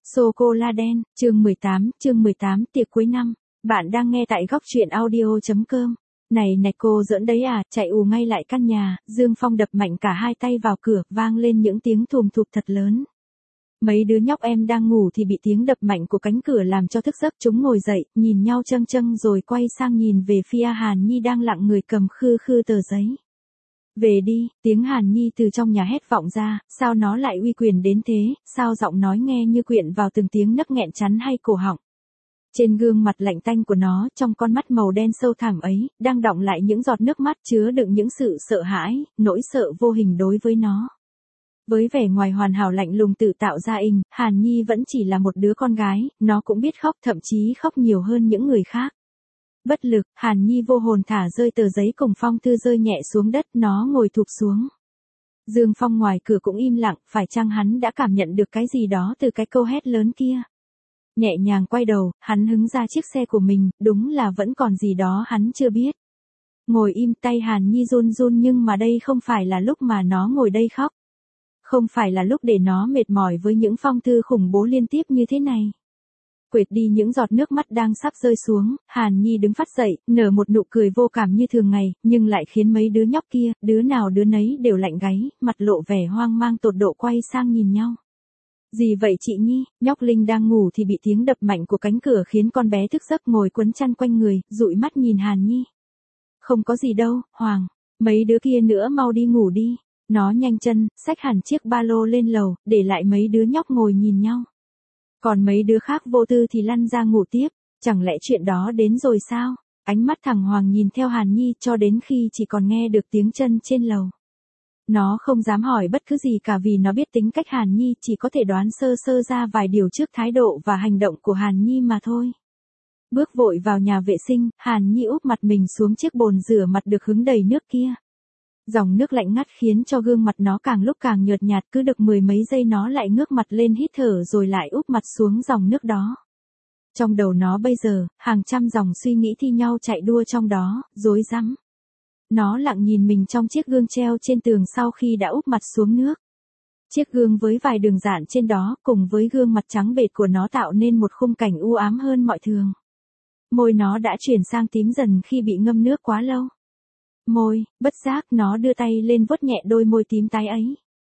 Sô-cô-la đen, chương 18, tiệc cuối năm. Bạn đang nghe tại góc truyện audio.com. Này cô giỡn đấy à, chạy ù ngay lại căn nhà, Dương Phong đập mạnh cả hai tay vào cửa, vang lên những tiếng thùm thụp thật lớn. Mấy đứa nhóc em đang ngủ thì bị tiếng đập mạnh của cánh cửa làm cho thức giấc, chúng ngồi dậy, nhìn nhau châng châng rồi quay sang nhìn về phía Hàn Nhi đang lặng người cầm khư khư tờ giấy. Về đi, tiếng Hàn Nhi từ trong nhà hét vọng ra, sao nó lại uy quyền đến thế, sao giọng nói nghe như quyện vào từng tiếng nấc nghẹn chắn hay cổ họng. Trên gương mặt lạnh tanh của nó, trong con mắt màu đen sâu thẳm ấy, đang đọng lại những giọt nước mắt chứa đựng những sự sợ hãi, nỗi sợ vô hình đối với nó. Với vẻ ngoài hoàn hảo lạnh lùng tự tạo ra Hàn Nhi vẫn chỉ là một đứa con gái, nó cũng biết khóc, thậm chí khóc nhiều hơn những người khác. Bất lực, Hàn Nhi vô hồn thả rơi tờ giấy cùng phong thư rơi nhẹ xuống đất, nó ngồi thụp xuống. Dương Phong ngoài cửa cũng im lặng, phải chăng hắn đã cảm nhận được cái gì đó từ cái câu hét lớn kia. Nhẹ nhàng quay đầu, hắn hứng ra chiếc xe của mình, đúng là vẫn còn gì đó hắn chưa biết. Ngồi im, tay Hàn Nhi run run, nhưng mà đây không phải là lúc mà nó ngồi đây khóc. Không phải là lúc để nó mệt mỏi với những phong thư khủng bố liên tiếp như thế này. Quệt đi những giọt nước mắt đang sắp rơi xuống, Hàn Nhi đứng phắt dậy, nở một nụ cười vô cảm như thường ngày, nhưng lại khiến mấy đứa nhóc kia, đứa nào đứa nấy đều lạnh gáy, mặt lộ vẻ hoang mang tột độ quay sang nhìn nhau. Gì vậy chị Nhi? Nhóc Linh đang ngủ thì bị tiếng đập mạnh của cánh cửa khiến con bé thức giấc, ngồi quấn chăn quanh người, dụi mắt nhìn Hàn Nhi. Không có gì đâu, Hoàng. Mấy đứa kia nữa mau đi ngủ đi. Nó nhanh chân, xách hẳn chiếc ba lô lên lầu, để lại mấy đứa nhóc ngồi nhìn nhau. Còn mấy đứa khác vô tư thì lăn ra ngủ tiếp, chẳng lẽ chuyện đó đến rồi sao? Ánh mắt thằng Hoàng nhìn theo Hàn Nhi cho đến khi chỉ còn nghe được tiếng chân trên lầu. Nó không dám hỏi bất cứ gì cả vì nó biết tính cách Hàn Nhi, chỉ có thể đoán sơ sơ ra vài điều trước thái độ và hành động của Hàn Nhi mà thôi. Bước vội vào nhà vệ sinh, Hàn Nhi úp mặt mình xuống chiếc bồn rửa mặt được hứng đầy nước kia. Dòng nước lạnh ngắt khiến cho gương mặt nó càng lúc càng nhợt nhạt, cứ được mười mấy giây nó lại ngước mặt lên hít thở rồi lại úp mặt xuống dòng nước đó. Trong đầu nó bây giờ, hàng trăm dòng suy nghĩ thi nhau chạy đua trong đó, rối rắm. Nó lặng nhìn mình trong chiếc gương treo trên tường sau khi đã úp mặt xuống nước. Chiếc gương với vài đường dạn trên đó cùng với gương mặt trắng bệch của nó tạo nên một khung cảnh u ám hơn mọi thường. Môi nó đã chuyển sang tím dần khi bị ngâm nước quá lâu. Môi, bất giác nó đưa tay lên vuốt nhẹ đôi môi tím tái ấy.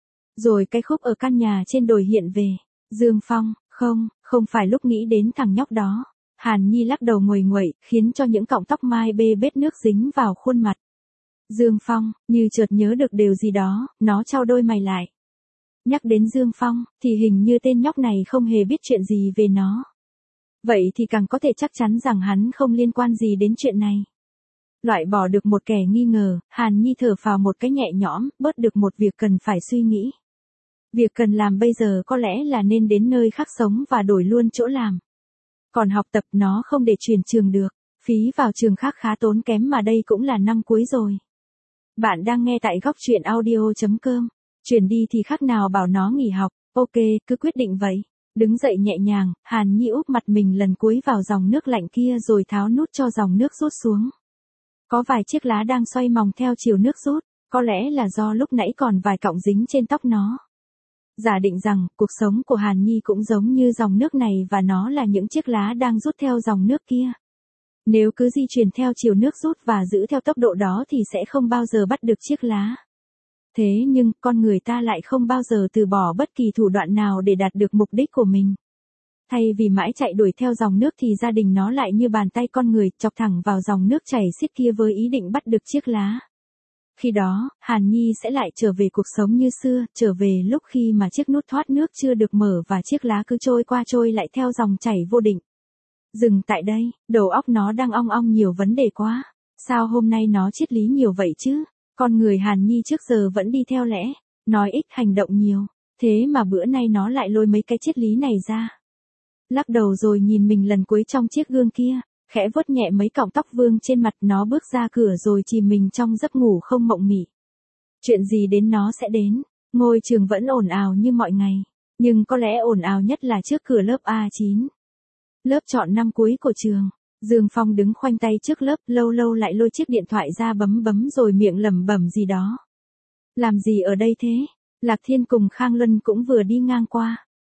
Rồi cái khúc ở căn nhà trên đồi hiện về. Dương Phong, không phải lúc nghĩ đến thằng nhóc đó. Hàn Nhi lắc đầu nguầy nguậy, khiến cho những cọng tóc mai bê bết nước dính vào khuôn mặt. Dương Phong, như chợt nhớ được điều gì đó, nó chau đôi mày lại. Nhắc đến Dương Phong, thì hình như tên nhóc này không hề biết chuyện gì về nó. Vậy thì càng có thể chắc chắn rằng hắn không liên quan gì đến chuyện này. Loại bỏ được một kẻ nghi ngờ, Hàn Nhi thở phào một cái nhẹ nhõm, bớt được một việc cần phải suy nghĩ. Việc cần làm bây giờ có lẽ là nên đến nơi khác sống và đổi luôn chỗ làm. Còn học tập nó không để chuyển trường được, phí vào trường khác khá tốn kém mà đây cũng là năm cuối rồi. Bạn đang nghe tại góc truyện audio.com. Chuyển đi thì khác nào bảo nó nghỉ học, ok, cứ quyết định vậy. Đứng dậy nhẹ nhàng, Hàn Nhi úp mặt mình lần cuối vào dòng nước lạnh kia rồi tháo nút cho dòng nước rút xuống. Có vài chiếc lá đang xoay mòng theo chiều nước rút, có lẽ là do lúc nãy còn vài cọng dính trên tóc nó. Giả định rằng, cuộc sống của Hàn Nhi cũng giống như dòng nước này và nó là những chiếc lá đang rút theo dòng nước kia. Nếu cứ di chuyển theo chiều nước rút và giữ theo tốc độ đó thì sẽ không bao giờ bắt được chiếc lá. Thế nhưng, con người ta lại không bao giờ từ bỏ bất kỳ thủ đoạn nào để đạt được mục đích của mình. Thay vì mãi chạy đuổi theo dòng nước thì gia đình nó lại như bàn tay con người, chọc thẳng vào dòng nước chảy xiết kia với ý định bắt được chiếc lá. Khi đó, Hàn Nhi sẽ lại trở về cuộc sống như xưa, trở về lúc khi mà chiếc nút thoát nước chưa được mở và chiếc lá cứ trôi qua trôi lại theo dòng chảy vô định. Dừng tại đây, đầu óc nó đang ong ong nhiều vấn đề quá. Sao hôm nay nó triết lý nhiều vậy chứ? Con người Hàn Nhi trước giờ vẫn đi theo lẽ, nói ít hành động nhiều. Thế mà bữa nay nó lại lôi mấy cái triết lý này ra. Lắc đầu rồi nhìn mình lần cuối trong chiếc gương kia, khẽ vuốt nhẹ mấy cọng tóc vương trên mặt, nó bước ra cửa rồi chìm mình trong giấc ngủ không mộng mị. Chuyện gì đến nó sẽ đến, ngôi trường vẫn ồn ào như mọi ngày, nhưng có lẽ ồn ào nhất là trước cửa lớp A9. Lớp chọn năm cuối của trường, Dương Phong đứng khoanh tay trước lớp, lâu lâu lại lôi chiếc điện thoại ra bấm bấm rồi miệng lẩm bẩm gì đó. Làm gì ở đây thế? Lạc Thiên cùng Khang Luân cũng vừa đi ngang qua.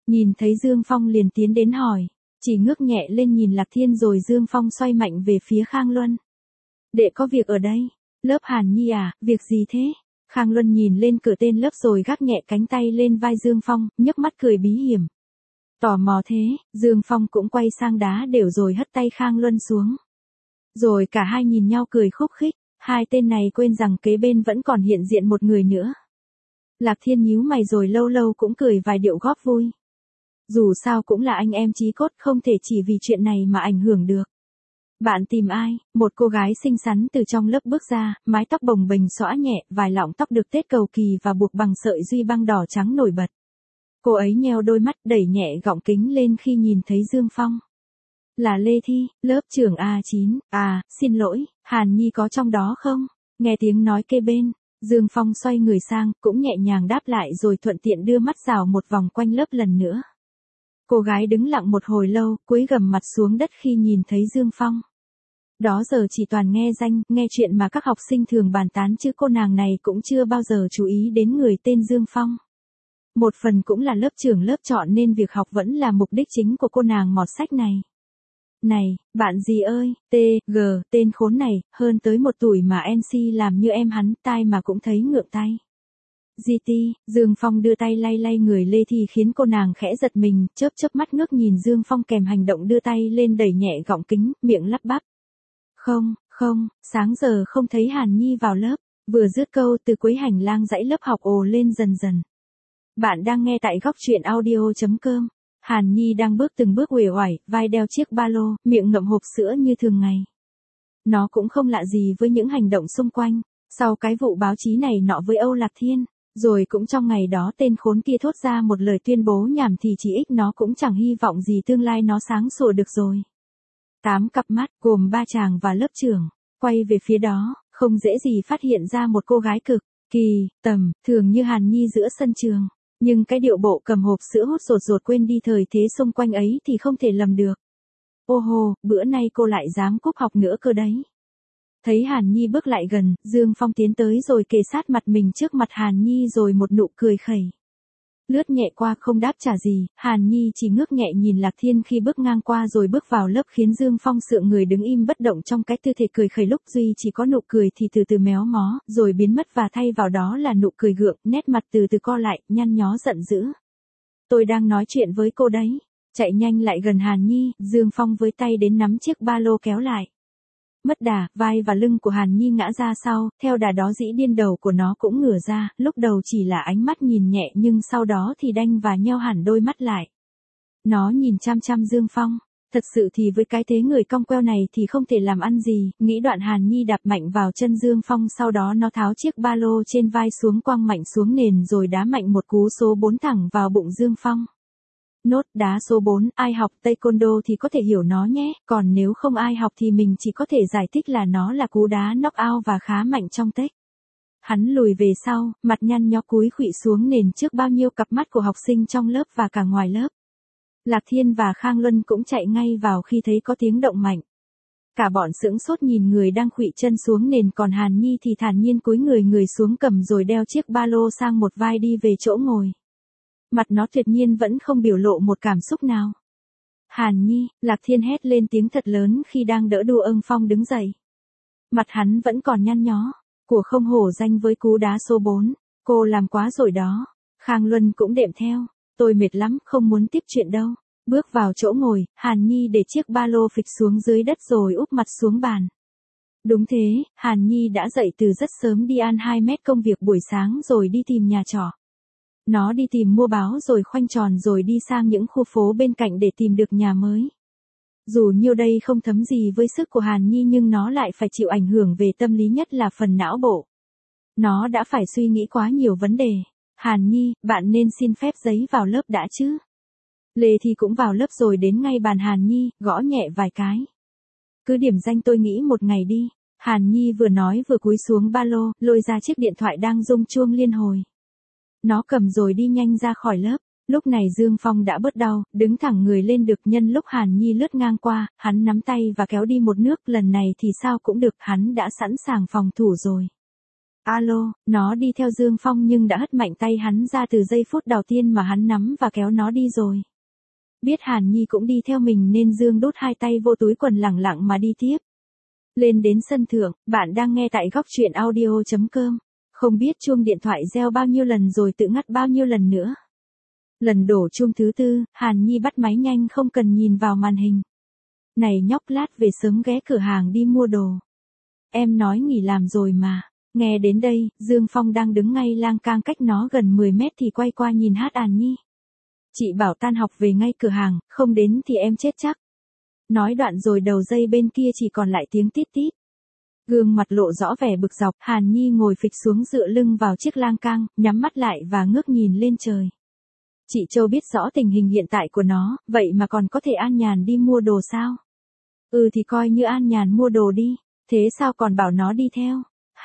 Nhìn thấy Dương Phong liền tiến đến hỏi, chỉ ngước nhẹ lên nhìn Lạc Thiên rồi Dương Phong xoay mạnh về phía Khang Luân. Đệ có việc ở đây. Lớp Hàn Nhi à, việc gì thế? Khang Luân nhìn lên cửa tên lớp rồi gác nhẹ cánh tay lên vai Dương Phong, nhấc mắt cười bí hiểm. Tò mò thế, Dương Phong cũng quay sang đá đều rồi hất tay Khang Luân xuống. Rồi cả hai nhìn nhau cười khúc khích, hai tên này quên rằng kế bên vẫn còn hiện diện một người nữa. Lạc Thiên nhíu mày rồi lâu lâu cũng cười vài điệu góp vui. Dù sao cũng là anh em chí cốt, không thể chỉ vì chuyện này mà ảnh hưởng được. Bạn tìm ai? Một cô gái xinh xắn từ trong lớp bước ra, mái tóc bồng bềnh xõa nhẹ, vài lọng tóc được tết cầu kỳ và buộc bằng sợi duy băng đỏ trắng nổi bật. Cô ấy nheo đôi mắt đẩy nhẹ gọng kính lên khi nhìn thấy Dương Phong. Là Lê Thi, lớp trưởng A9, xin lỗi, Hàn Nhi có trong đó không? Nghe tiếng nói kề bên, Dương Phong xoay người sang, cũng nhẹ nhàng đáp lại rồi thuận tiện đưa mắt dạo một vòng quanh lớp lần nữa. Cô gái đứng lặng một hồi lâu, cúi gằm mặt xuống đất khi nhìn thấy Dương Phong. Đó giờ chỉ toàn nghe danh, nghe chuyện mà các học sinh thường bàn tán chứ cô nàng này cũng chưa bao giờ chú ý đến người tên Dương Phong. Một phần cũng là lớp trưởng lớp chọn nên việc học vẫn là mục đích chính của cô nàng mọt sách này. Này, bạn gì ơi, tên khốn này, hơn tới một tuổi mà MC làm như em hắn, tai mà cũng thấy ngượng tay. GT, Dương Phong đưa tay lay lay người Lê Thi khiến cô nàng khẽ giật mình, chớp mắt ngước nhìn Dương Phong kèm hành động đưa tay lên đẩy nhẹ gọng kính, miệng lắp bắp. Không, sáng giờ không thấy Hàn Nhi vào lớp, vừa dứt câu từ cuối hành lang dãy lớp học ồ lên dần dần. Bạn đang nghe tại góc truyện audio.com. Hàn Nhi đang bước từng bước uể oải, vai đeo chiếc ba lô, miệng ngậm hộp sữa như thường ngày. Nó cũng không lạ gì với những hành động xung quanh, sau cái vụ báo chí này nọ với Âu Lạc Thiên, rồi cũng trong ngày đó tên khốn kia thốt ra một lời tuyên bố nhảm thì chỉ ích nó cũng chẳng hy vọng gì tương lai nó sáng sủa được rồi. 8 cặp mắt, gồm 3 chàng và lớp trưởng, quay về phía đó, không dễ gì phát hiện ra một cô gái cực kỳ tầm thường như Hàn Nhi giữa sân trường. Nhưng cái điệu bộ cầm hộp sữa hút rột quên đi thời thế xung quanh ấy thì không thể lầm được. Ô hô, bữa nay cô lại dám cúp học nữa cơ đấy. Thấy Hàn Nhi bước lại gần, Dương Phong tiến tới rồi kề sát mặt mình trước mặt Hàn Nhi rồi một nụ cười khẩy. Lướt nhẹ qua không đáp trả gì, Hàn Nhi chỉ ngước nhẹ nhìn Lạc Thiên khi bước ngang qua rồi bước vào lớp khiến Dương Phong sượng người đứng im bất động trong cái tư thế cười khẩy lúc duy chỉ có nụ cười thì từ từ méo mó, rồi biến mất và thay vào đó là nụ cười gượng, nét mặt từ từ co lại, nhăn nhó giận dữ. Tôi đang nói chuyện với cô đấy. Chạy nhanh lại gần Hàn Nhi, Dương Phong với tay đến nắm chiếc ba lô kéo lại. Mất đà, vai và lưng của Hàn Nhi ngã ra sau, theo đà đó dĩ điên đầu của nó cũng ngửa ra, lúc đầu chỉ là ánh mắt nhìn nhẹ nhưng sau đó thì đanh và nheo hẳn đôi mắt lại. Nó nhìn chăm chăm Dương Phong, thật sự thì với cái thế người cong queo này thì không thể làm ăn gì, nghĩ đoạn Hàn Nhi đạp mạnh vào chân Dương Phong sau đó nó tháo chiếc ba lô trên vai xuống quăng mạnh xuống nền rồi đá mạnh một cú số 4 thẳng vào bụng Dương Phong. Nốt đá số 4, ai học taekwondo thì có thể hiểu nó nhé, còn nếu không ai học thì mình chỉ có thể giải thích là nó là cú đá knock out và khá mạnh trong tech. Hắn lùi về sau, mặt nhăn nhó cúi khuỵu xuống nền trước bao nhiêu cặp mắt của học sinh trong lớp và cả ngoài lớp. Lạc Thiên và Khang Luân cũng chạy ngay vào khi thấy có tiếng động mạnh. Cả bọn sững sốt nhìn người đang khuỵu chân xuống nền còn Hàn Nhi thì thản nhiên cúi người xuống cầm rồi đeo chiếc ba lô sang một vai đi về chỗ ngồi. Mặt nó tuyệt nhiên vẫn không biểu lộ một cảm xúc nào. Hàn Nhi, Lạc Thiên hét lên tiếng thật lớn khi đang đỡ đua Ưng Phong đứng dậy. Mặt hắn vẫn còn nhăn nhó, của không hổ danh với cú đá số 4, cô làm quá rồi đó. Khang Luân cũng đệm theo, tôi mệt lắm, không muốn tiếp chuyện đâu. Bước vào chỗ ngồi, Hàn Nhi để chiếc ba lô phịch xuống dưới đất rồi úp mặt xuống bàn. Đúng thế, Hàn Nhi đã dậy từ rất sớm đi ăn 2 mét công việc buổi sáng rồi đi tìm nhà trọ. Nó đi tìm mua báo rồi khoanh tròn rồi đi sang những khu phố bên cạnh để tìm được nhà mới. Dù nhiêu đây không thấm gì với sức của Hàn Nhi nhưng nó lại phải chịu ảnh hưởng về tâm lý nhất là phần não bộ. Nó đã phải suy nghĩ quá nhiều vấn đề. Hàn Nhi, bạn nên xin phép giấy vào lớp đã chứ. Lê Thi cũng vào lớp rồi đến ngay bàn Hàn Nhi, gõ nhẹ vài cái. Cứ điểm danh tôi nghĩ một ngày đi. Hàn Nhi vừa nói vừa cúi xuống ba lô, lôi ra chiếc điện thoại đang rung chuông liên hồi. Nó cầm rồi đi nhanh ra khỏi lớp. Lúc này Dương Phong đã bớt đau, đứng thẳng người lên được nhân lúc Hàn Nhi lướt ngang qua, hắn nắm tay và kéo đi một nước lần này thì sao cũng được, hắn đã sẵn sàng phòng thủ rồi. Alo, nó đi theo Dương Phong nhưng đã hất mạnh tay hắn ra từ giây phút đầu tiên mà hắn nắm và kéo nó đi rồi. Biết Hàn Nhi cũng đi theo mình nên Dương đút hai tay vô túi quần lẳng lặng mà đi tiếp. Lên đến sân thượng, bạn đang nghe tại góc truyện audio.com. Không biết chuông điện thoại reo bao nhiêu lần rồi tự ngắt bao nhiêu lần nữa. Lần đổ chuông thứ tư, Hàn Nhi bắt máy nhanh không cần nhìn vào màn hình. Này nhóc, lát về sớm ghé cửa hàng đi mua đồ. Em nói nghỉ làm rồi mà. Nghe đến đây, Dương Phong đang đứng ngay lang cang cách nó gần 10 mét thì quay qua nhìn Hàn Nhi. Chị bảo tan học về ngay cửa hàng, không đến thì em chết chắc. Nói đoạn rồi đầu dây bên kia chỉ còn lại tiếng tít tít. Gương mặt lộ rõ vẻ bực dọc, Hàn Nhi ngồi phịch xuống dựa lưng vào chiếc lang cang, nhắm mắt lại và ngước nhìn lên trời. Chị Châu biết rõ tình hình hiện tại của nó, vậy mà còn có thể an nhàn đi mua đồ sao? Ừ thì coi như an nhàn mua đồ đi, thế sao còn bảo nó đi theo?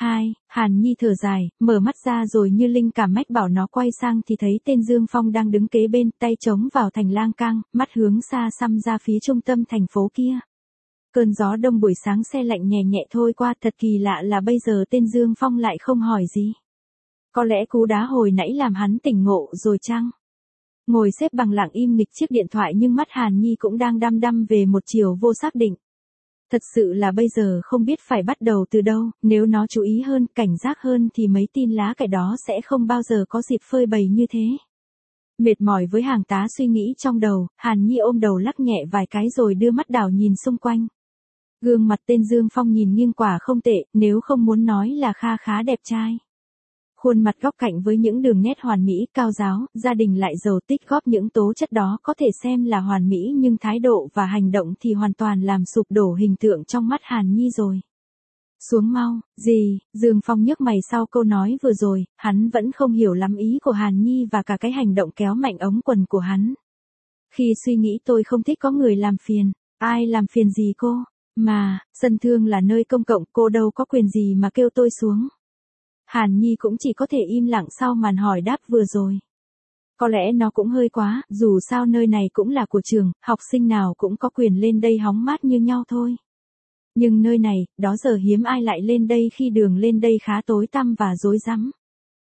Hàn Nhi thở dài, mở mắt ra rồi như linh cảm mách bảo nó quay sang thì thấy tên Dương Phong đang đứng kế bên, tay chống vào thành lang cang, mắt hướng xa xăm ra phía trung tâm thành phố kia. Cơn gió đông buổi sáng se lạnh nhẹ nhẹ thôi qua, thật kỳ lạ là bây giờ tên Dương Phong lại không hỏi gì. Có lẽ cú đá hồi nãy làm hắn tỉnh ngộ rồi chăng? Ngồi xếp bằng lặng im nghịch chiếc điện thoại nhưng mắt Hàn Nhi cũng đang đăm đăm về một chiều vô xác định. Thật sự là bây giờ không biết phải bắt đầu từ đâu, nếu nó chú ý hơn, cảnh giác hơn thì mấy tin lá cải đó sẽ không bao giờ có dịp phơi bày như thế. Mệt mỏi với hàng tá suy nghĩ trong đầu, Hàn Nhi ôm đầu lắc nhẹ vài cái rồi đưa mắt đảo nhìn xung quanh. Gương mặt tên Dương Phong nhìn nghiêng quả không tệ, nếu không muốn nói là khá đẹp trai. Khuôn mặt góc cạnh với những đường nét hoàn mỹ, cao ráo, gia đình lại giàu tích góp những tố chất đó có thể xem là hoàn mỹ nhưng thái độ và hành động thì hoàn toàn làm sụp đổ hình tượng trong mắt Hàn Nhi rồi. Xuống mau, gì, Dương Phong nhếch mày sau câu nói vừa rồi, hắn vẫn không hiểu lắm ý của Hàn Nhi và cả cái hành động kéo mạnh ống quần của hắn. Khi suy nghĩ tôi không thích có người làm phiền, ai làm phiền gì cô, mà, sân thương là nơi công cộng, cô đâu có quyền gì mà kêu tôi xuống. Hàn Nhi cũng chỉ có thể im lặng sau màn hỏi đáp vừa rồi. Có lẽ nó cũng hơi quá, dù sao nơi này cũng là của trường, học sinh nào cũng có quyền lên đây hóng mát như nhau thôi. Nhưng nơi này, đó giờ hiếm ai lại lên đây khi đường lên đây khá tối tăm và rối rắm.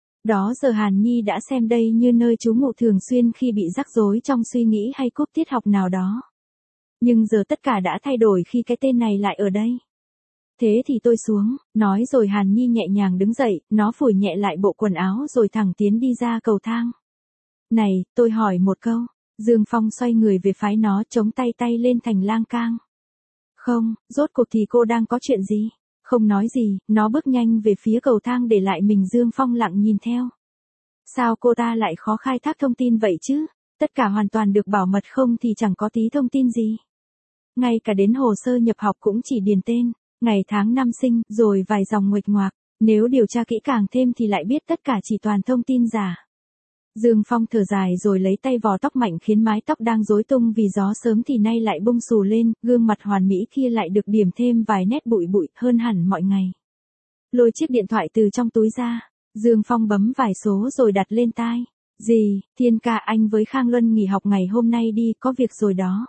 Đó giờ Hàn Nhi đã xem đây như nơi trú ngụ thường xuyên khi bị rắc rối trong suy nghĩ hay cúp tiết học nào đó. Nhưng giờ tất cả đã thay đổi khi cái tên này lại ở đây. Thế thì tôi xuống, nói rồi Hàn Nhi nhẹ nhàng đứng dậy, nó phủi nhẹ lại bộ quần áo rồi thẳng tiến đi ra cầu thang. Này, tôi hỏi một câu. Dương Phong xoay người về phái nó, chống tay lên thành lang cang. Không, rốt cuộc thì cô đang có chuyện gì? Không nói gì, nó bước nhanh về phía cầu thang để lại mình. Dương Phong lặng nhìn theo. Sao cô ta lại khó khai thác thông tin vậy chứ? Tất cả hoàn toàn được bảo mật không thì chẳng có tí thông tin gì. Ngay cả đến hồ sơ nhập học cũng chỉ điền tên, ngày tháng năm sinh, rồi vài dòng nguệch ngoạc. Nếu điều tra kỹ càng thêm thì lại biết tất cả chỉ toàn thông tin giả. Dương Phong thở dài rồi lấy tay vò tóc mạnh khiến mái tóc đang rối tung vì gió sớm thì nay lại bung xù lên, gương mặt hoàn mỹ kia lại được điểm thêm vài nét bụi hơn hẳn mọi ngày. Lôi chiếc điện thoại từ trong túi ra, Dương Phong bấm vài số rồi đặt lên tai. Gì, Thiên ca, anh với Khang Luân nghỉ học ngày hôm nay đi, có việc rồi đó.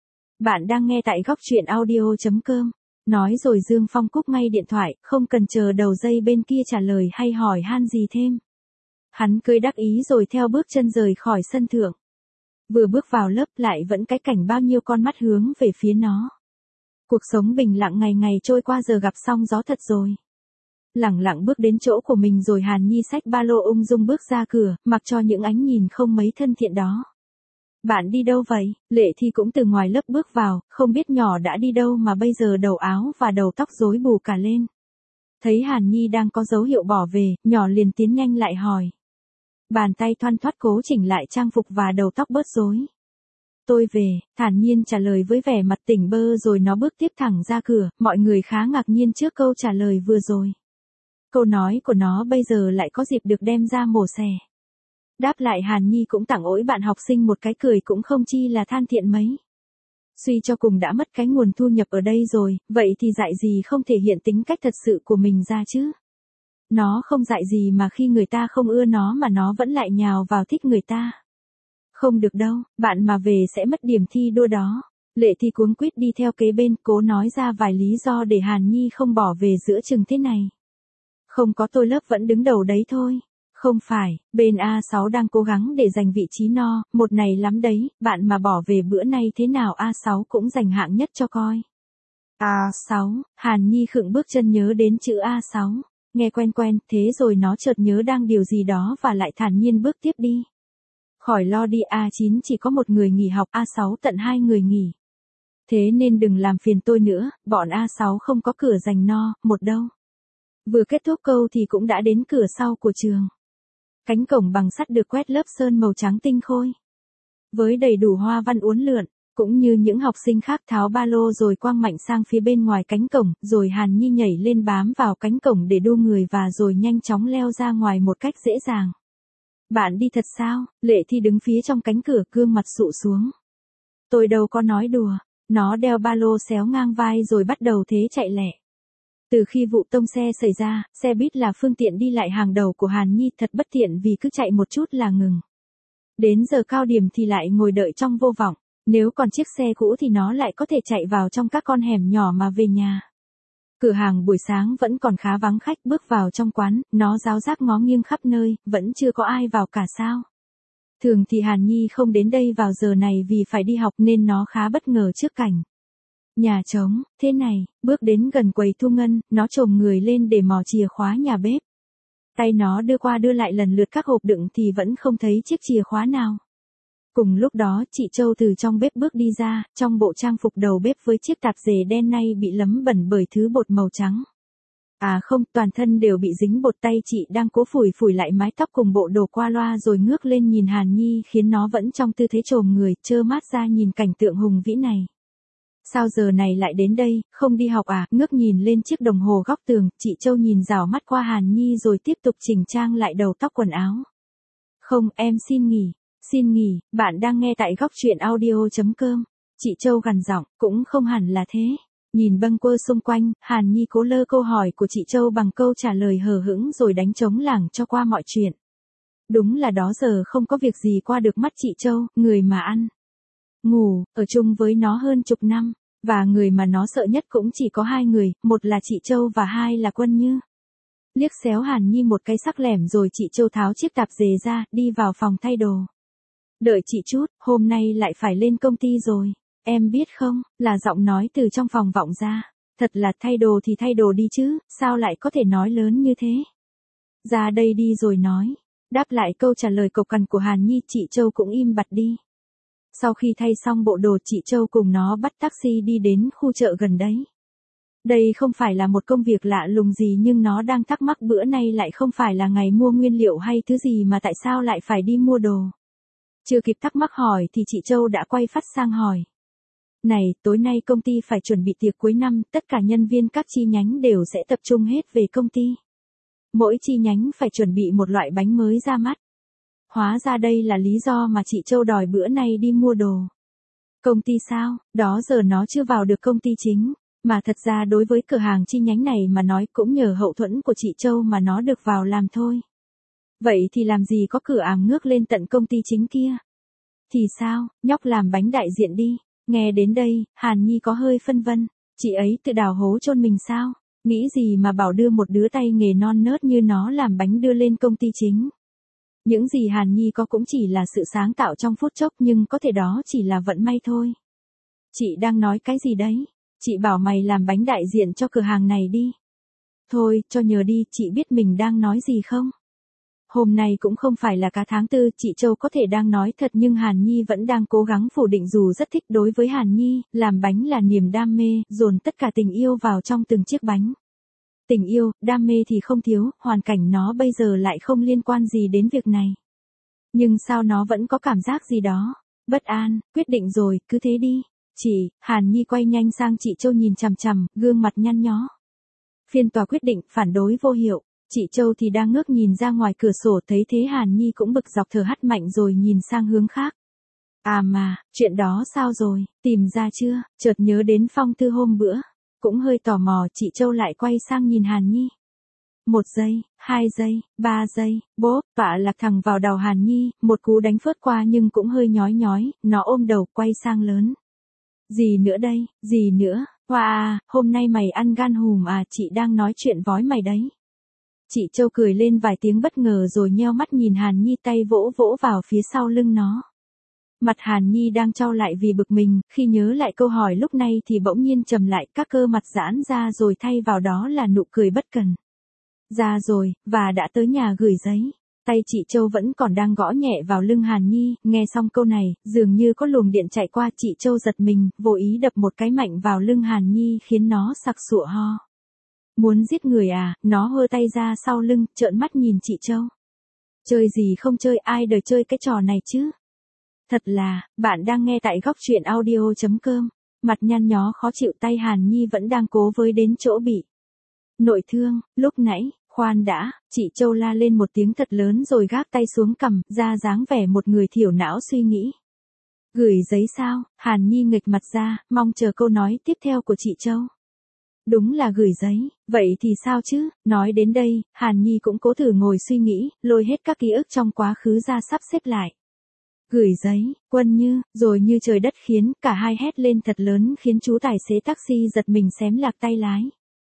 Bạn đang nghe tại góc truyện audio.com. Nói rồi Dương Phong cúp ngay điện thoại, không cần chờ đầu dây bên kia trả lời hay hỏi han gì thêm. Hắn cười đắc ý rồi theo bước chân rời khỏi sân thượng. Vừa bước vào lớp lại vẫn cái cảnh bao nhiêu con mắt hướng về phía nó. Cuộc sống bình lặng ngày ngày trôi qua giờ gặp sóng gió thật rồi. Lẳng lặng bước đến chỗ của mình rồi Hàn Nhi xách ba lô ung dung bước ra cửa, mặc cho những ánh nhìn không mấy thân thiện đó. Bạn đi đâu vậy? Lệ Thi cũng từ ngoài lớp bước vào, không biết nhỏ đã đi đâu mà bây giờ đầu áo và đầu tóc rối bù cả lên. Thấy Hàn Nhi đang có dấu hiệu bỏ về, nhỏ liền tiến nhanh lại hỏi. Bàn tay thoăn thoắt cố chỉnh lại trang phục và đầu tóc bớt rối. Tôi về, thản nhiên trả lời với vẻ mặt tỉnh bơ rồi nó bước tiếp thẳng ra cửa, mọi người khá ngạc nhiên trước câu trả lời vừa rồi. Câu nói của nó bây giờ lại có dịp được đem ra mổ xẻ. Đáp lại Hàn Nhi cũng tặng ỗi bạn học sinh một cái cười cũng không chi là than thiện mấy. Suy cho cùng đã mất cái nguồn thu nhập ở đây rồi, vậy thì dạy gì không thể hiện tính cách thật sự của mình ra chứ. Nó không dạy gì mà khi người ta không ưa nó mà nó vẫn lại nhào vào thích người ta. Không được đâu, bạn mà về sẽ mất điểm thi đua đó. Lệ Thi cuống quýt đi theo kế bên, cố nói ra vài lý do để Hàn Nhi không bỏ về giữa chừng thế này. Không có tôi lớp vẫn đứng đầu đấy thôi. Không phải, bên A6 đang cố gắng để giành vị trí no, một này lắm đấy, bạn mà bỏ về bữa nay thế nào A6 cũng giành hạng nhất cho coi. A6, Hàn Nhi khựng bước chân nhớ đến chữ A6. Nghe quen quen, thế rồi nó chợt nhớ đang điều gì đó và lại thản nhiên bước tiếp đi. Khỏi lo đi, A9 chỉ có một người nghỉ học, A6 tận 2 người nghỉ. Thế nên đừng làm phiền tôi nữa, bọn A6 không có cửa giành no, một đâu. Vừa kết thúc câu thì cũng đã đến cửa sau của trường. Cánh cổng bằng sắt được quét lớp sơn màu trắng tinh khôi. Với đầy đủ hoa văn uốn lượn, cũng như những học sinh khác tháo ba lô rồi quang mạnh sang phía bên ngoài cánh cổng, rồi Hàn Nhi nhảy lên bám vào cánh cổng để đu người và rồi nhanh chóng leo ra ngoài một cách dễ dàng. Bạn đi thật sao? Lệ Thi đứng phía trong cánh cửa, gương mặt sụ xuống. Tôi đâu có nói đùa. Nó đeo ba lô xéo ngang vai rồi bắt đầu thế chạy lẹ. Từ khi vụ tông xe xảy ra, xe buýt là phương tiện đi lại hàng đầu của Hàn Nhi, thật bất tiện vì cứ chạy một chút là ngừng. Đến giờ cao điểm thì lại ngồi đợi trong vô vọng, nếu còn chiếc xe cũ thì nó lại có thể chạy vào trong các con hẻm nhỏ mà về nhà. Cửa hàng buổi sáng vẫn còn khá vắng khách, bước vào trong quán, nó ráo rác ngó nghiêng khắp nơi, vẫn chưa có ai vào cả sao. Thường thì Hàn Nhi không đến đây vào giờ này vì phải đi học nên nó khá bất ngờ trước cảnh nhà trống, thế này, bước đến gần quầy thu ngân, nó chồm người lên để mò chìa khóa nhà bếp. Tay nó đưa qua đưa lại lần lượt các hộp đựng thì vẫn không thấy chiếc chìa khóa nào. Cùng lúc đó, chị Châu từ trong bếp bước đi ra, trong bộ trang phục đầu bếp với chiếc tạp dề đen nay bị lấm bẩn bởi thứ bột màu trắng. À không, toàn thân đều bị dính bột, tay chị đang cố phủi lại mái tóc cùng bộ đồ qua loa rồi ngước lên nhìn Hàn Nhi khiến nó vẫn trong tư thế chồm người, trơ mắt ra nhìn cảnh tượng hùng vĩ này. Sao giờ này lại đến đây, không đi học à? Ngước nhìn lên chiếc đồng hồ góc tường, chị Châu nhìn rảo mắt qua Hàn Nhi rồi tiếp tục chỉnh trang lại đầu tóc quần áo. Không, em xin nghỉ. Xin nghỉ, bạn đang nghe tại góc truyện audio.com. Chị Châu gằn giọng, cũng không hẳn là thế. Nhìn bâng quơ xung quanh, Hàn Nhi cố lơ câu hỏi của chị Châu bằng câu trả lời hờ hững rồi đánh trống lảng cho qua mọi chuyện. Đúng là đó giờ không có việc gì qua được mắt chị Châu, người mà ăn ngủ, ở chung với nó hơn chục năm, và người mà nó sợ nhất cũng chỉ có 2 người, một là chị Châu và 2 là Quân Như. Liếc xéo Hàn Nhi một cái sắc lẻm rồi chị Châu tháo chiếc tạp dề ra, đi vào phòng thay đồ. Đợi chị chút, hôm nay lại phải lên công ty rồi. Em biết không, là giọng nói từ trong phòng vọng ra. Thật là thay đồ thì thay đồ đi chứ, sao lại có thể nói lớn như thế? Ra đây đi rồi nói. Đáp lại câu trả lời cộc cằn của Hàn Nhi, chị Châu cũng im bặt đi. Sau khi thay xong bộ đồ, chị Châu cùng nó bắt taxi đi đến khu chợ gần đấy. Đây không phải là một công việc lạ lùng gì nhưng nó đang thắc mắc bữa nay lại không phải là ngày mua nguyên liệu hay thứ gì mà tại sao lại phải đi mua đồ. Chưa kịp thắc mắc hỏi thì chị Châu đã quay phát sang hỏi. Này, tối nay công ty phải chuẩn bị tiệc cuối năm, tất cả nhân viên các chi nhánh đều sẽ tập trung hết về công ty. Mỗi chi nhánh phải chuẩn bị một loại bánh mới ra mắt. Hóa ra đây là lý do mà chị Châu đòi bữa nay đi mua đồ. Công ty sao, đó giờ nó chưa vào được công ty chính, mà thật ra đối với cửa hàng chi nhánh này mà nói cũng nhờ hậu thuẫn của chị Châu mà nó được vào làm thôi. Vậy thì làm gì có cửa ảm ngước lên tận công ty chính kia. Thì sao, nhóc làm bánh đại diện đi. Nghe đến đây, Hàn Nhi có hơi phân vân, chị ấy tự đào hố chôn mình sao? Nghĩ gì mà bảo đưa một đứa tay nghề non nớt như nó làm bánh đưa lên công ty chính. Những gì Hàn Nhi có cũng chỉ là sự sáng tạo trong phút chốc nhưng có thể đó chỉ là vận may thôi. Chị đang nói cái gì đấy? Chị bảo mày làm bánh đại diện cho cửa hàng này đi. Thôi, cho nhờ đi, chị biết mình đang nói gì không? Hôm nay cũng không phải là cả tháng 4, chị Châu có thể đang nói thật nhưng Hàn Nhi vẫn đang cố gắng phủ định dù rất thích. Đối với Hàn Nhi, làm bánh là niềm đam mê, dồn tất cả tình yêu vào trong từng chiếc bánh. Tình yêu, đam mê thì không thiếu, hoàn cảnh nó bây giờ lại không liên quan gì đến việc này. Nhưng sao nó vẫn có cảm giác gì đó, bất an, quyết định rồi, cứ thế đi. Chị, Hàn Nhi quay nhanh sang chị Châu nhìn chằm chằm, gương mặt nhăn nhó. Phiên tòa quyết định, phản đối vô hiệu. Chị Châu thì đang ngước nhìn ra ngoài cửa sổ, thấy thế Hàn Nhi cũng bực dọc thở hắt mạnh rồi nhìn sang hướng khác. À mà, chuyện đó sao rồi, tìm ra chưa? Chợt nhớ đến phong thư hôm bữa. Cũng hơi tò mò, chị Châu lại quay sang nhìn Hàn Nhi. 1 giây, 2 giây, 3 giây, bốp, vạ lạc thẳng vào đầu Hàn Nhi, một cú đánh phớt qua nhưng cũng hơi nhói nhói, nó ôm đầu quay sang lớn. Gì nữa đây, gì nữa, wow, hôm nay mày ăn gan hùm à, chị đang nói chuyện vói mày đấy. Chị Châu cười lên vài tiếng bất ngờ rồi nheo mắt nhìn Hàn Nhi, tay vỗ vỗ vào phía sau lưng nó. Mặt Hàn Nhi đang chau lại vì bực mình, khi nhớ lại câu hỏi lúc này thì bỗng nhiên trầm lại, các cơ mặt giãn ra rồi thay vào đó là nụ cười bất cần. Ra rồi, và đã tới nhà gửi giấy. Tay chị Châu vẫn còn đang gõ nhẹ vào lưng Hàn Nhi, nghe xong câu này, dường như có luồng điện chạy qua, chị Châu giật mình, vô ý đập một cái mạnh vào lưng Hàn Nhi khiến nó sặc sụa ho. Muốn giết người à? Nó hơ tay ra sau lưng, trợn mắt nhìn chị Châu. Chơi gì không chơi, ai đời chơi cái trò này chứ? Thật là, bạn đang nghe tại góc truyện audio.com. Mặt nhăn nhó khó chịu, tay Hàn Nhi vẫn đang cố với đến chỗ bị nội thương. Lúc nãy, khoan đã, chị Châu la lên một tiếng thật lớn rồi gác tay xuống cằm, ra dáng vẻ một người thiểu não suy nghĩ. Gửi giấy sao? Hàn Nhi nghịch mặt ra, mong chờ câu nói tiếp theo của chị Châu. Đúng là gửi giấy, vậy thì sao chứ? Nói đến đây, Hàn Nhi cũng cố thử ngồi suy nghĩ, lôi hết các ký ức trong quá khứ ra sắp xếp lại. Gửi giấy, Quân Như, rồi như trời đất khiến cả hai hét lên thật lớn khiến chú tài xế taxi giật mình xém lạc tay lái.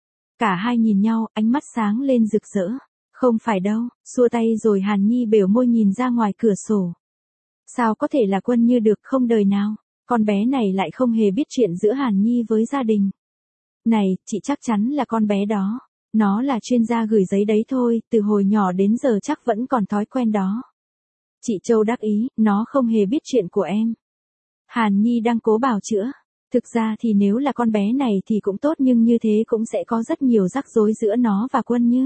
Cả hai nhìn nhau, ánh mắt sáng lên rực rỡ. Không phải đâu, xua tay rồi Hàn Nhi bều môi nhìn ra ngoài cửa sổ. Sao có thể là Quân Như được, không đời nào, con bé này lại không hề biết chuyện giữa Hàn Nhi với gia đình. Này, chị chắc chắn là con bé đó. Nó là chuyên gia gửi giấy đấy thôi, từ hồi nhỏ đến giờ chắc vẫn còn thói quen đó. Chị Châu đắc ý, nó không hề biết chuyện của em. Hàn Nhi đang cố bào chữa. Thực ra thì nếu là con bé này thì cũng tốt, nhưng như thế cũng sẽ có rất nhiều rắc rối giữa nó và Quân Như.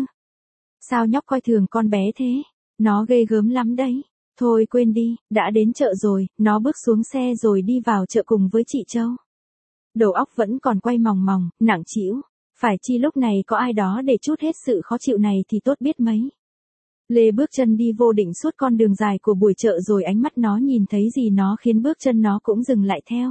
Sao nhóc coi thường con bé thế? Nó ghê gớm lắm đấy. Thôi quên đi, đã đến chợ rồi. Nó bước xuống xe rồi đi vào chợ cùng với chị Châu. Đầu óc vẫn còn quay mòng mòng, nặng trĩu. Phải chi lúc này có ai đó để trút hết sự khó chịu này thì tốt biết mấy. Lê bước chân đi vô định suốt con đường dài của buổi chợ rồi ánh mắt nó nhìn thấy gì nó khiến bước chân nó cũng dừng lại theo.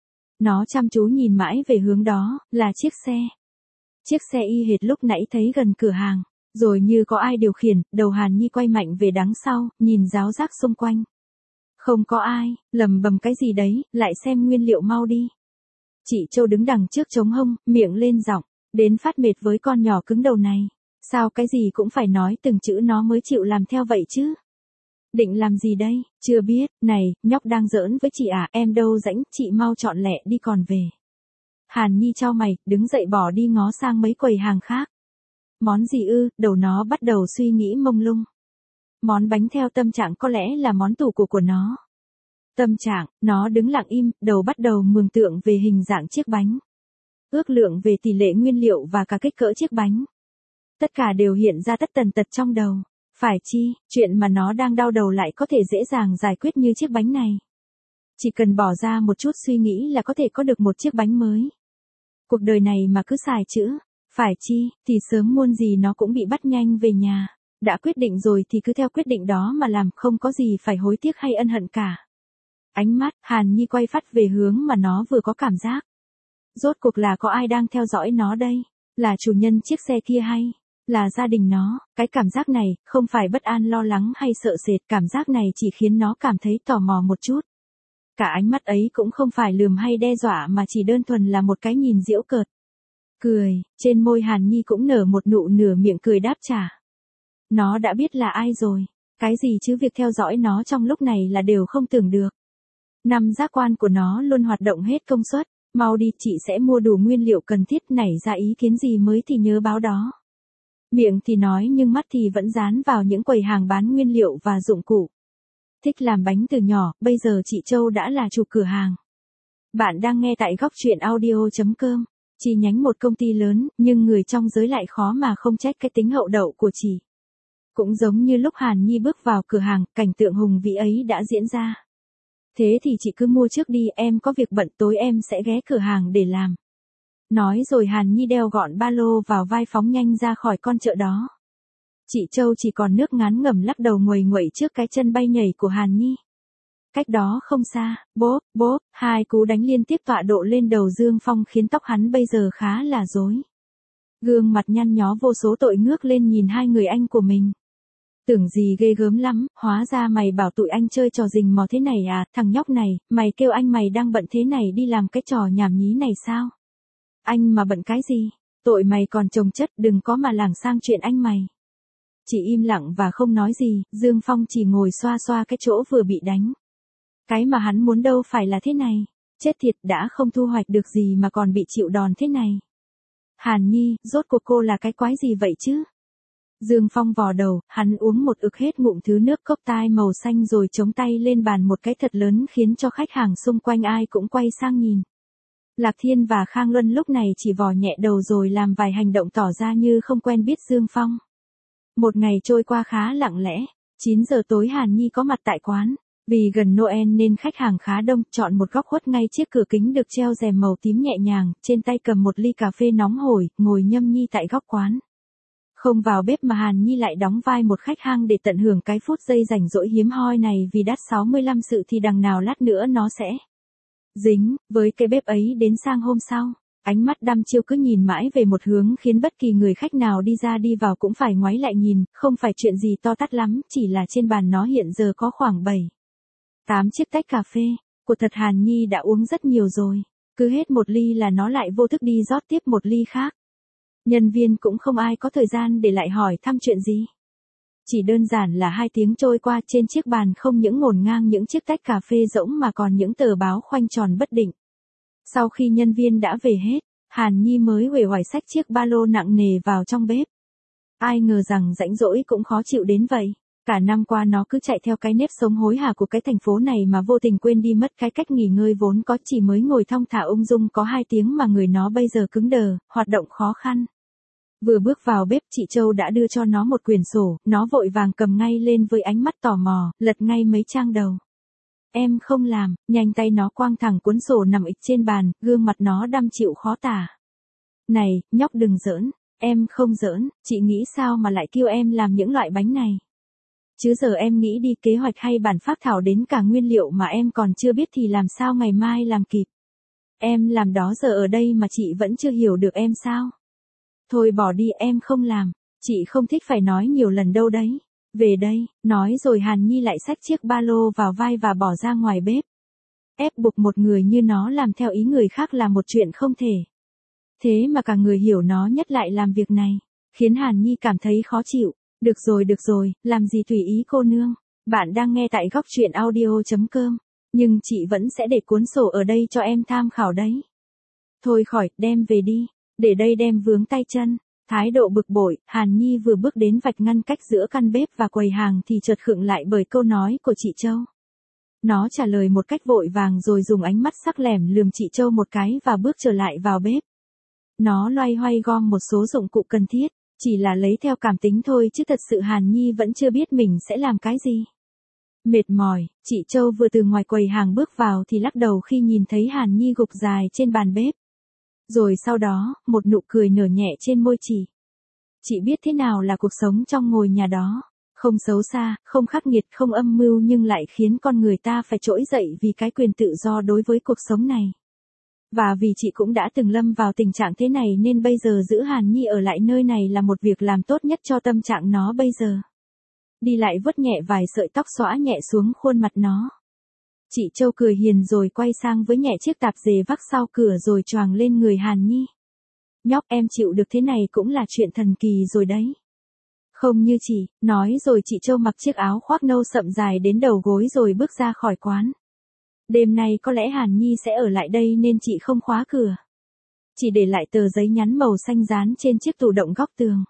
Nó chăm chú nhìn mãi về hướng đó, là chiếc xe. Chiếc xe y hệt lúc nãy thấy gần cửa hàng. Rồi như có ai điều khiển, đầu Hàn Nhi quay mạnh về đằng sau, nhìn ráo rác xung quanh. Không có ai, lầm bầm cái gì đấy, lại xem nguyên liệu mau đi. Chị Châu đứng đằng trước trống hông, miệng lên giọng, đến phát mệt với con nhỏ cứng đầu này. Sao cái gì cũng phải nói từng chữ nó mới chịu làm theo vậy chứ? Định làm gì đây? Chưa biết, này, nhóc đang giỡn với chị à, em đâu rãnh, chị mau chọn lẹ đi còn về. Hàn Nhi chau mày, đứng dậy bỏ đi ngó sang mấy quầy hàng khác. Món gì ư? Đầu nó bắt đầu suy nghĩ mông lung. Món bánh theo tâm trạng có lẽ là món tủ của nó. Tâm trạng, nó đứng lặng im, đầu bắt đầu mường tượng về hình dạng chiếc bánh. Ước lượng về tỷ lệ nguyên liệu và cả kích cỡ chiếc bánh. Tất cả đều hiện ra tất tần tật trong đầu. Phải chi, chuyện mà nó đang đau đầu lại có thể dễ dàng giải quyết như chiếc bánh này. Chỉ cần bỏ ra một chút suy nghĩ là có thể có được một chiếc bánh mới. Cuộc đời này mà cứ xài chữ, phải chi, thì sớm muộn gì nó cũng bị bắt nhanh về nhà. Đã quyết định rồi thì cứ theo quyết định đó mà làm, không có gì phải hối tiếc hay ân hận cả. Ánh mắt Hàn Nhi quay phắt về hướng mà nó vừa có cảm giác. Rốt cuộc là có ai đang theo dõi nó đây? Là chủ nhân chiếc xe kia hay là gia đình nó? Cái cảm giác này không phải bất an lo lắng hay sợ sệt, cảm giác này chỉ khiến nó cảm thấy tò mò một chút. Cả ánh mắt ấy cũng không phải lườm hay đe dọa mà chỉ đơn thuần là một cái nhìn giễu cợt. Cười, trên môi Hàn Nhi cũng nở một nụ nửa miệng cười đáp trả. Nó đã biết là ai rồi. Cái gì chứ, việc theo dõi nó trong lúc này là đều không tưởng được. Năm giác quan của nó luôn hoạt động hết công suất. Mau đi, chị sẽ mua đủ nguyên liệu cần thiết, nảy ra ý kiến gì mới thì nhớ báo đó. Miệng thì nói nhưng mắt thì vẫn dán vào những quầy hàng bán nguyên liệu và dụng cụ. Thích làm bánh từ nhỏ, bây giờ chị Châu đã là chủ cửa hàng. Bạn đang nghe tại góc truyện audio.com. Chi nhánh một công ty lớn, nhưng người trong giới lại khó mà không trách cái tính hậu đậu của chị. Cũng giống như lúc Hàn Nhi bước vào cửa hàng, cảnh tượng hùng vĩ ấy đã diễn ra. Thế thì chị cứ mua trước đi, em có việc bận, tối em sẽ ghé cửa hàng để làm. Nói rồi Hàn Nhi đeo gọn ba lô vào vai phóng nhanh ra khỏi con chợ đó. Chị Châu chỉ còn nước ngán ngẩm lắc đầu nguầy nguậy trước cái chân bay nhảy của Hàn Nhi. Cách đó không xa, bốp, bốp, hai cú đánh liên tiếp tọa độ lên đầu Dương Phong khiến tóc hắn bây giờ khá là rối. Gương mặt nhăn nhó vô số tội ngước lên nhìn hai người anh của mình. Tưởng gì ghê gớm lắm, hóa ra mày bảo tụi anh chơi trò rình mò thế này à, thằng nhóc này, mày kêu anh mày đang bận thế này đi làm cái trò nhảm nhí này sao? Anh mà bận cái gì? Tội mày còn chồng chất, đừng có mà lảng sang chuyện anh mày. Chị im lặng và không nói gì, Dương Phong chỉ ngồi xoa xoa cái chỗ vừa bị đánh. Cái mà hắn muốn đâu phải là thế này. Chết thiệt, đã không thu hoạch được gì mà còn bị chịu đòn thế này. Hàn Nhi, rốt cuộc cô là cái quái gì vậy chứ? Dương Phong vò đầu, hắn uống một ực hết ngụm thứ nước cốc tai màu xanh rồi chống tay lên bàn một cái thật lớn khiến cho khách hàng xung quanh ai cũng quay sang nhìn. Lạc Thiên và Khang Luân lúc này chỉ vò nhẹ đầu rồi làm vài hành động tỏ ra như không quen biết Dương Phong. Một ngày trôi qua khá lặng lẽ, 9 giờ tối Hàn Nhi có mặt tại quán. Vì gần Noel nên khách hàng khá đông, chọn một góc khuất ngay chiếc cửa kính được treo rèm màu tím nhẹ nhàng, trên tay cầm một ly cà phê nóng hổi, ngồi nhâm nhi tại góc quán. Không vào bếp mà Hàn Nhi lại đóng vai một khách hang để tận hưởng cái phút giây rảnh rỗi hiếm hoi này vì đắt 65 sự thì đằng nào lát nữa nó sẽ dính, với cái bếp ấy đến sang hôm sau. Ánh mắt đăm chiêu cứ nhìn mãi về một hướng khiến bất kỳ người khách nào đi ra đi vào cũng phải ngoái lại nhìn, không phải chuyện gì to tát lắm, chỉ là trên bàn nó hiện giờ có khoảng 8 chiếc tách cà phê. Của thật Hàn Nhi đã uống rất nhiều rồi. Cứ hết một ly là nó lại vô thức đi rót tiếp một ly khác. Nhân viên cũng không ai có thời gian để lại hỏi thăm chuyện gì. Chỉ đơn giản là 2 tiếng trôi qua trên chiếc bàn không những ngổn ngang những chiếc tách cà phê rỗng mà còn những tờ báo khoanh tròn bất định. Sau khi nhân viên đã về hết, Hàn Nhi mới uể oải xách chiếc ba lô nặng nề vào trong bếp. Ai ngờ rằng rãnh rỗi cũng khó chịu đến vậy. Cả năm qua nó cứ chạy theo cái nếp sống hối hả của cái thành phố này mà vô tình quên đi mất cái cách nghỉ ngơi vốn có, chỉ mới ngồi thong thả ung dung có 2 tiếng mà người nó bây giờ cứng đờ, hoạt động khó khăn. Vừa bước vào bếp chị Châu đã đưa cho nó một quyển sổ, nó vội vàng cầm ngay lên với ánh mắt tò mò, lật ngay mấy trang đầu. Em không làm, nhanh tay nó quang thẳng cuốn sổ nằm ịch trên bàn, gương mặt nó đăm chịu khó tả. Này, nhóc đừng giỡn, em không giỡn, chị nghĩ sao mà lại kêu em làm những loại bánh này. Chứ giờ em nghĩ đi kế hoạch hay bản phác thảo đến cả nguyên liệu mà em còn chưa biết thì làm sao ngày mai làm kịp. Em làm đó giờ ở đây mà chị vẫn chưa hiểu được em sao. Thôi bỏ đi, em không làm, chị không thích phải nói nhiều lần đâu đấy. Về đây, nói rồi Hàn Nhi lại xách chiếc ba lô vào vai và bỏ ra ngoài bếp. Ép buộc một người như nó làm theo ý người khác là một chuyện không thể. Thế mà cả người hiểu nó nhất lại làm việc này, khiến Hàn Nhi cảm thấy khó chịu. Được rồi, làm gì tùy ý cô nương. Bạn đang nghe tại góc truyện audio.com. Nhưng chị vẫn sẽ để cuốn sổ ở đây cho em tham khảo đấy. Thôi khỏi, đem về đi. Để đây đem vướng tay chân. Thái độ bực bội, Hàn Nhi vừa bước đến vạch ngăn cách giữa căn bếp và quầy hàng thì chợt khựng lại bởi câu nói của chị Châu. Nó trả lời một cách vội vàng rồi dùng ánh mắt sắc lẻm lườm chị Châu một cái và bước trở lại vào bếp. Nó loay hoay gom một số dụng cụ cần thiết. Chỉ là lấy theo cảm tính thôi chứ thật sự Hàn Nhi vẫn chưa biết mình sẽ làm cái gì. Mệt mỏi, chị Châu vừa từ ngoài quầy hàng bước vào thì lắc đầu khi nhìn thấy Hàn Nhi gục dài trên bàn bếp. Rồi sau đó, một nụ cười nở nhẹ trên môi chị. Chị biết thế nào là cuộc sống trong ngôi nhà đó. Không xấu xa, không khắc nghiệt, không âm mưu nhưng lại khiến con người ta phải trỗi dậy vì cái quyền tự do đối với cuộc sống này. Và vì chị cũng đã từng lâm vào tình trạng thế này nên bây giờ giữ Hàn Nhi ở lại nơi này là một việc làm tốt nhất cho tâm trạng nó bây giờ. Đi lại vuốt nhẹ vài sợi tóc xõa nhẹ xuống khuôn mặt nó. Chị Châu cười hiền rồi quay sang với nhẹ chiếc tạp dề vác sau cửa rồi choàng lên người Hàn Nhi. Nhóc em chịu được thế này cũng là chuyện thần kỳ rồi đấy. Không như chị, nói rồi chị Châu mặc chiếc áo khoác nâu sậm dài đến đầu gối rồi bước ra khỏi quán. Đêm nay có lẽ Hàn Nhi sẽ ở lại đây nên chị không khóa cửa. Chỉ để lại tờ giấy nhắn màu xanh dán trên chiếc tủ động góc tường.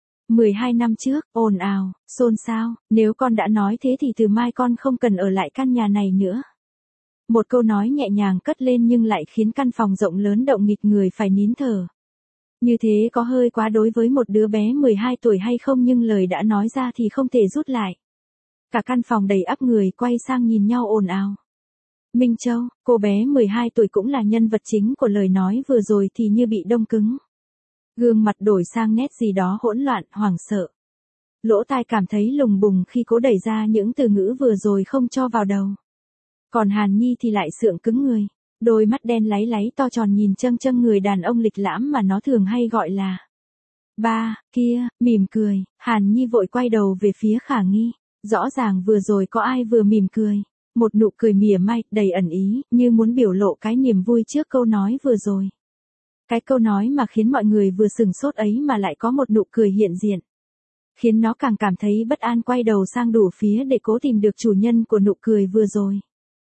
12 năm trước, ồn ào, xôn xao, nếu con đã nói thế thì từ mai con không cần ở lại căn nhà này nữa. Một câu nói nhẹ nhàng cất lên nhưng lại khiến căn phòng rộng lớn động nghịch người phải nín thở. Như thế có hơi quá đối với một đứa bé 12 tuổi hay không nhưng lời đã nói ra thì không thể rút lại. Cả căn phòng đầy ắp người quay sang nhìn nhau ồn ào. Minh Châu, cô bé 12 tuổi cũng là nhân vật chính của lời nói vừa rồi thì như bị đông cứng. Gương mặt đổi sang nét gì đó hỗn loạn, hoảng sợ. Lỗ tai cảm thấy lùng bùng khi cố đẩy ra những từ ngữ vừa rồi không cho vào đầu. Còn Hàn Nhi thì lại sượng cứng người. Đôi mắt đen láy láy to tròn nhìn châng châng người đàn ông lịch lãm mà nó thường hay gọi là ba, kia, mỉm cười. Hàn Nhi vội quay đầu về phía Khả Nghi. Rõ ràng vừa rồi có ai vừa mỉm cười. Một nụ cười mỉa mai, đầy ẩn ý, như muốn biểu lộ cái niềm vui trước câu nói vừa rồi. Cái câu nói mà khiến mọi người vừa sừng sốt ấy mà lại có một nụ cười hiện diện. khiến nó càng cảm thấy bất an, quay đầu sang đủ phía để cố tìm được chủ nhân của nụ cười vừa rồi.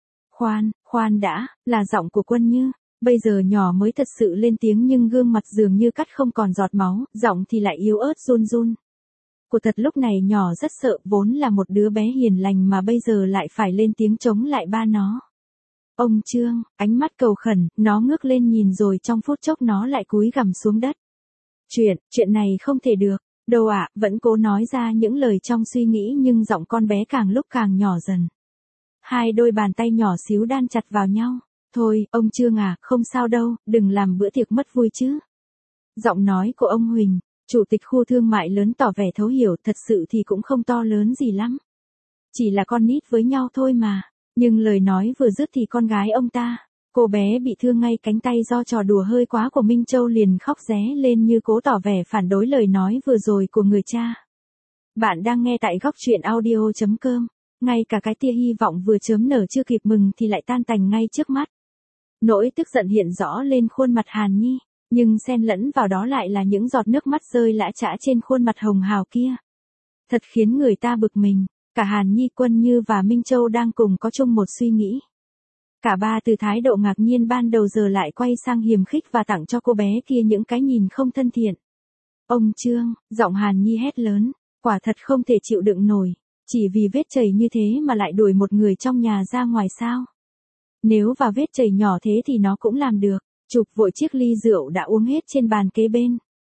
Khoan đã, là giọng của Quân Như. Bây giờ nhỏ mới thật sự lên tiếng nhưng gương mặt dường như cắt không còn giọt máu, giọng thì lại yếu ớt run run. Của thật lúc này nhỏ rất sợ, vốn là một đứa bé hiền lành mà bây giờ lại phải lên tiếng chống lại ba nó. Ông Trương, ánh mắt cầu khẩn, nó ngước lên nhìn rồi trong phút chốc nó lại cúi gằm xuống đất. Chuyện này không thể được, đâu ạ, vẫn cố nói ra những lời trong suy nghĩ nhưng giọng con bé càng lúc càng nhỏ dần. Hai đôi bàn tay nhỏ xíu đan chặt vào nhau. Thôi, ông Trương à, không sao đâu, đừng làm bữa tiệc mất vui chứ. Giọng nói của ông Huỳnh, chủ tịch khu thương mại lớn tỏ vẻ thấu hiểu, thật sự thì cũng không to lớn gì lắm. Chỉ là con nít với nhau thôi mà. Nhưng lời nói vừa dứt thì con gái ông ta, cô bé bị thương ngay cánh tay do trò đùa hơi quá của Minh Châu liền khóc ré lên như cố tỏ vẻ phản đối lời nói vừa rồi của người cha. Bạn đang nghe tại góc truyện audio.com. Ngay cả cái tia hy vọng vừa chớm nở chưa kịp mừng thì lại tan tành ngay trước mắt. Nỗi tức giận hiện rõ lên khuôn mặt Hàn Nhi, nhưng xen lẫn vào đó lại là những giọt nước mắt rơi lã chã trên khuôn mặt hồng hào kia. Thật khiến người ta bực mình, cả Hàn Nhi, Quân Như và Minh Châu đang cùng có chung một suy nghĩ. Cả ba từ thái độ ngạc nhiên ban đầu giờ lại quay sang hiềm khích và tặng cho cô bé kia những cái nhìn không thân thiện. Ông Trương, giọng Hàn Nhi hét lớn, quả thật không thể chịu đựng nổi, chỉ vì vết chảy như thế mà lại đuổi một người trong nhà ra ngoài sao? Nếu và vết chảy nhỏ thế thì nó cũng làm được. Chụp vội chiếc ly rượu đã uống hết trên bàn kế bên.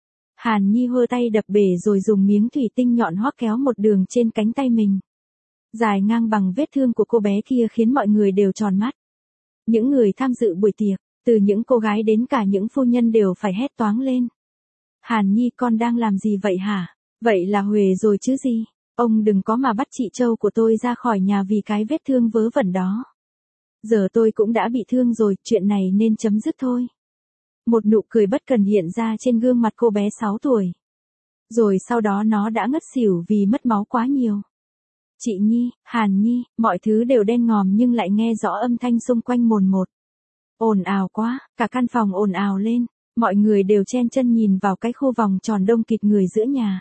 Hàn Nhi hơ tay đập bể rồi dùng miếng thủy tinh nhọn hoắt kéo một đường trên cánh tay mình. Dài ngang bằng vết thương của cô bé kia khiến mọi người đều tròn mắt. Những người tham dự buổi tiệc, từ những cô gái đến cả những phu nhân đều phải hét toáng lên. Hàn Nhi, con đang làm gì vậy hả? Vậy là huề rồi chứ gì? Ông đừng có mà bắt chị Châu của tôi ra khỏi nhà vì cái vết thương vớ vẩn đó. Giờ tôi cũng đã bị thương rồi, chuyện này nên chấm dứt thôi. Một nụ cười bất cần hiện ra trên gương mặt cô bé 6 tuổi. Rồi sau đó nó đã ngất xỉu vì mất máu quá nhiều. Chị Nhi, Hàn Nhi, mọi thứ đều đen ngòm nhưng lại nghe rõ âm thanh xung quanh mồn một. Ồn ào quá, cả căn phòng ồn ào lên, mọi người đều chen chân nhìn vào cái khu vòng tròn đông kịt người giữa nhà.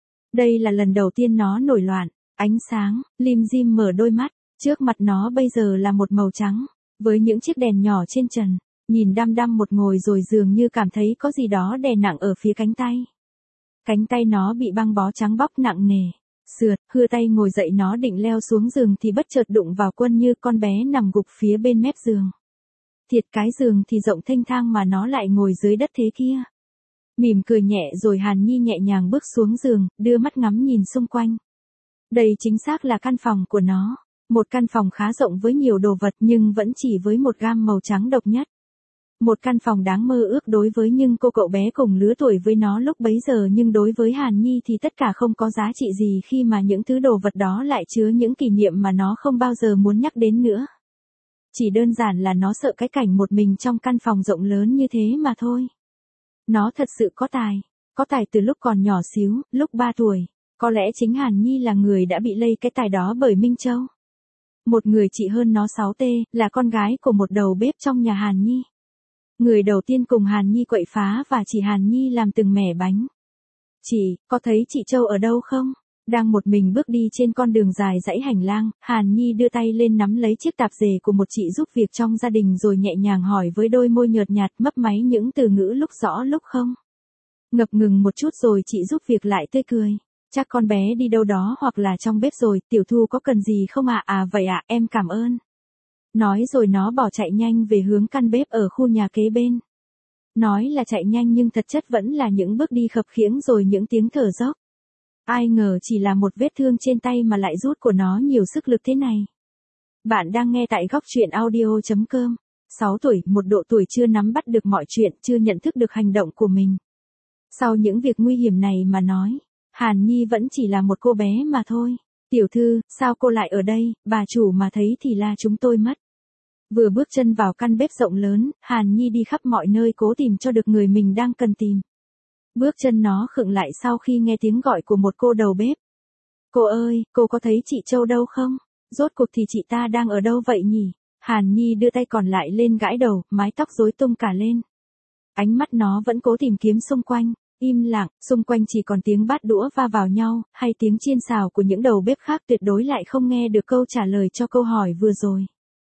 Đây là lần đầu tiên nó nổi loạn, ánh sáng, lim dim mở đôi mắt. Trước mặt nó bây giờ là một màu trắng, với những chiếc đèn nhỏ trên trần, nhìn đăm đăm một ngồi rồi dường như cảm thấy có gì đó đè nặng ở phía cánh tay. Cánh tay nó bị băng bó trắng bóc nặng nề, hưa tay ngồi dậy nó định leo xuống giường thì bất chợt đụng vào Quân Như, con bé nằm gục phía bên mép giường. Thiệt cái giường thì rộng thênh thang mà nó lại ngồi dưới đất thế kia. Mỉm cười nhẹ rồi Hàn Nhi nhẹ nhàng bước xuống giường, đưa mắt ngắm nhìn xung quanh. Đây chính xác là căn phòng của nó. Một căn phòng khá rộng với nhiều đồ vật nhưng vẫn chỉ với một gam màu trắng độc nhất. Một căn phòng đáng mơ ước đối với những cậu bé cùng lứa tuổi với nó lúc bấy giờ, nhưng đối với Hàn Nhi thì tất cả không có giá trị gì khi mà những thứ đồ vật đó lại chứa những kỷ niệm mà nó không bao giờ muốn nhắc đến nữa. Chỉ đơn giản là nó sợ cái cảnh một mình trong căn phòng rộng lớn như thế mà thôi. Nó thật sự có tài từ lúc còn nhỏ xíu, lúc 3 tuổi. Có lẽ chính Hàn Nhi là người đã bị lây cái tài đó bởi Minh Châu. Một người chị hơn nó 6T, là con gái của một đầu bếp trong nhà Hàn Nhi. Người đầu tiên cùng Hàn Nhi quậy phá và chỉ Hàn Nhi làm từng mẻ bánh. Chị, có thấy chị Châu ở đâu không? Đang một mình bước đi trên con đường dài dãy hành lang, Hàn Nhi đưa tay lên nắm lấy chiếc tạp dề của một chị giúp việc trong gia đình rồi nhẹ nhàng hỏi với đôi môi nhợt nhạt mấp máy những từ ngữ lúc rõ lúc không. Ngập ngừng một chút rồi chị giúp việc lại tươi cười. Chắc con bé đi đâu đó hoặc là trong bếp rồi, tiểu Thu có cần gì không ạ? À vậy ạ, em cảm ơn. Nói rồi nó bỏ chạy nhanh về hướng căn bếp ở khu nhà kế bên. Nói là chạy nhanh nhưng thật chất vẫn là những bước đi khập khiễng rồi những tiếng thở dốc. Ai ngờ chỉ là một vết thương trên tay mà lại rút của nó nhiều sức lực thế này. Bạn đang nghe tại góc truyện audio.com. 6 tuổi, một độ tuổi chưa nắm bắt được mọi chuyện, chưa nhận thức được hành động của mình. Sau những việc nguy hiểm này mà nói, Hàn Nhi vẫn chỉ là một cô bé mà thôi. Tiểu thư, sao cô lại ở đây, bà chủ mà thấy thì la chúng tôi mất. Vừa bước chân vào căn bếp rộng lớn, Hàn Nhi đi khắp mọi nơi cố tìm cho được người mình đang cần tìm. Bước chân nó khựng lại sau khi nghe tiếng gọi của một cô đầu bếp. Cô ơi, cô có thấy chị Châu đâu không? Rốt cuộc thì chị ta đang ở đâu vậy nhỉ? Hàn Nhi đưa tay còn lại lên gãi đầu, mái tóc rối tung cả lên. Ánh mắt nó vẫn cố tìm kiếm xung quanh, Im lặng, xung quanh chỉ còn tiếng bát đũa va vào nhau, hay tiếng chiên xào của những đầu bếp khác tuyệt đối lại không nghe được câu trả lời cho câu hỏi vừa rồi.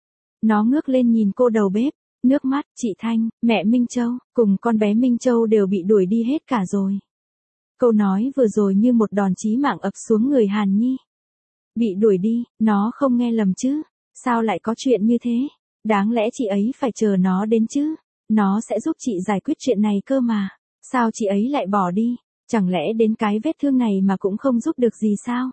Nó ngước lên nhìn cô đầu bếp, nước mắt, chị Thanh, mẹ Minh Châu, cùng con bé Minh Châu đều bị đuổi đi hết cả rồi. Câu nói vừa rồi như một đòn chí mạng ập xuống người Hàn Nhi. Bị đuổi đi, nó không nghe lầm chứ, sao lại có chuyện như thế, đáng lẽ chị ấy phải chờ nó đến chứ, nó sẽ giúp chị giải quyết chuyện này cơ mà, sao chị ấy lại bỏ đi, chẳng lẽ đến cái vết thương này mà cũng không giúp được gì sao?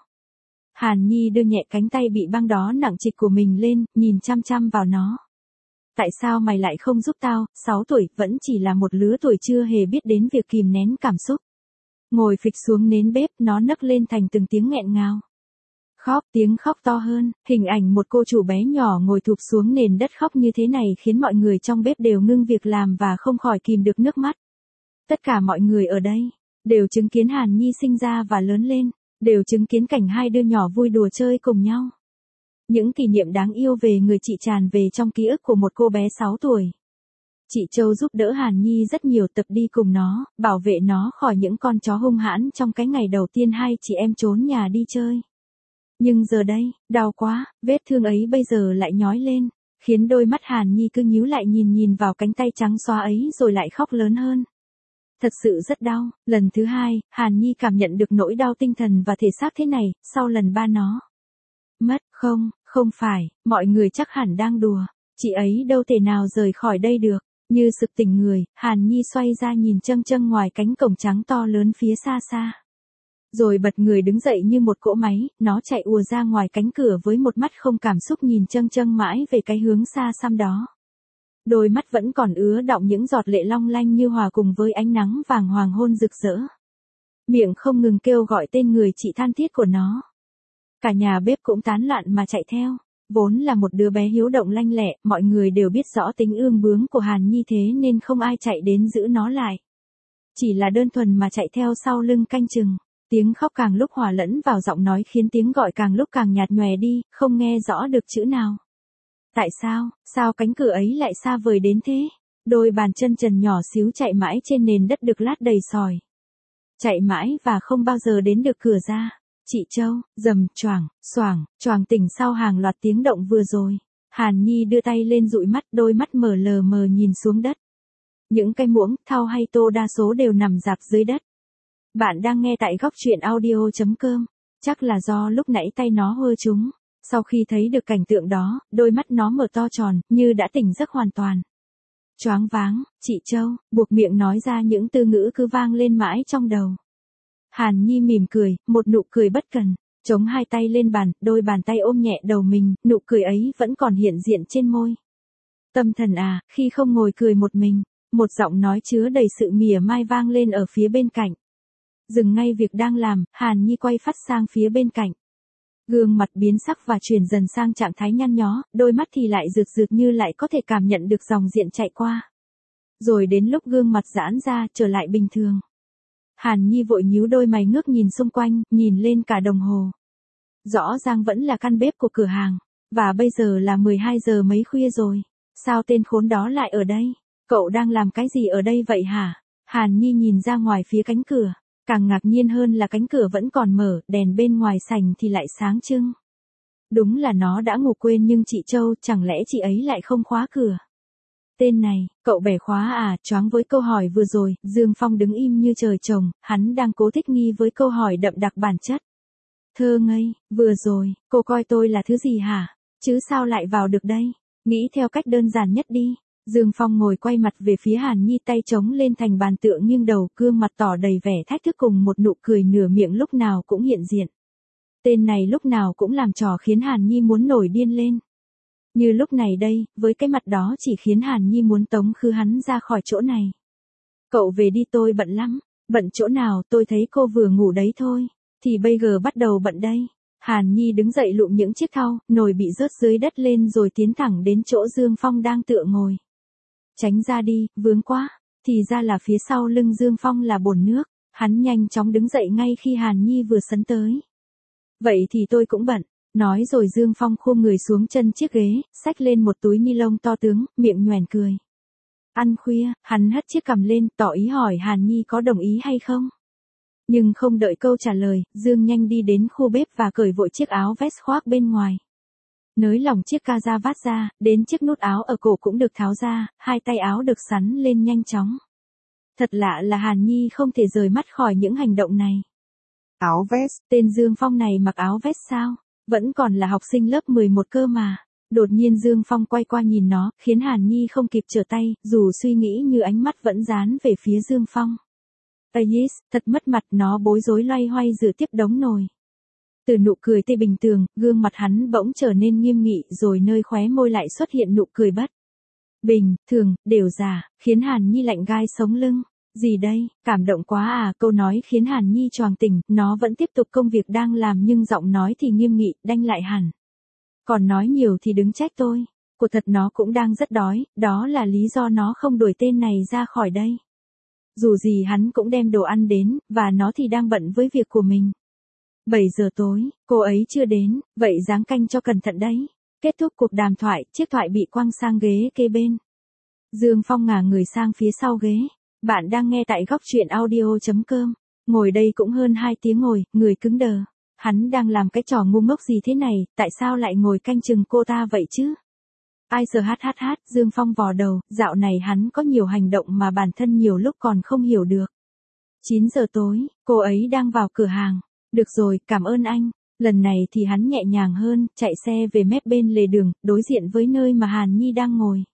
Hàn Nhi đưa nhẹ cánh tay bị băng đó nặng trịch của mình lên, nhìn chăm chăm vào nó. Tại sao mày lại không giúp tao, 6 tuổi, vẫn chỉ là một lứa tuổi chưa hề biết đến việc kìm nén cảm xúc. Ngồi phịch xuống nến bếp, nó nấc lên thành từng tiếng nghẹn ngào. Khóc, tiếng khóc to hơn, hình ảnh một cô chủ bé nhỏ ngồi thụp xuống nền đất khóc như thế này khiến mọi người trong bếp đều ngưng việc làm và không khỏi kìm được nước mắt. Tất cả mọi người ở đây, đều chứng kiến Hàn Nhi sinh ra và lớn lên, đều chứng kiến cảnh hai đứa nhỏ vui đùa chơi cùng nhau. Những kỷ niệm đáng yêu về người chị tràn về trong ký ức của một cô bé 6 tuổi. Chị Châu giúp đỡ Hàn Nhi rất nhiều, tập đi cùng nó, bảo vệ nó khỏi những con chó hung hãn trong cái ngày đầu tiên hai chị em trốn nhà đi chơi. Nhưng giờ đây, đau quá, vết thương ấy bây giờ lại nhói lên, khiến đôi mắt Hàn Nhi cứ nhíu lại nhìn vào cánh tay trắng xóa ấy rồi lại khóc lớn hơn. Thật sự rất đau, lần thứ hai, Hàn Nhi cảm nhận được nỗi đau tinh thần và thể xác thế này, sau lần ba nó mất, không phải, mọi người chắc hẳn đang đùa, chị ấy đâu thể nào rời khỏi đây được, như sực tỉnh người, Hàn Nhi xoay ra nhìn châng châng ngoài cánh cổng trắng to lớn phía xa xa. Rồi bật người đứng dậy như một cỗ máy, nó chạy ùa ra ngoài cánh cửa với một mắt không cảm xúc nhìn châng châng mãi về cái hướng xa xăm đó. Đôi mắt vẫn còn ứa đọng những giọt lệ long lanh như hòa cùng với ánh nắng vàng hoàng hôn rực rỡ. Miệng không ngừng kêu gọi tên người chị than thiết của nó. Cả nhà bếp cũng tán loạn mà chạy theo. Vốn là một đứa bé hiếu động lanh lẹ, mọi người đều biết rõ tính ương bướng của Hàn Nhi thế nên không ai chạy đến giữ nó lại. Chỉ là đơn thuần mà chạy theo sau lưng canh chừng. Tiếng khóc càng lúc hòa lẫn vào giọng nói khiến tiếng gọi càng lúc càng nhạt nhòe đi, không nghe rõ được chữ nào. Tại sao cánh cửa ấy lại xa vời đến thế? Đôi bàn chân trần nhỏ xíu chạy mãi trên nền đất được lát đầy sỏi. Chạy mãi và không bao giờ đến được cửa ra. Chị Châu, rầm, choàng tỉnh sau hàng loạt tiếng động vừa rồi. Hàn Nhi đưa tay lên dụi mắt, đôi mắt mở lờ mờ nhìn xuống đất. Những cái muỗng, thau hay tô đa số đều nằm rạp dưới đất. Bạn đang nghe tại góc truyện audio.com. Chắc là do lúc nãy tay nó hơ chúng. Sau khi thấy được cảnh tượng đó, đôi mắt nó mở to tròn, như đã tỉnh giấc hoàn toàn. Choáng váng, chị Châu, buộc miệng nói ra những từ ngữ cứ vang lên mãi trong đầu. Hàn Nhi mỉm cười, một nụ cười bất cần, chống hai tay lên bàn, đôi bàn tay ôm nhẹ đầu mình, nụ cười ấy vẫn còn hiện diện trên môi. Tâm thần à, khi không ngồi cười một mình, một giọng nói chứa đầy sự mỉa mai vang lên ở phía bên cạnh. Dừng ngay việc đang làm, Hàn Nhi quay phát sang phía bên cạnh. Gương mặt biến sắc và chuyển dần sang trạng thái nhăn nhó, đôi mắt thì lại rực rực như lại có thể cảm nhận được dòng điện chạy qua. Rồi đến lúc gương mặt giãn ra, trở lại bình thường. Hàn Nhi vội nhíu đôi mày ngước nhìn xung quanh, nhìn lên cả đồng hồ. Rõ ràng vẫn là căn bếp của cửa hàng, và bây giờ là 12 giờ mấy khuya rồi. Sao tên khốn đó lại ở đây? Cậu đang làm cái gì ở đây vậy hả? Hàn Nhi nhìn ra ngoài phía cánh cửa. Càng ngạc nhiên hơn là cánh cửa vẫn còn mở, đèn bên ngoài sảnh thì lại sáng trưng. Đúng là nó đã ngủ quên nhưng chị Châu, chẳng lẽ chị ấy lại không khóa cửa? Tên này, cậu bẻ khóa à? Choáng với câu hỏi vừa rồi, Dương Phong đứng im như trời trồng, hắn đang cố thích nghi với câu hỏi đậm đặc bản chất. Thơ ngây, vừa rồi, cô coi tôi là thứ gì hả? Chứ sao lại vào được đây? Nghĩ theo cách đơn giản nhất đi. Dương Phong ngồi quay mặt về phía Hàn Nhi, tay chống lên thành bàn tựa nghiêng đầu, gương mặt tỏ đầy vẻ thách thức cùng một nụ cười nửa miệng lúc nào cũng hiện diện. Tên này lúc nào cũng làm trò khiến Hàn Nhi muốn nổi điên lên. Như lúc này đây, với cái mặt đó chỉ khiến Hàn Nhi muốn tống khứ hắn ra khỏi chỗ này. Cậu về đi, tôi bận lắm. Bận chỗ nào? Tôi thấy cô vừa ngủ đấy thôi. Thì bây giờ bắt đầu bận đây. Hàn Nhi đứng dậy lụm những chiếc thau, nồi bị rớt dưới đất lên rồi tiến thẳng đến chỗ Dương Phong đang tựa ngồi. Tránh ra đi, vướng quá. Thì ra là phía sau lưng Dương Phong là bồn nước. Hắn nhanh chóng đứng dậy ngay khi Hàn Nhi vừa sấn tới. Vậy thì tôi cũng bận. Nói rồi Dương Phong khum người xuống chân chiếc ghế, xách lên một túi ni lông to tướng, miệng nhoẻn cười. Ăn khuya, hắn hất chiếc cằm lên, tỏ ý hỏi Hàn Nhi có đồng ý hay không. Nhưng không đợi câu trả lời, Dương nhanh đi đến khu bếp và cởi vội chiếc áo vest khoác bên ngoài. Nới lỏng chiếc ca ra vát ra, đến chiếc nút áo ở cổ cũng được tháo ra, hai tay áo được xắn lên nhanh chóng. Thật lạ là Hàn Nhi không thể rời mắt khỏi những hành động này. Áo vest, Tên Dương Phong này mặc áo vest sao? Vẫn còn là học sinh lớp 11 cơ mà. Đột nhiên Dương Phong quay qua nhìn nó, khiến Hàn Nhi không kịp trở tay, dù suy nghĩ như ánh mắt vẫn dán về phía Dương Phong. Yes, thật mất mặt, nó bối rối loay hoay rửa tiếp đống nồi. Từ nụ cười tươi bình thường, gương mặt hắn bỗng trở nên nghiêm nghị, rồi nơi khóe môi lại xuất hiện nụ cười bất bình thường, đều giả, khiến Hàn Nhi lạnh gai sống lưng. Gì đây, cảm động quá à, câu nói khiến Hàn Nhi choàng tỉnh, nó vẫn tiếp tục công việc đang làm nhưng giọng nói thì nghiêm nghị, đanh lại hẳn. Còn nói nhiều thì đứng trách tôi. Của thật nó cũng đang rất đói, đó là lý do nó không đuổi tên này ra khỏi đây. Dù gì hắn cũng đem đồ ăn đến, và nó thì đang bận với việc của mình. 7 giờ tối, cô ấy chưa đến, vậy ráng canh cho cẩn thận đấy. Kết thúc cuộc đàm thoại, chiếc thoại bị quăng sang ghế kê bên. Dương Phong ngả người sang phía sau ghế. Bạn đang nghe tại góc truyện audio.com. Ngồi đây cũng hơn 2 tiếng ngồi, người cứng đờ. Hắn đang làm cái trò ngu ngốc gì thế này, tại sao lại ngồi canh chừng cô ta vậy chứ? Ai giờ hát, Dương Phong vò đầu, dạo này hắn có nhiều hành động mà bản thân nhiều lúc còn không hiểu được. 9 giờ tối, cô ấy đang vào cửa hàng. Được rồi, cảm ơn anh. Lần này thì hắn nhẹ nhàng hơn, chạy xe về mép bên lề đường, đối diện với nơi mà Hàn Nhi đang ngồi.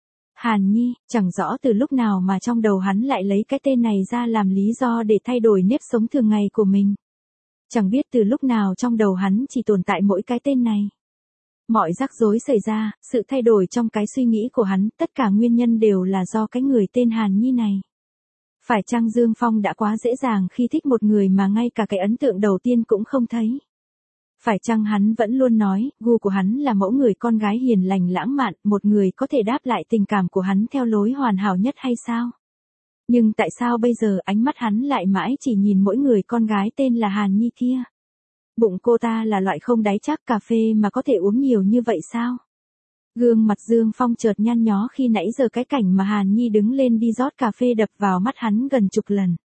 Hàn Nhi, chẳng rõ từ lúc nào mà trong đầu hắn lại lấy cái tên này ra làm lý do để thay đổi nếp sống thường ngày của mình. Chẳng biết từ lúc nào trong đầu hắn chỉ tồn tại mỗi cái tên này. Mọi rắc rối xảy ra, sự thay đổi trong cái suy nghĩ của hắn, tất cả nguyên nhân đều là do cái người tên Hàn Nhi này. Phải chăng Dương Phong đã quá dễ dàng khi thích một người mà ngay cả cái ấn tượng đầu tiên cũng không thấy? Phải chăng hắn vẫn luôn nói, gu của hắn là mẫu người con gái hiền lành lãng mạn, một người có thể đáp lại tình cảm của hắn theo lối hoàn hảo nhất hay sao? Nhưng tại sao bây giờ ánh mắt hắn lại mãi chỉ nhìn mỗi người con gái tên là Hàn Nhi kia? Bụng cô ta là loại không đáy chắc cà phê mà có thể uống nhiều như vậy sao? Gương mặt Dương Phong chợt nhăn nhó khi nãy giờ cái cảnh mà Hàn Nhi đứng lên đi rót cà phê đập vào mắt hắn gần chục lần.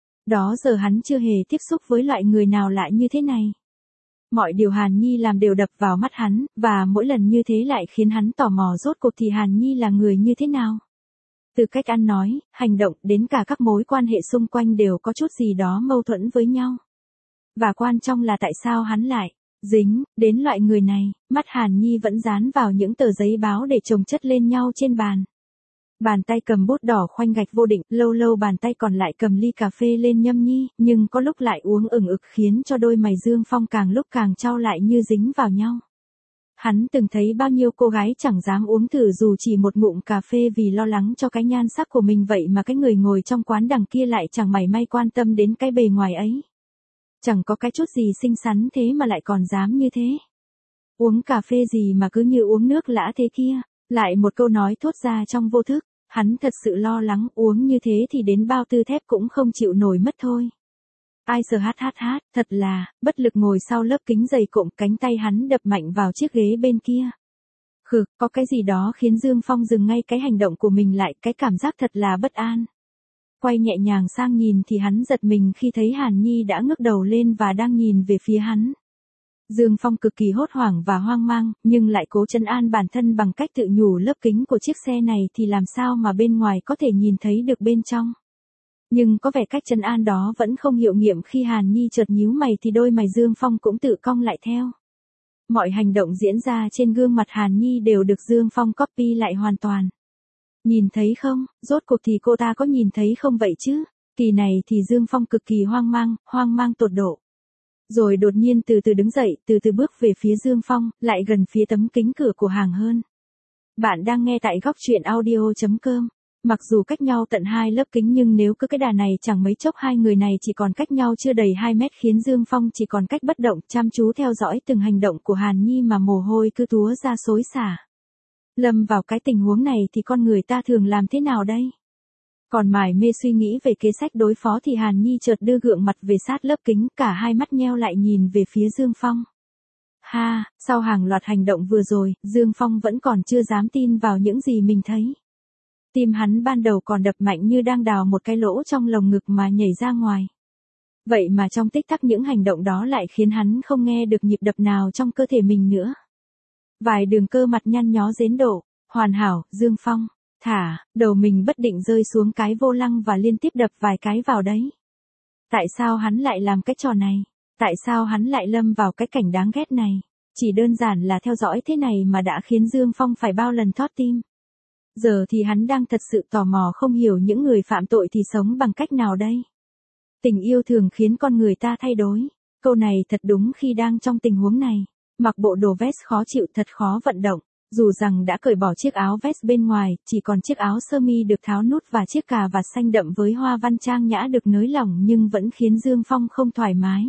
Đó giờ hắn chưa hề tiếp xúc với loại người nào lại như thế này. Mọi điều Hàn Nhi làm đều đập vào mắt hắn, và mỗi lần như thế lại khiến hắn tò mò rốt cuộc thì Hàn Nhi là người như thế nào. Từ cách ăn nói, hành động đến cả các mối quan hệ xung quanh đều có chút gì đó mâu thuẫn với nhau. Và quan trọng là tại sao hắn lại dính đến loại người này. Mắt Hàn Nhi vẫn dán vào những tờ giấy báo để chồng chất lên nhau trên bàn. Bàn tay cầm bút đỏ khoanh gạch vô định, lâu lâu bàn tay còn lại cầm ly cà phê lên nhâm nhi, nhưng có lúc lại uống ửng ực khiến cho đôi mày Dương Phong càng lúc càng chau lại như dính vào nhau. Hắn từng thấy bao nhiêu cô gái chẳng dám uống thử dù chỉ một ngụm cà phê vì lo lắng cho cái nhan sắc của mình, vậy mà cái người ngồi trong quán đằng kia lại chẳng mảy may quan tâm đến cái bề ngoài ấy. Chẳng có cái chút gì xinh xắn thế mà lại còn dám như thế. Uống cà phê gì mà cứ như uống nước lã thế kia. Lại một câu nói thốt ra trong vô thức. Hắn thật sự lo lắng uống như thế thì đến bao tư thép cũng không chịu nổi mất thôi. Ai giờ hát, thật là, bất lực ngồi sau lớp kính dày cộm, cánh tay hắn đập mạnh vào chiếc ghế bên kia. Khực, có cái gì đó khiến Dương Phong dừng ngay cái hành động của mình lại, cái cảm giác thật là bất an. Quay nhẹ nhàng sang nhìn thì hắn giật mình khi thấy Hàn Nhi đã ngước đầu lên và đang nhìn về phía hắn. Dương Phong cực kỳ hốt hoảng và hoang mang, nhưng lại cố trấn an bản thân bằng cách tự nhủ lớp kính của chiếc xe này thì làm sao mà bên ngoài có thể nhìn thấy được bên trong. Nhưng có vẻ cách trấn an đó vẫn không hiệu nghiệm khi Hàn Nhi chợt nhíu mày thì đôi mày Dương Phong cũng tự cong lại theo. Mọi hành động diễn ra trên gương mặt Hàn Nhi đều được Dương Phong copy lại hoàn toàn. Nhìn thấy không, rốt cuộc thì cô ta có nhìn thấy không vậy chứ? Kỳ này thì Dương Phong cực kỳ hoang mang tột độ. Rồi đột nhiên từ từ đứng dậy, từ từ bước về phía Dương Phong, lại gần phía tấm kính cửa của hàng hơn. Bạn đang nghe tại góc truyện audio.com. Mặc dù cách nhau tận 2 lớp kính nhưng nếu cứ cái đà này chẳng mấy chốc hai người này chỉ còn cách nhau chưa đầy 2 mét, khiến Dương Phong chỉ còn cách bất động chăm chú theo dõi từng hành động của Hàn Nhi mà mồ hôi cứ túa ra xối xả. Lâm vào cái tình huống này thì con người ta thường làm thế nào đây? Còn mải mê suy nghĩ về kế sách đối phó thì Hàn Nhi chợt đưa gượng mặt về sát lớp kính, cả hai mắt nheo lại nhìn về phía Dương Phong. Sau hàng loạt hành động vừa rồi, Dương Phong vẫn còn chưa dám tin vào những gì mình thấy. Tim hắn ban đầu còn đập mạnh như đang đào một cái lỗ trong lồng ngực mà nhảy ra ngoài. Vậy mà trong tích tắc những hành động đó lại khiến hắn không nghe được nhịp đập nào trong cơ thể mình nữa. Vài đường cơ mặt nhăn nhó đến độ, hoàn hảo, Dương Phong, thả, đầu mình bất định rơi xuống cái vô lăng và liên tiếp đập vài cái vào đấy. Tại sao hắn lại làm cái trò này? Tại sao hắn lại lâm vào cái cảnh đáng ghét này? Chỉ đơn giản là theo dõi thế này mà đã khiến Dương Phong phải bao lần thót tim. Giờ thì hắn đang thật sự tò mò không hiểu những người phạm tội thì sống bằng cách nào đây? Tình yêu thường khiến con người ta thay đổi. Câu này thật đúng khi đang trong tình huống này. Mặc bộ đồ vest khó chịu thật khó vận động. Dù rằng đã cởi bỏ chiếc áo vest bên ngoài, chỉ còn chiếc áo sơ mi được tháo nút và chiếc cà vạt xanh đậm với hoa văn trang nhã được nới lỏng nhưng vẫn khiến Dương Phong không thoải mái.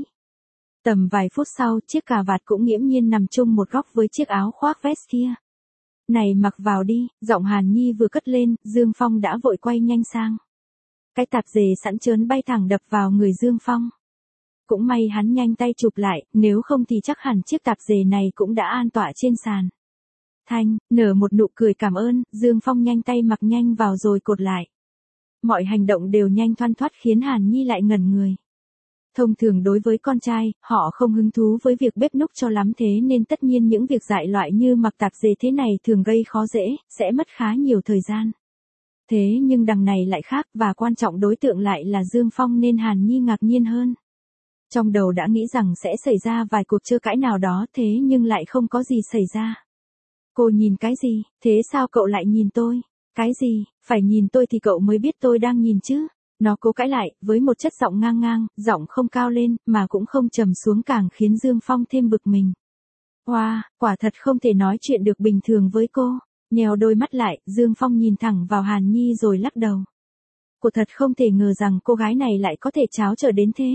Tầm vài phút sau, chiếc cà vạt cũng nghiễm nhiên nằm chung một góc với chiếc áo khoác vest kia. Này mặc vào đi, giọng Hàn Nhi vừa cất lên, Dương Phong đã vội quay nhanh sang. Cái tạp dề sẵn trớn bay thẳng đập vào người Dương Phong. Cũng may hắn nhanh tay chụp lại, nếu không thì chắc hẳn chiếc tạp dề này cũng đã an tọa trên sàn. Thanh, nở một nụ cười cảm ơn, Dương Phong nhanh tay mặc nhanh vào rồi cột lại. Mọi hành động đều nhanh thoăn thoắt khiến Hàn Nhi lại ngẩn người. Thông thường đối với con trai, họ không hứng thú với việc bếp núc cho lắm thế nên tất nhiên những việc dại loại như mặc tạp dề thế này thường gây khó dễ, sẽ mất khá nhiều thời gian. Thế nhưng đằng này lại khác và quan trọng đối tượng lại là Dương Phong nên Hàn Nhi ngạc nhiên hơn. Trong đầu đã nghĩ rằng sẽ xảy ra vài cuộc chơi cãi nào đó thế nhưng lại không có gì xảy ra. Cô nhìn cái gì, thế sao cậu lại nhìn tôi? Cái gì, phải nhìn tôi thì cậu mới biết tôi đang nhìn chứ. Nó cố cãi lại, với một chất giọng ngang ngang, giọng không cao lên, mà cũng không trầm xuống càng khiến Dương Phong thêm bực mình. Wow, quả thật không thể nói chuyện được bình thường với cô. Nhèo đôi mắt lại, Dương Phong nhìn thẳng vào Hàn Nhi rồi lắc đầu. Cô thật không thể ngờ rằng cô gái này lại có thể tráo trở đến thế.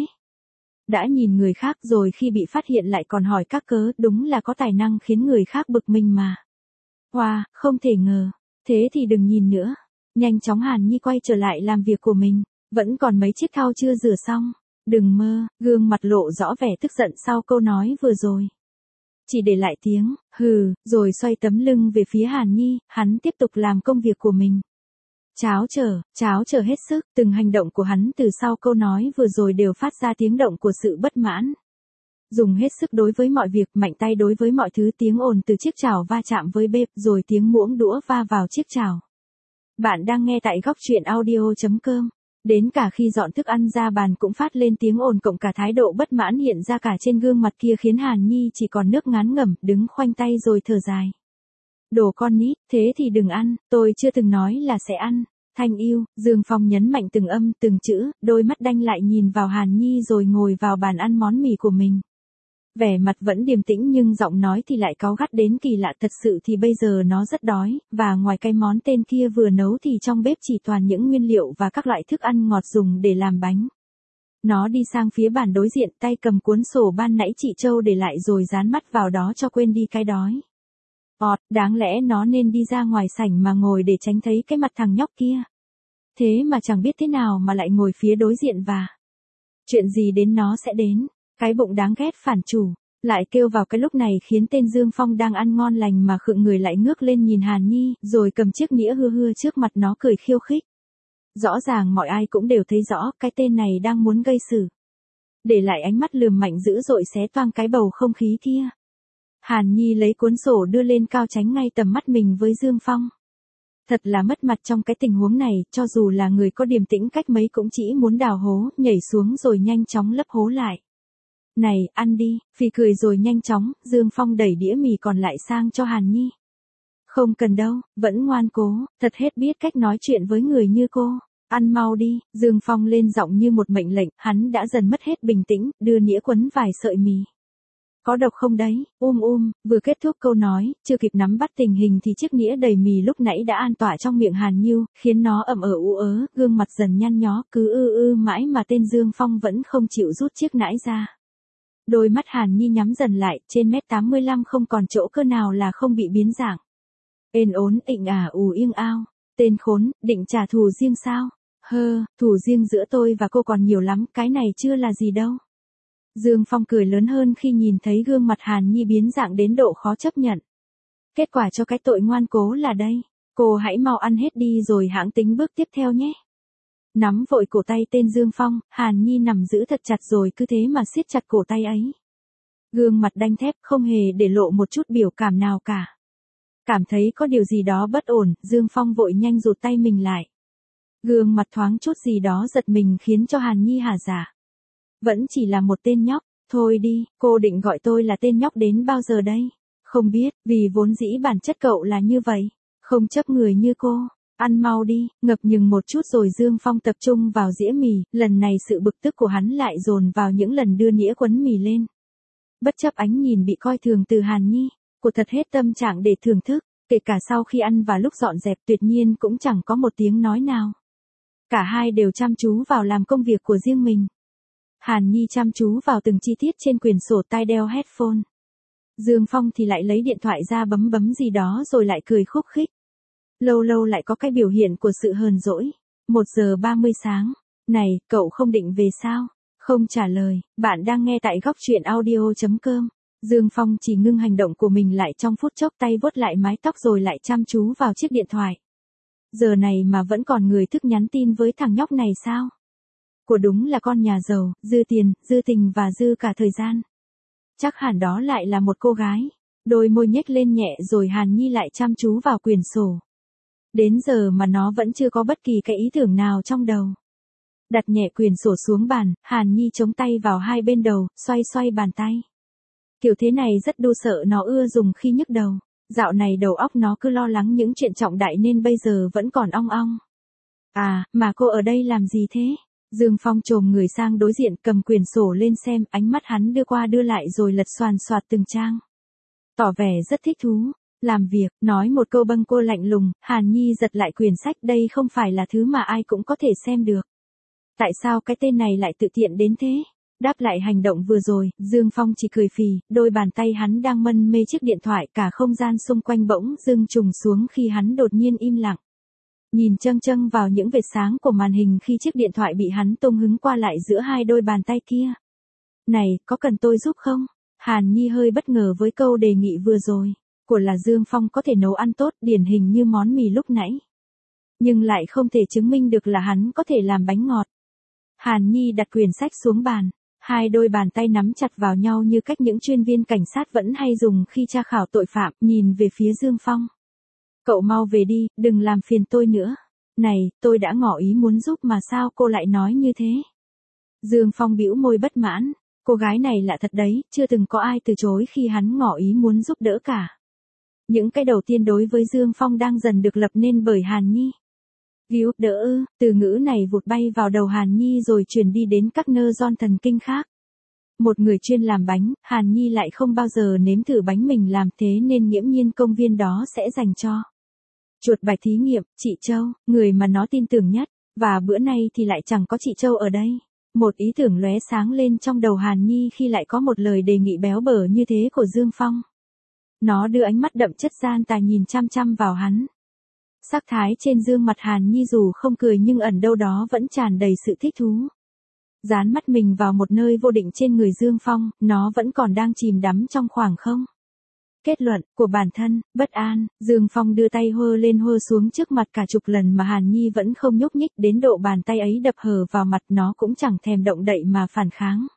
Đã nhìn người khác rồi khi bị phát hiện lại còn hỏi các cớ, đúng là có tài năng khiến người khác bực mình mà. Wow, không thể ngờ. Thế thì đừng nhìn nữa. Nhanh chóng Hàn Nhi quay trở lại làm việc của mình. Vẫn còn mấy chiếc thau chưa rửa xong. Đừng mơ, gương mặt lộ rõ vẻ tức giận sau câu nói vừa rồi. Chỉ để lại tiếng, hừ, rồi xoay tấm lưng về phía Hàn Nhi, hắn tiếp tục làm công việc của mình. Cháo chờ hết sức, từng hành động của hắn từ sau câu nói vừa rồi đều phát ra tiếng động của sự bất mãn. Dùng hết sức đối với mọi việc, mạnh tay đối với mọi thứ, tiếng ồn từ chiếc chảo va chạm với bếp, rồi tiếng muỗng đũa va vào chiếc chảo. Bạn đang nghe tại góc truyện audio.com. Đến cả khi dọn thức ăn ra bàn cũng phát lên tiếng ồn cộng cả thái độ bất mãn hiện ra cả trên gương mặt kia khiến Hàn Nhi chỉ còn nước ngán ngẩm, đứng khoanh tay rồi thở dài. Đồ con nít, thế thì đừng ăn, tôi chưa từng nói là sẽ ăn. Thanh yêu, Dương Phong nhấn mạnh từng âm, từng chữ, đôi mắt đanh lại nhìn vào Hàn Nhi rồi ngồi vào bàn ăn món mì của mình. Vẻ mặt vẫn điềm tĩnh nhưng giọng nói thì lại cáu gắt đến kỳ lạ, thật sự thì bây giờ nó rất đói, và ngoài cái món tên kia vừa nấu thì trong bếp chỉ toàn những nguyên liệu và các loại thức ăn ngọt dùng để làm bánh. Nó đi sang phía bàn đối diện, tay cầm cuốn sổ ban nãy chị Châu để lại rồi dán mắt vào đó cho quên đi cái đói. Đáng lẽ nó nên đi ra ngoài sảnh mà ngồi để tránh thấy cái mặt thằng nhóc kia. Thế mà chẳng biết thế nào mà lại ngồi phía đối diện và chuyện gì đến nó sẽ đến. Cái bụng đáng ghét phản chủ, lại kêu vào cái lúc này khiến tên Dương Phong đang ăn ngon lành mà khựng người lại ngước lên nhìn Hàn Nhi, rồi cầm chiếc nĩa hưa hưa trước mặt nó cười khiêu khích. Rõ ràng mọi ai cũng đều thấy rõ cái tên này đang muốn gây sự. Để lại ánh mắt lườm mạnh dữ dội xé toang cái bầu không khí kia. Hàn Nhi lấy cuốn sổ đưa lên cao tránh ngay tầm mắt mình với Dương Phong. Thật là mất mặt trong cái tình huống này, cho dù là người có điềm tĩnh cách mấy cũng chỉ muốn đào hố, nhảy xuống rồi nhanh chóng lấp hố lại. Này, ăn đi, phì cười rồi nhanh chóng, Dương Phong đẩy đĩa mì còn lại sang cho Hàn Nhi. Không cần đâu, vẫn ngoan cố, thật hết biết cách nói chuyện với người như cô. Ăn mau đi, Dương Phong lên giọng như một mệnh lệnh, hắn đã dần mất hết bình tĩnh, đưa nĩa quấn vài sợi mì. Có độc không đấy, vừa kết thúc câu nói, chưa kịp nắm bắt tình hình thì chiếc nĩa đầy mì lúc nãy đã an tọa trong miệng Hàn Nhiêu, khiến nó ậm ú ớ, gương mặt dần nhăn nhó, cứ mãi mà tên Dương Phong vẫn không chịu rút chiếc nãi ra. Đôi mắt Hàn Nhi nhắm dần lại, trên mét 85 không còn chỗ cơ nào là không bị biến dạng. Ên ốn ịnh yên ao, tên khốn, định trả thù riêng sao? Thù riêng giữa tôi và cô còn nhiều lắm, cái này chưa là gì đâu. Dương Phong cười lớn hơn khi nhìn thấy gương mặt Hàn Nhi biến dạng đến độ khó chấp nhận. Kết quả cho cái tội ngoan cố là đây. Cô hãy mau ăn hết đi rồi hãng tính bước tiếp theo nhé. Nắm vội cổ tay tên Dương Phong, Hàn Nhi nằm giữ thật chặt rồi cứ thế mà siết chặt cổ tay ấy. Gương mặt đanh thép không hề để lộ một chút biểu cảm nào cả. Cảm thấy có điều gì đó bất ổn, Dương Phong vội nhanh rụt tay mình lại. Gương mặt thoáng chút gì đó giật mình khiến cho Hàn Nhi hả dạ. Vẫn chỉ là một tên nhóc, thôi đi, cô định gọi tôi là tên nhóc đến bao giờ đây? Không biết, vì vốn dĩ bản chất cậu là như vậy, không chấp người như cô. Ăn mau đi, ngập ngừng một chút rồi Dương Phong tập trung vào dĩa mì, lần này sự bực tức của hắn lại dồn vào những lần đưa nĩa quấn mì lên. Bất chấp ánh nhìn bị coi thường từ Hàn Nhi, cô thật hết tâm trạng để thưởng thức, kể cả sau khi ăn và lúc dọn dẹp tuyệt nhiên cũng chẳng có một tiếng nói nào. Cả hai đều chăm chú vào làm công việc của riêng mình. Hàn Nhi chăm chú vào từng chi tiết trên quyển sổ, tai đeo headphone. Dương Phong thì lại lấy điện thoại ra bấm bấm gì đó rồi lại cười khúc khích. Lâu lâu lại có cái biểu hiện của sự hờn dỗi. 1:30 sáng. Này, cậu không định về sao? Không trả lời, bạn đang nghe tại góc truyện audio.com. Dương Phong chỉ ngưng hành động của mình lại trong phút chốc, tay vuốt lại mái tóc rồi lại chăm chú vào chiếc điện thoại. Giờ này mà vẫn còn người thức nhắn tin với thằng nhóc này sao? Của đúng là con nhà giàu, dư tiền, dư tình và dư cả thời gian. Chắc hẳn đó lại là một cô gái. Đôi môi nhếch lên nhẹ rồi Hàn Nhi lại chăm chú vào quyển sổ. Đến giờ mà nó vẫn chưa có bất kỳ cái ý tưởng nào trong đầu. Đặt nhẹ quyển sổ xuống bàn, Hàn Nhi chống tay vào hai bên đầu, xoay xoay bàn tay. Kiểu thế này rất đu, sợ nó ưa dùng khi nhức đầu. Dạo này đầu óc nó cứ lo lắng những chuyện trọng đại nên bây giờ vẫn còn ong ong. À, mà cô ở đây làm gì thế? Dương Phong chồm người sang đối diện, cầm quyển sổ lên xem, ánh mắt hắn đưa qua đưa lại rồi lật xoàn xoạt từng trang. Tỏ vẻ rất thích thú. Làm việc, nói một câu bâng cô lạnh lùng, Hàn Nhi giật lại quyển sách, đây không phải là thứ mà ai cũng có thể xem được. Tại sao cái tên này lại tự tiện đến thế? Đáp lại hành động vừa rồi, Dương Phong chỉ cười phì, đôi bàn tay hắn đang mân mê chiếc điện thoại, cả không gian xung quanh bỗng dưng trùng xuống khi hắn đột nhiên im lặng. Nhìn châng châng vào những vệt sáng của màn hình khi chiếc điện thoại bị hắn tung hứng qua lại giữa hai đôi bàn tay kia. Này, có cần tôi giúp không? Hàn Nhi hơi bất ngờ với câu đề nghị vừa rồi. Của là Dương Phong có thể nấu ăn tốt, điển hình như món mì lúc nãy. Nhưng lại không thể chứng minh được là hắn có thể làm bánh ngọt. Hàn Nhi đặt quyển sách xuống bàn. Hai đôi bàn tay nắm chặt vào nhau như cách những chuyên viên cảnh sát vẫn hay dùng khi tra khảo tội phạm, nhìn về phía Dương Phong. Cậu mau về đi, đừng làm phiền tôi nữa. Này, tôi đã ngỏ ý muốn giúp mà sao cô lại nói như thế? Dương Phong bĩu môi bất mãn. Cô gái này lạ thật đấy, chưa từng có ai từ chối khi hắn ngỏ ý muốn giúp đỡ cả. Những cái đầu tiên đối với Dương Phong đang dần được lập nên bởi Hàn Nhi. Giúp đỡ ư, từ ngữ này vụt bay vào đầu Hàn Nhi rồi truyền đi đến các nơ ron thần kinh khác. Một người chuyên làm bánh, Hàn Nhi lại không bao giờ nếm thử bánh mình làm, thế nên nghiễm nhiên công viên đó sẽ dành cho chuột bạch thí nghiệm, chị Châu, người mà nó tin tưởng nhất, và bữa nay thì lại chẳng có chị Châu ở đây. Một ý tưởng lóe sáng lên trong đầu Hàn Nhi khi lại có một lời đề nghị béo bở như thế của Dương Phong. Nó đưa ánh mắt đậm chất gian tà nhìn chăm chăm vào hắn. Sắc thái trên gương mặt Hàn Nhi dù không cười nhưng ẩn đâu đó vẫn tràn đầy sự thích thú. Dán mắt mình vào một nơi vô định trên người Dương Phong, nó vẫn còn đang chìm đắm trong khoảng không. Kết luận của bản thân, bất an, Dương Phong đưa tay hơ lên hơ xuống trước mặt cả chục lần mà Hàn Nhi vẫn không nhúc nhích, đến độ bàn tay ấy đập hờ vào mặt nó cũng chẳng thèm động đậy mà phản kháng.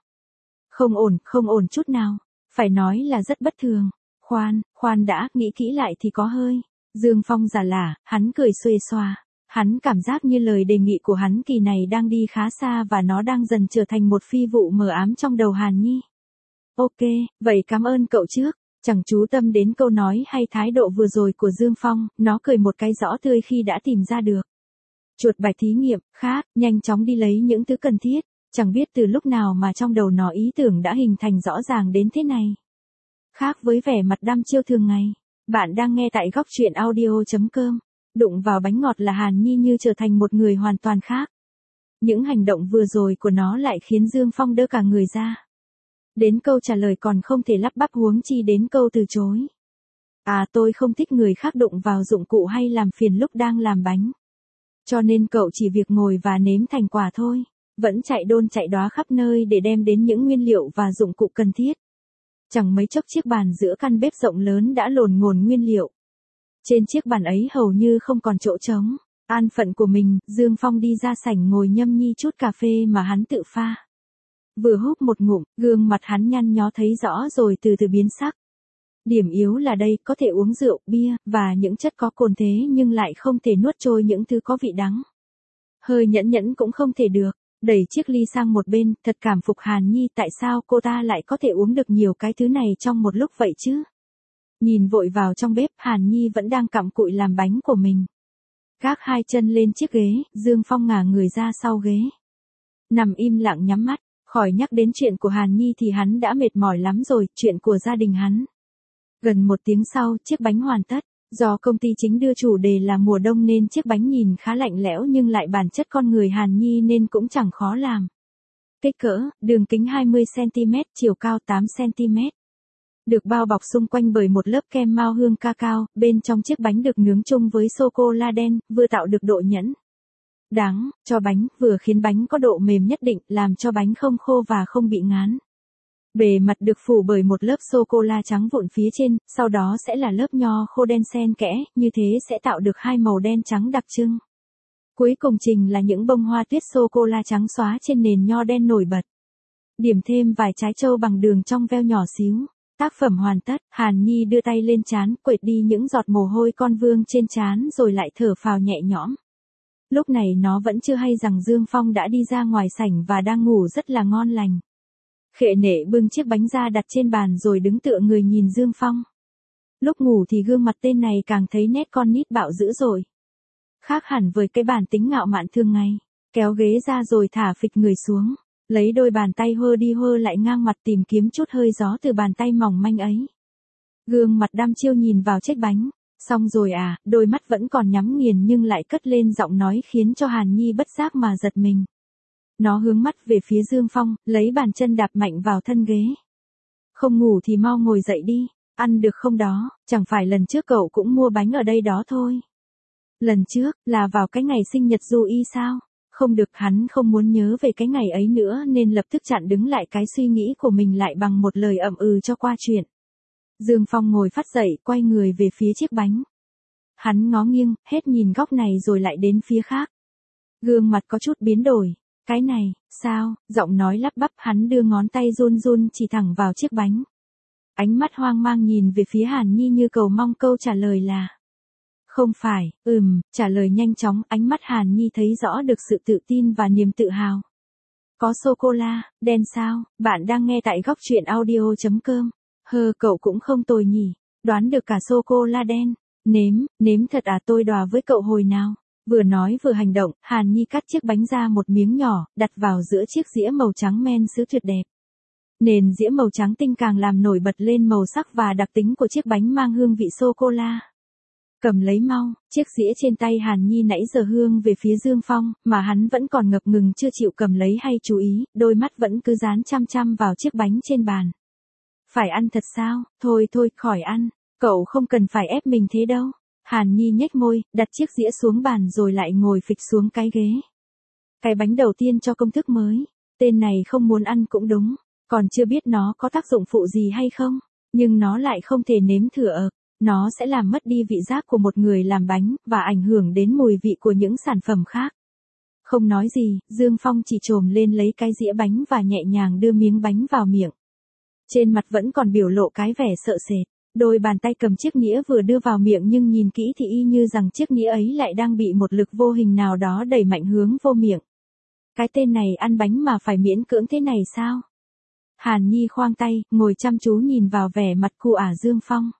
Không ổn chút nào, phải nói là rất bất thường. Khoan đã, nghĩ kỹ lại thì có hơi. Dương Phong giả lả, hắn cười xuề xoa. Hắn cảm giác như lời đề nghị của hắn kỳ này đang đi khá xa và nó đang dần trở thành một phi vụ mờ ám trong đầu Hàn Nhi. Ok, vậy cảm ơn cậu trước. Chẳng chú tâm đến câu nói hay thái độ vừa rồi của Dương Phong, nó cười một cái rõ tươi khi đã tìm ra được. Chuột bạch thí nghiệm, khác, nhanh chóng đi lấy những thứ cần thiết. Chẳng biết từ lúc nào mà trong đầu nó ý tưởng đã hình thành rõ ràng đến thế này. Khác với vẻ mặt đăm chiêu thường ngày, bạn đang nghe tại góc truyện audio.com. Đụng vào bánh ngọt là Hàn Nhi như trở thành một người hoàn toàn khác. Những hành động vừa rồi của nó lại khiến Dương Phong đơ cả người ra. Đến câu trả lời còn không thể lắp bắp huống chi đến câu từ chối. À, tôi không thích người khác đụng vào dụng cụ hay làm phiền lúc đang làm bánh. Cho nên cậu chỉ việc ngồi và nếm thành quả thôi. Vẫn chạy đôn chạy đóa khắp nơi để đem đến những nguyên liệu và dụng cụ cần thiết. Chẳng mấy chốc chiếc bàn giữa căn bếp rộng lớn đã lồn ngồn nguyên liệu. Trên chiếc bàn ấy hầu như không còn chỗ trống. An phận của mình, Dương Phong đi ra sảnh ngồi nhâm nhi chút cà phê mà hắn tự pha. Vừa húp một ngụm, gương mặt hắn nhăn nhó thấy rõ rồi từ từ biến sắc. Điểm yếu là đây, có thể uống rượu, bia, và những chất có cồn thế nhưng lại không thể nuốt trôi những thứ có vị đắng. Hơi nhẫn nhẫn cũng không thể được, đẩy chiếc ly sang một bên, thật cảm phục Hàn Nhi tại sao cô ta lại có thể uống được nhiều cái thứ này trong một lúc vậy chứ. Nhìn vội vào trong bếp, Hàn Nhi vẫn đang cặm cụi làm bánh của mình. Gác hai chân lên chiếc ghế, Dương Phong ngả người ra sau ghế. Nằm im lặng nhắm mắt, khỏi nhắc đến chuyện của Hàn Nhi thì hắn đã mệt mỏi lắm rồi, chuyện của gia đình hắn. Gần một tiếng sau, chiếc bánh hoàn tất. Do công ty chính đưa chủ đề là mùa đông nên chiếc bánh nhìn khá lạnh lẽo nhưng lại bản chất con người Hàn Nhi nên cũng chẳng khó làm. Kích cỡ, đường kính 20cm, chiều cao 8cm. Được bao bọc xung quanh bởi một lớp kem mao hương cacao, bên trong chiếc bánh được nướng chung với sô-cô-la đen, vừa tạo được độ nhẫn đắng cho bánh, vừa khiến bánh có độ mềm nhất định, làm cho bánh không khô và không bị ngán. Bề mặt được phủ bởi một lớp sô-cô-la trắng vụn phía trên, sau đó sẽ là lớp nho khô đen xen kẽ, như thế sẽ tạo được hai màu đen trắng đặc trưng. Cuối cùng trình là những bông hoa tuyết sô-cô-la trắng xóa trên nền nho đen nổi bật. Điểm thêm vài trái trâu bằng đường trong veo nhỏ xíu. Tác phẩm hoàn tất, Hàn Nhi đưa tay lên trán, quệt đi những giọt mồ hôi con vương trên trán rồi lại thở phào nhẹ nhõm. Lúc này nó vẫn chưa hay rằng Dương Phong đã đi ra ngoài sảnh và đang ngủ rất là ngon lành. Khệ nể bưng chiếc bánh ra đặt trên bàn rồi đứng tựa người nhìn Dương Phong. Lúc ngủ thì gương mặt tên này càng thấy nét con nít bạo dữ rồi. Khác hẳn với cái bản tính ngạo mạn thường ngày. Kéo ghế ra rồi thả phịch người xuống. Lấy đôi bàn tay hơ đi hơ lại ngang mặt tìm kiếm chút hơi gió từ bàn tay mỏng manh ấy. Gương mặt đăm chiêu nhìn vào chiếc bánh. Xong rồi à, đôi mắt vẫn còn nhắm nghiền nhưng lại cất lên giọng nói khiến cho Hàn Nhi bất giác mà giật mình. Nó hướng mắt về phía Dương Phong, lấy bàn chân đạp mạnh vào thân ghế. Không ngủ thì mau ngồi dậy đi, ăn được không đó, chẳng phải lần trước cậu cũng mua bánh ở đây đó thôi. Lần trước, là vào cái ngày sinh nhật Du Y sao? Không được, hắn không muốn nhớ về cái ngày ấy nữa nên lập tức chặn đứng lại cái suy nghĩ của mình lại bằng một lời ậm ừ cho qua chuyện. Dương Phong ngồi phắt dậy, quay người về phía chiếc bánh. Hắn ngó nghiêng, hết nhìn góc này rồi lại đến phía khác. Gương mặt có chút biến đổi. Cái này, sao, giọng nói lắp bắp, hắn đưa ngón tay run run chỉ thẳng vào chiếc bánh. Ánh mắt hoang mang nhìn về phía Hàn Nhi như cầu mong câu trả lời là. Không phải, trả lời nhanh chóng, ánh mắt Hàn Nhi thấy rõ được sự tự tin và niềm tự hào. Có sô-cô-la, đen sao, bạn đang nghe tại góc truyện audio.com. Cậu cũng không tồi nhỉ, đoán được cả sô-cô-la đen. Nếm thật à, tôi đùa với cậu hồi nào. Vừa nói vừa hành động, Hàn Nhi cắt chiếc bánh ra một miếng nhỏ, đặt vào giữa chiếc dĩa màu trắng men sứ tuyệt đẹp. Nền dĩa màu trắng tinh càng làm nổi bật lên màu sắc và đặc tính của chiếc bánh mang hương vị sô-cô-la. Cầm lấy mau, chiếc dĩa trên tay Hàn Nhi nãy giờ hướng về phía Dương Phong, mà hắn vẫn còn ngập ngừng chưa chịu cầm lấy hay chú ý, đôi mắt vẫn cứ dán chăm chăm vào chiếc bánh trên bàn. Phải ăn thật sao, thôi, khỏi ăn, cậu không cần phải ép mình thế đâu. Hàn Nhi nhếch môi, đặt chiếc dĩa xuống bàn rồi lại ngồi phịch xuống cái ghế. Cái bánh đầu tiên cho công thức mới, tên này không muốn ăn cũng đúng, còn chưa biết nó có tác dụng phụ gì hay không, nhưng nó lại không thể nếm thử nó sẽ làm mất đi vị giác của một người làm bánh, và ảnh hưởng đến mùi vị của những sản phẩm khác. Không nói gì, Dương Phong chỉ chồm lên lấy cái dĩa bánh và nhẹ nhàng đưa miếng bánh vào miệng. Trên mặt vẫn còn biểu lộ cái vẻ sợ sệt. Đôi bàn tay cầm chiếc nĩa vừa đưa vào miệng nhưng nhìn kỹ thì y như rằng chiếc nĩa ấy lại đang bị một lực vô hình nào đó đẩy mạnh hướng vô miệng. Cái tên này ăn bánh mà phải miễn cưỡng thế này sao? Hàn Nhi khoang tay, ngồi chăm chú nhìn vào vẻ mặt cu ả Dương Phong.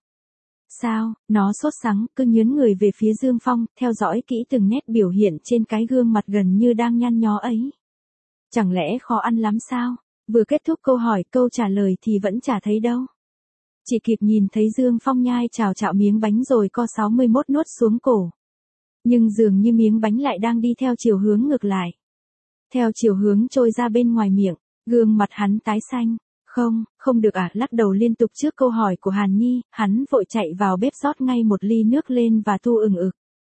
Sao, nó sốt sắng, cứ nhướng người về phía Dương Phong, theo dõi kỹ từng nét biểu hiện trên cái gương mặt gần như đang nhăn nhó ấy. Chẳng lẽ khó ăn lắm sao? Vừa kết thúc câu hỏi, câu trả lời thì vẫn chả thấy đâu. Chỉ kịp nhìn thấy Dương Phong nhai chào chạo miếng bánh rồi co 61 nuốt xuống cổ. Nhưng dường như miếng bánh lại đang đi theo chiều hướng ngược lại. Theo chiều hướng trôi ra bên ngoài miệng, gương mặt hắn tái xanh. Không được à, lắc đầu liên tục trước câu hỏi của Hàn Nhi, hắn vội chạy vào bếp rót ngay một ly nước lên và thu ực.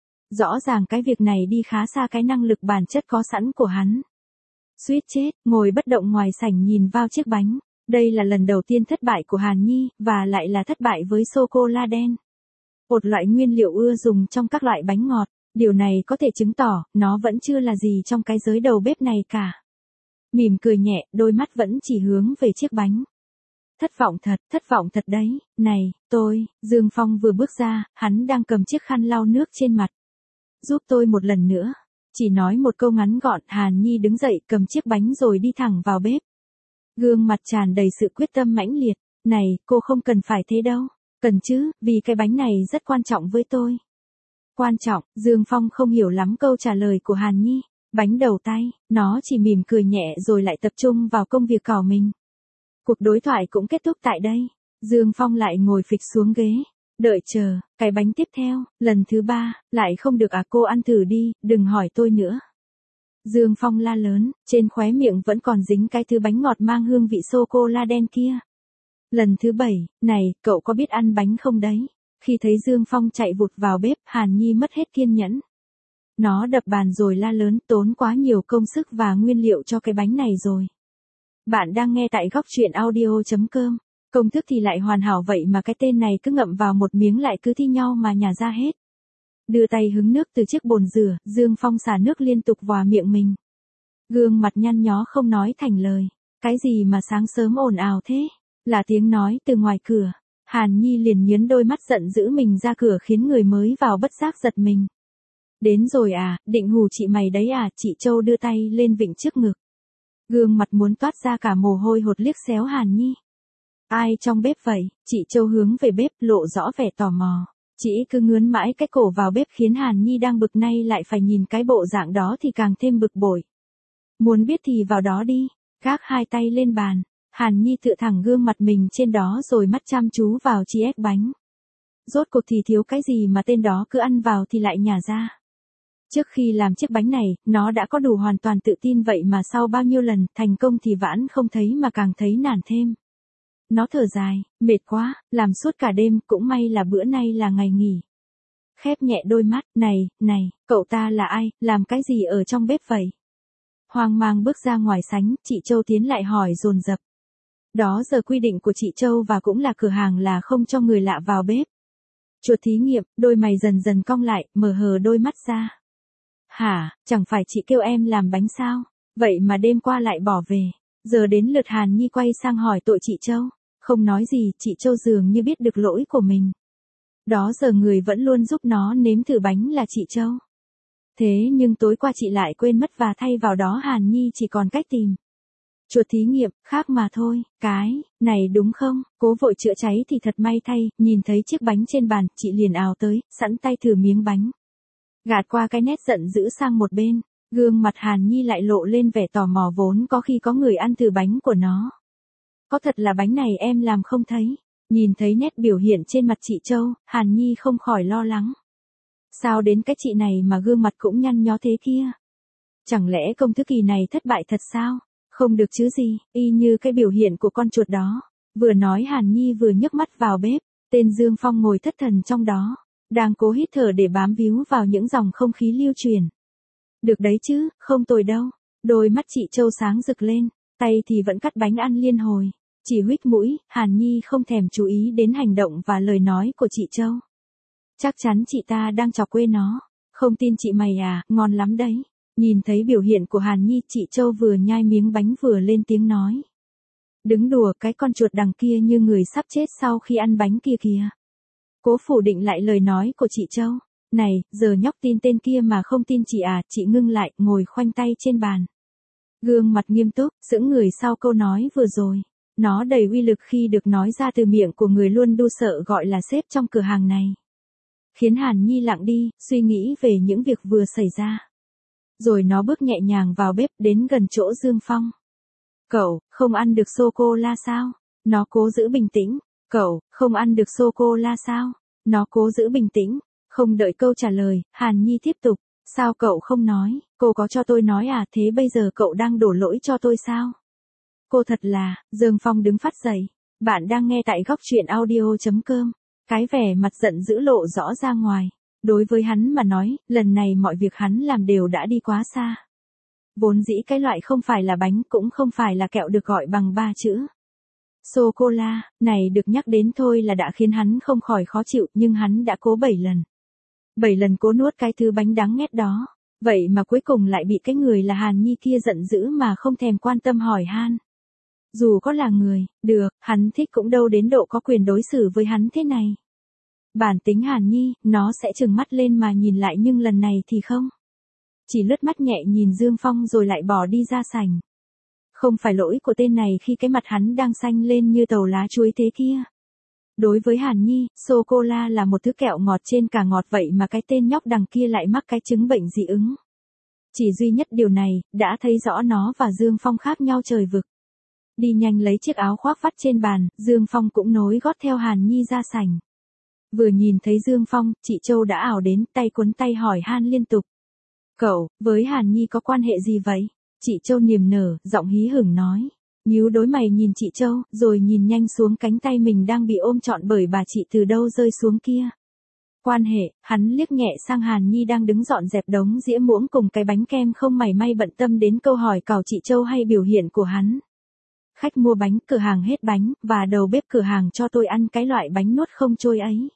Rõ ràng cái việc này đi khá xa cái năng lực bản chất có sẵn của hắn. Suýt chết, ngồi bất động ngoài sảnh nhìn vào chiếc bánh. Đây là lần đầu tiên thất bại của Hàn Nhi, và lại là thất bại với sô-cô-la đen. một loại nguyên liệu ưa dùng trong các loại bánh ngọt, điều này có thể chứng tỏ nó vẫn chưa là gì trong cái giới đầu bếp này cả. Mỉm cười nhẹ, đôi mắt vẫn chỉ hướng về chiếc bánh. Thất vọng thật đấy, này, Dương Phong vừa bước ra, hắn đang cầm chiếc khăn lau nước trên mặt. Giúp tôi một lần nữa. Chỉ nói một câu ngắn gọn, Hàn Nhi đứng dậy cầm chiếc bánh rồi đi thẳng vào bếp. Gương mặt tràn đầy sự quyết tâm mãnh liệt. Này, cô không cần phải thế đâu. Cần chứ, vì cái bánh này rất quan trọng với tôi. Quan trọng, Dương Phong không hiểu lắm câu trả lời của Hàn Nhi. Bánh đầu tay, nó chỉ mỉm cười nhẹ rồi lại tập trung vào công việc của mình. Cuộc đối thoại cũng kết thúc tại đây. Dương Phong lại ngồi phịch xuống ghế. Đợi chờ, cái bánh tiếp theo, lần thứ 3, lại không được à, cô ăn thử đi, đừng hỏi tôi nữa. Dương Phong la lớn, trên khóe miệng vẫn còn dính cái thứ bánh ngọt mang hương vị sô-cô-la đen kia. Lần thứ 7, này, cậu có biết ăn bánh không đấy? Khi thấy Dương Phong chạy vụt vào bếp, Hàn Nhi mất hết kiên nhẫn. Nó đập bàn rồi la lớn, tốn quá nhiều công sức và nguyên liệu cho cái bánh này rồi. Bạn đang nghe tại góc truyện audio.com. Công thức thì lại hoàn hảo vậy mà cái tên này cứ ngậm vào một miếng lại cứ thi nhau mà nhả ra hết. Đưa tay hứng nước từ chiếc bồn rửa, Dương Phong xả nước liên tục vào miệng mình. Gương mặt nhăn nhó không nói thành lời. Cái gì mà sáng sớm ồn ào thế? Là tiếng nói từ ngoài cửa. Hàn Nhi liền nhướng đôi mắt giận dữ mình ra cửa khiến người mới vào bất giác giật mình. Đến rồi à, định hù chị mày đấy à, chị Châu đưa tay lên vịnh trước ngực. Gương mặt muốn toát ra cả mồ hôi hột liếc xéo Hàn Nhi. Ai trong bếp vậy? Chị Châu hướng về bếp lộ rõ vẻ tò mò. Chị cứ ngướn mãi cái cổ vào bếp khiến Hàn Nhi đang bực nay lại phải nhìn cái bộ dạng đó thì càng thêm bực bội. Muốn biết thì vào đó đi. Gác hai tay lên bàn. Hàn Nhi tựa thẳng gương mặt mình trên đó rồi mắt chăm chú vào chiếc bánh. Rốt cuộc thì thiếu cái gì mà tên đó cứ ăn vào thì lại nhả ra. Trước khi làm chiếc bánh này, nó đã có đủ hoàn toàn tự tin vậy mà sau bao nhiêu lần thành công thì vãn không thấy mà càng thấy nản thêm. Nó thở dài, mệt quá, làm suốt cả đêm, cũng may là bữa nay là ngày nghỉ. Khép nhẹ đôi mắt, này, cậu ta là ai, làm cái gì ở trong bếp vậy? Hoang mang bước ra ngoài sảnh, chị Châu tiến lại hỏi dồn dập. Đó giờ quy định của chị Châu và cũng là cửa hàng là không cho người lạ vào bếp. Chuột thí nghiệm, đôi mày dần dần cong lại, mở hờ đôi mắt ra. Hả, chẳng phải chị kêu em làm bánh sao? Vậy mà đêm qua lại bỏ về. Giờ đến lượt Hàn Nhi quay sang hỏi tội chị Châu. Không nói gì, chị Châu dường như biết được lỗi của mình. Đó giờ người vẫn luôn giúp nó nếm thử bánh là chị Châu. Thế nhưng tối qua chị lại quên mất và thay vào đó Hàn Nhi chỉ còn cách tìm. Chuột thí nghiệm, khác mà thôi, cái này đúng không? Cố vội chữa cháy thì thật may thay, nhìn thấy chiếc bánh trên bàn, chị liền ào tới, sẵn tay thử miếng bánh. Gạt qua cái nét giận dữ sang một bên, gương mặt Hàn Nhi lại lộ lên vẻ tò mò vốn có khi có người ăn thử bánh của nó. Có thật là bánh này em làm không thấy? Nhìn thấy nét biểu hiện trên mặt chị Châu, Hàn Nhi không khỏi lo lắng. Sao đến cái chị này mà gương mặt cũng nhăn nhó thế kia? Chẳng lẽ công thức kỳ này thất bại thật sao? Không được chứ gì, y như cái biểu hiện của con chuột đó. Vừa nói Hàn Nhi vừa nhấc mắt vào bếp, tên Dương Phong ngồi thất thần trong đó, đang cố hít thở để bám víu vào những dòng không khí lưu truyền. Được đấy chứ, không tồi đâu. Đôi mắt chị Châu sáng rực lên, tay thì vẫn cắt bánh ăn liên hồi. Chỉ huých mũi, Hàn Nhi không thèm chú ý đến hành động và lời nói của chị Châu. Chắc chắn chị ta đang chọc quê nó. Không tin chị mày à, ngon lắm đấy. Nhìn thấy biểu hiện của Hàn Nhi, chị Châu vừa nhai miếng bánh vừa lên tiếng nói. Đứng đùa, cái con chuột đằng kia như người sắp chết sau khi ăn bánh kia kìa. Cố phủ định lại lời nói của chị Châu. Này, giờ nhóc tin tên kia mà không tin chị à, chị ngưng lại, ngồi khoanh tay trên bàn. Gương mặt nghiêm túc, sững người sau câu nói vừa rồi. Nó đầy uy lực khi được nói ra từ miệng của người luôn đu sợ gọi là sếp trong cửa hàng này. Khiến Hàn Nhi lặng đi, suy nghĩ về những việc vừa xảy ra. Rồi nó bước nhẹ nhàng vào bếp đến gần chỗ Dương Phong. Cậu, không ăn được sô-cô-la sao? Nó cố giữ bình tĩnh. Cậu, không ăn được sô-cô-la sao? Nó cố giữ bình tĩnh. Không đợi câu trả lời, Hàn Nhi tiếp tục. Sao cậu không nói? Cô có cho tôi nói à, thế bây giờ cậu đang đổ lỗi cho tôi sao? Cô thật là, Dương Phong đứng phát dậy. Bạn đang nghe tại góc truyện audio.com. Cái vẻ mặt giận dữ lộ rõ ra ngoài. Đối với hắn mà nói, lần này mọi việc hắn làm đều đã đi quá xa. Vốn dĩ cái loại không phải là bánh cũng không phải là kẹo được gọi bằng 3 chữ. Sô-cô-la, này được nhắc đến thôi là đã khiến hắn không khỏi khó chịu, nhưng hắn đã cố 7 lần. 7 lần cố nuốt cái thứ bánh đắng nghét đó. Vậy mà cuối cùng lại bị cái người là Hàn Nhi kia giận dữ mà không thèm quan tâm hỏi han. Dù có là người, được, hắn thích cũng đâu đến độ có quyền đối xử với hắn thế này. Bản tính Hàn Nhi, nó sẽ trừng mắt lên mà nhìn lại nhưng lần này thì không. Chỉ lướt mắt nhẹ nhìn Dương Phong rồi lại bỏ đi ra sảnh. Không phải lỗi của tên này khi cái mặt hắn đang xanh lên như tàu lá chuối thế kia. Đối với Hàn Nhi, sô-cô-la là một thứ kẹo ngọt trên cả ngọt vậy mà cái tên nhóc đằng kia lại mắc cái chứng bệnh dị ứng. Chỉ duy nhất điều này, đã thấy rõ nó và Dương Phong khác nhau trời vực. Đi nhanh lấy chiếc áo khoác vắt trên bàn, Dương Phong cũng nối gót theo Hàn Nhi ra sảnh. Vừa nhìn thấy Dương Phong, chị Châu đã ảo đến, tay cuốn tay hỏi han liên tục. Cậu, với Hàn Nhi có quan hệ gì vậy? Chị Châu niềm nở, giọng hí hửng nói. Nhíu đôi mày nhìn chị Châu, rồi nhìn nhanh xuống cánh tay mình đang bị ôm trọn bởi bà chị từ đâu rơi xuống kia. Quan hệ, hắn liếc nhẹ sang Hàn Nhi đang đứng dọn dẹp đống dĩa muỗng cùng cái bánh kem không mảy may bận tâm đến câu hỏi cào chị Châu hay biểu hiện của hắn. Khách mua bánh, cửa hàng hết bánh, và đầu bếp cửa hàng cho tôi ăn cái loại bánh nuốt không trôi ấy.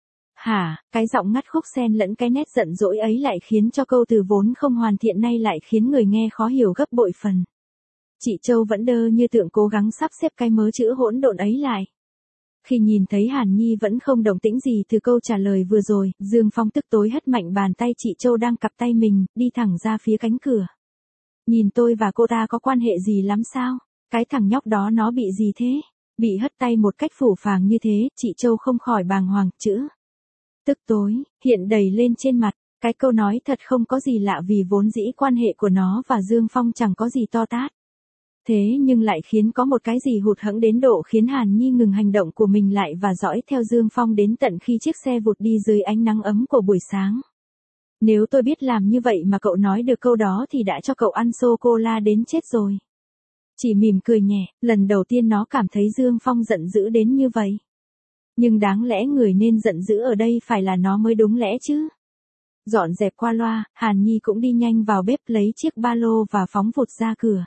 Hả, cái giọng ngắt khúc xen lẫn cái nét giận dỗi ấy lại khiến cho câu từ vốn không hoàn thiện nay lại khiến người nghe khó hiểu gấp bội phần. Chị Châu vẫn đơ như tượng cố gắng sắp xếp cái mớ chữ hỗn độn ấy lại. Khi nhìn thấy Hàn Nhi vẫn không đồng tĩnh gì từ câu trả lời vừa rồi, Dương Phong tức tối hất mạnh bàn tay chị Châu đang cặp tay mình, đi thẳng ra phía cánh cửa. Nhìn tôi và cô ta có quan hệ gì lắm sao? Cái thằng nhóc đó nó bị gì thế? Bị hất tay một cách phũ phàng như thế, chị Châu không khỏi bàng hoàng, chữ tức tối, hiện đầy lên trên mặt. Cái câu nói thật không có gì lạ vì vốn dĩ quan hệ của nó và Dương Phong chẳng có gì to tát. Thế nhưng lại khiến có một cái gì hụt hẫng đến độ khiến Hàn Nhi ngừng hành động của mình lại và dõi theo Dương Phong đến tận khi chiếc xe vụt đi dưới ánh nắng ấm của buổi sáng. Nếu tôi biết làm như vậy mà cậu nói được câu đó thì đã cho cậu ăn sô-cô-la đến chết rồi. Chỉ mỉm cười nhẹ, lần đầu tiên nó cảm thấy Dương Phong giận dữ đến như vậy. Nhưng đáng lẽ người nên giận dữ ở đây phải là nó mới đúng lẽ chứ. Dọn dẹp qua loa, Hàn Nhi cũng đi nhanh vào bếp lấy chiếc ba lô và phóng vụt ra cửa.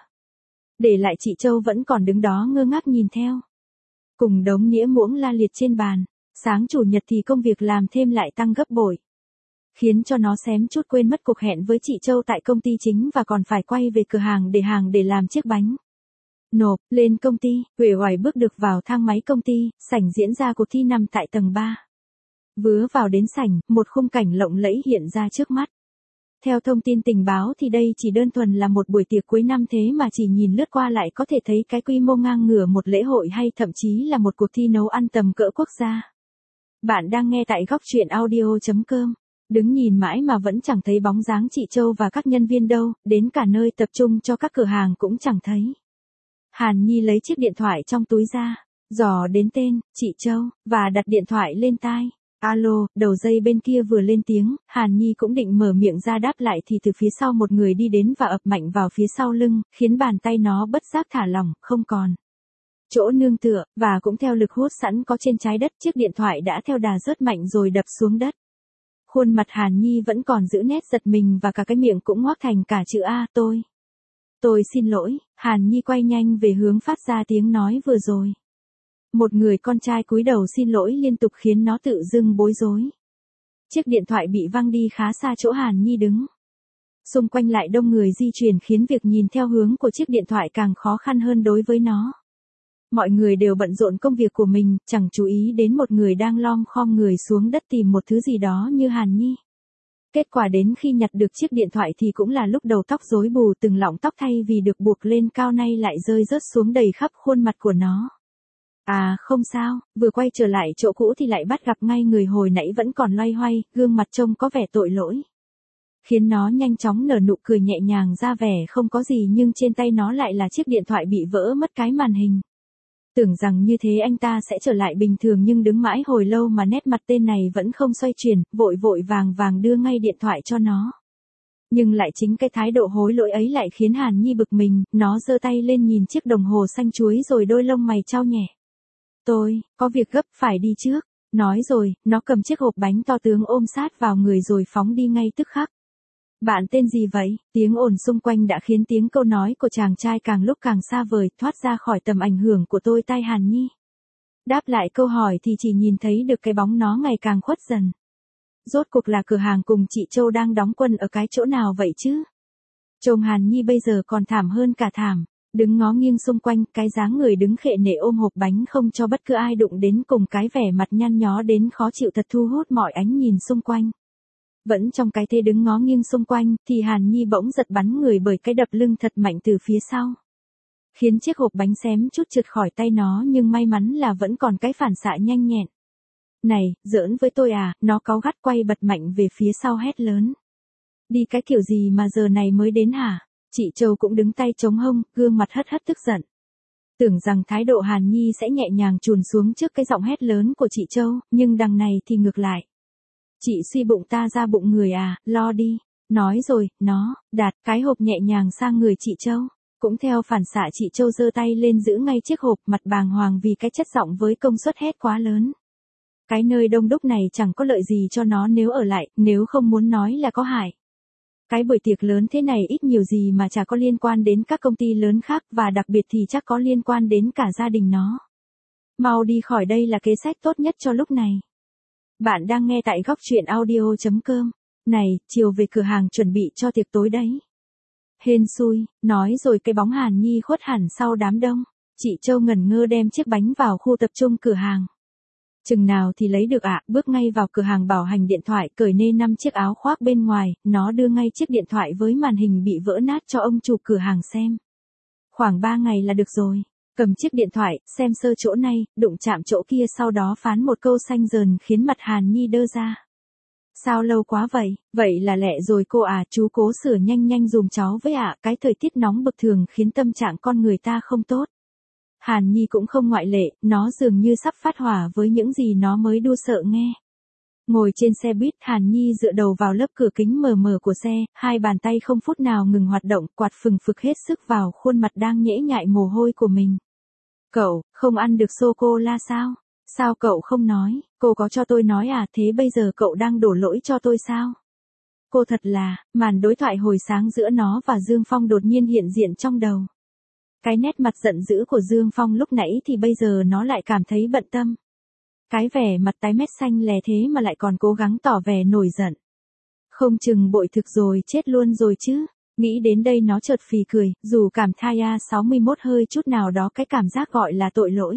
Để lại chị Châu vẫn còn đứng đó ngơ ngác nhìn theo. Cùng đống đĩa muỗng la liệt trên bàn, sáng chủ nhật thì công việc làm thêm lại tăng gấp bội. Khiến cho nó xém chút quên mất cuộc hẹn với chị Châu tại công ty chính và còn phải quay về cửa hàng để làm chiếc bánh. Nộp lên công ty, uể oải bước được vào thang máy công ty, sảnh diễn ra cuộc thi nằm tại tầng 3. Vứa vào đến sảnh, một khung cảnh lộng lẫy hiện ra trước mắt. Theo thông tin tình báo thì đây chỉ đơn thuần là một buổi tiệc cuối năm thế mà chỉ nhìn lướt qua lại có thể thấy cái quy mô ngang ngửa một lễ hội hay thậm chí là một cuộc thi nấu ăn tầm cỡ quốc gia. Bạn đang nghe tại góc truyện audio.com. Đứng nhìn mãi mà vẫn chẳng thấy bóng dáng chị Châu và các nhân viên đâu, đến cả nơi tập trung cho các cửa hàng cũng chẳng thấy. Hàn Nhi lấy chiếc điện thoại trong túi ra, dò đến tên, chị Châu, và đặt điện thoại lên tai. Alo, đầu dây bên kia vừa lên tiếng, Hàn Nhi cũng định mở miệng ra đáp lại thì từ phía sau một người đi đến và ập mạnh vào phía sau lưng, khiến bàn tay nó bất giác thả lỏng, không còn chỗ nương tựa, và cũng theo lực hút sẵn có trên trái đất, chiếc điện thoại đã theo đà rớt mạnh rồi đập xuống đất. Khuôn mặt Hàn Nhi vẫn còn giữ nét giật mình và cả cái miệng cũng ngoác thành cả chữ A, Tôi xin lỗi, Hàn Nhi quay nhanh về hướng phát ra tiếng nói vừa rồi. Một người con trai cúi đầu xin lỗi liên tục khiến nó tự dưng bối rối. Chiếc điện thoại bị văng đi khá xa chỗ Hàn Nhi đứng. Xung quanh lại đông người di chuyển khiến việc nhìn theo hướng của chiếc điện thoại càng khó khăn hơn đối với nó. Mọi người đều bận rộn công việc của mình, chẳng chú ý đến một người đang lom khom người xuống đất tìm một thứ gì đó như Hàn Nhi. Kết quả đến khi nhặt được chiếc điện thoại thì cũng là lúc đầu tóc rối bù từng lọng tóc thay vì được buộc lên cao nay lại rơi rớt xuống đầy khắp khuôn mặt của nó. À không sao, vừa quay trở lại chỗ cũ thì lại bắt gặp ngay người hồi nãy vẫn còn loay hoay, gương mặt trông có vẻ tội lỗi. Khiến nó nhanh chóng nở nụ cười nhẹ nhàng ra vẻ không có gì nhưng trên tay nó lại là chiếc điện thoại bị vỡ mất cái màn hình. Tưởng rằng như thế anh ta sẽ trở lại bình thường nhưng đứng mãi hồi lâu mà nét mặt tên này vẫn không xoay chuyển, vội vội vàng đưa ngay điện thoại cho nó. Nhưng lại chính cái thái độ hối lỗi ấy lại khiến Hàn Nhi bực mình, nó giơ tay lên nhìn chiếc đồng hồ xanh chuối rồi đôi lông mày chau nhẹ. Tôi, có việc gấp phải đi trước. Nói rồi, nó cầm chiếc hộp bánh to tướng ôm sát vào người rồi phóng đi ngay tức khắc. Bạn tên gì vậy? Tiếng ồn xung quanh đã khiến tiếng câu nói của chàng trai càng lúc càng xa vời, thoát ra khỏi tầm ảnh hưởng của tôi tai Hàn Nhi. Đáp lại câu hỏi thì chỉ nhìn thấy được cái bóng nó ngày càng khuất dần. Rốt cuộc là cửa hàng cùng chị Châu đang đóng quân ở cái chỗ nào vậy chứ? Trông Hàn Nhi bây giờ còn thảm hơn cả thảm. Đứng ngó nghiêng xung quanh, cái dáng người đứng khệ nệ ôm hộp bánh không cho bất cứ ai đụng đến, cùng cái vẻ mặt nhăn nhó đến khó chịu thật thu hút mọi ánh nhìn xung quanh. Vẫn trong cái thế đứng ngó nghiêng xung quanh, thì Hàn Nhi bỗng giật bắn người bởi cái đập lưng thật mạnh từ phía sau. Khiến chiếc hộp bánh xém chút trượt khỏi tay nó, nhưng may mắn là vẫn còn cái phản xạ nhanh nhẹn. Này, giỡn với tôi à? Nó cáu gắt quay bật mạnh về phía sau hét lớn. Đi cái kiểu gì mà giờ này mới đến hả? Chị Châu cũng đứng tay chống hông, gương mặt hất hất tức giận. Tưởng rằng thái độ Hàn Nhi sẽ nhẹ nhàng chùn xuống trước cái giọng hét lớn của chị Châu, nhưng đằng này thì ngược lại. Chị suy bụng ta ra bụng người à, lo đi. Nói rồi, nó, đạt cái hộp nhẹ nhàng sang người chị Châu. Cũng theo phản xạ chị Châu giơ tay lên giữ ngay chiếc hộp, mặt bàng hoàng vì cái chất giọng với công suất hét quá lớn. Cái nơi đông đúc này chẳng có lợi gì cho nó nếu ở lại, nếu không muốn nói là có hại. Cái buổi tiệc lớn thế này ít nhiều gì mà chả có liên quan đến các công ty lớn khác, và đặc biệt thì chắc có liên quan đến cả gia đình nó. Mau đi khỏi đây là kế sách tốt nhất cho lúc này. Bạn đang nghe tại góc truyện audio.com. Này, chiều về cửa hàng chuẩn bị cho tiệc tối đấy. Hên xui, nói rồi cái bóng Hàn Nhi khuất hẳn sau đám đông. Chị Châu ngẩn ngơ đem chiếc bánh vào khu tập trung cửa hàng. Chừng nào thì lấy được ạ, bước ngay vào cửa hàng bảo hành điện thoại, cởi nê 5 chiếc áo khoác bên ngoài, nó đưa ngay chiếc điện thoại với màn hình bị vỡ nát cho ông chủ cửa hàng xem. Khoảng 3 ngày là được rồi. Cầm chiếc điện thoại, xem sơ chỗ này, đụng chạm chỗ kia, sau đó phán một câu xanh dờn khiến mặt Hàn Nhi đơ ra. Sao lâu quá vậy? Vậy là lẹ rồi cô à, chú cố sửa nhanh nhanh dùm cháu với ạ, cái thời tiết nóng bực thường khiến tâm trạng con người ta không tốt. Hàn Nhi cũng không ngoại lệ, nó dường như sắp phát hỏa với những gì nó mới đua sợ nghe. Ngồi trên xe buýt, Hàn Nhi dựa đầu vào lớp cửa kính mờ mờ của xe, hai bàn tay không phút nào ngừng hoạt động, quạt phừng phực hết sức vào khuôn mặt đang nhễ nhại mồ hôi của mình. Cậu, không ăn được sô-cô-la sao? Sao cậu không nói? Cô có cho tôi nói à, thế bây giờ cậu đang đổ lỗi cho tôi sao? Cô thật là, màn đối thoại hồi sáng giữa nó và Dương Phong đột nhiên hiện diện trong đầu. Cái nét mặt giận dữ của Dương Phong lúc nãy thì bây giờ nó lại cảm thấy bận tâm. Cái vẻ mặt tái mét xanh lè thế mà lại còn cố gắng tỏ vẻ nổi giận. Không chừng bội thực rồi, chết luôn rồi chứ. Nghĩ đến đây nó chợt phì cười, dù cảm thai A61 hơi chút nào đó cái cảm giác gọi là tội lỗi.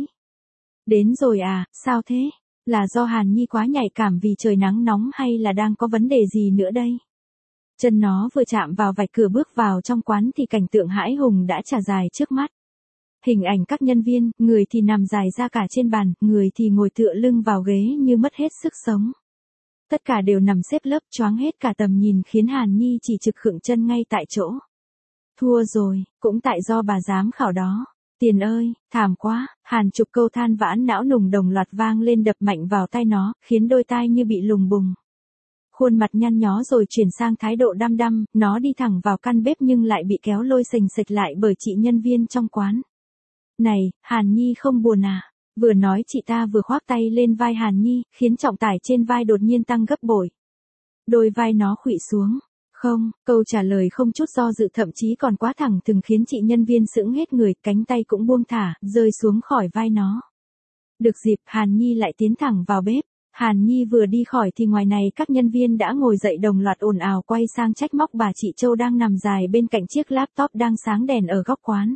Đến rồi à, sao thế? Là do Hàn Nhi quá nhạy cảm vì trời nắng nóng hay là đang có vấn đề gì nữa đây? Chân nó vừa chạm vào vạch cửa bước vào trong quán thì cảnh tượng hãi hùng đã trải dài trước mắt. Hình ảnh các nhân viên, người thì nằm dài ra cả trên bàn, người thì ngồi tựa lưng vào ghế như mất hết sức sống. Tất cả đều nằm xếp lớp, choáng hết cả tầm nhìn khiến Hàn Nhi chỉ trực khựng chân ngay tại chỗ. Thua rồi, cũng tại do bà giám khảo đó. Tiền ơi, thảm quá, hàng chục câu than vãn não nùng đồng loạt vang lên đập mạnh vào tai nó, khiến đôi tai như bị lùng bùng. Khuôn mặt nhăn nhó rồi chuyển sang thái độ đăm đăm, nó đi thẳng vào căn bếp nhưng lại bị kéo lôi xềnh xệch lại bởi chị nhân viên trong quán. Này, Hàn Nhi không buồn à? Vừa nói chị ta vừa khoác tay lên vai Hàn Nhi, khiến trọng tải trên vai đột nhiên tăng gấp bội. Đôi vai nó khuỵu xuống. Không, câu trả lời không chút do dự, thậm chí còn quá thẳng thừng khiến chị nhân viên sững hết người, cánh tay cũng buông thả, rơi xuống khỏi vai nó. Được dịp, Hàn Nhi lại tiến thẳng vào bếp. Hàn Nhi vừa đi khỏi thì ngoài này các nhân viên đã ngồi dậy đồng loạt ồn ào quay sang trách móc bà chị Châu đang nằm dài bên cạnh chiếc laptop đang sáng đèn ở góc quán.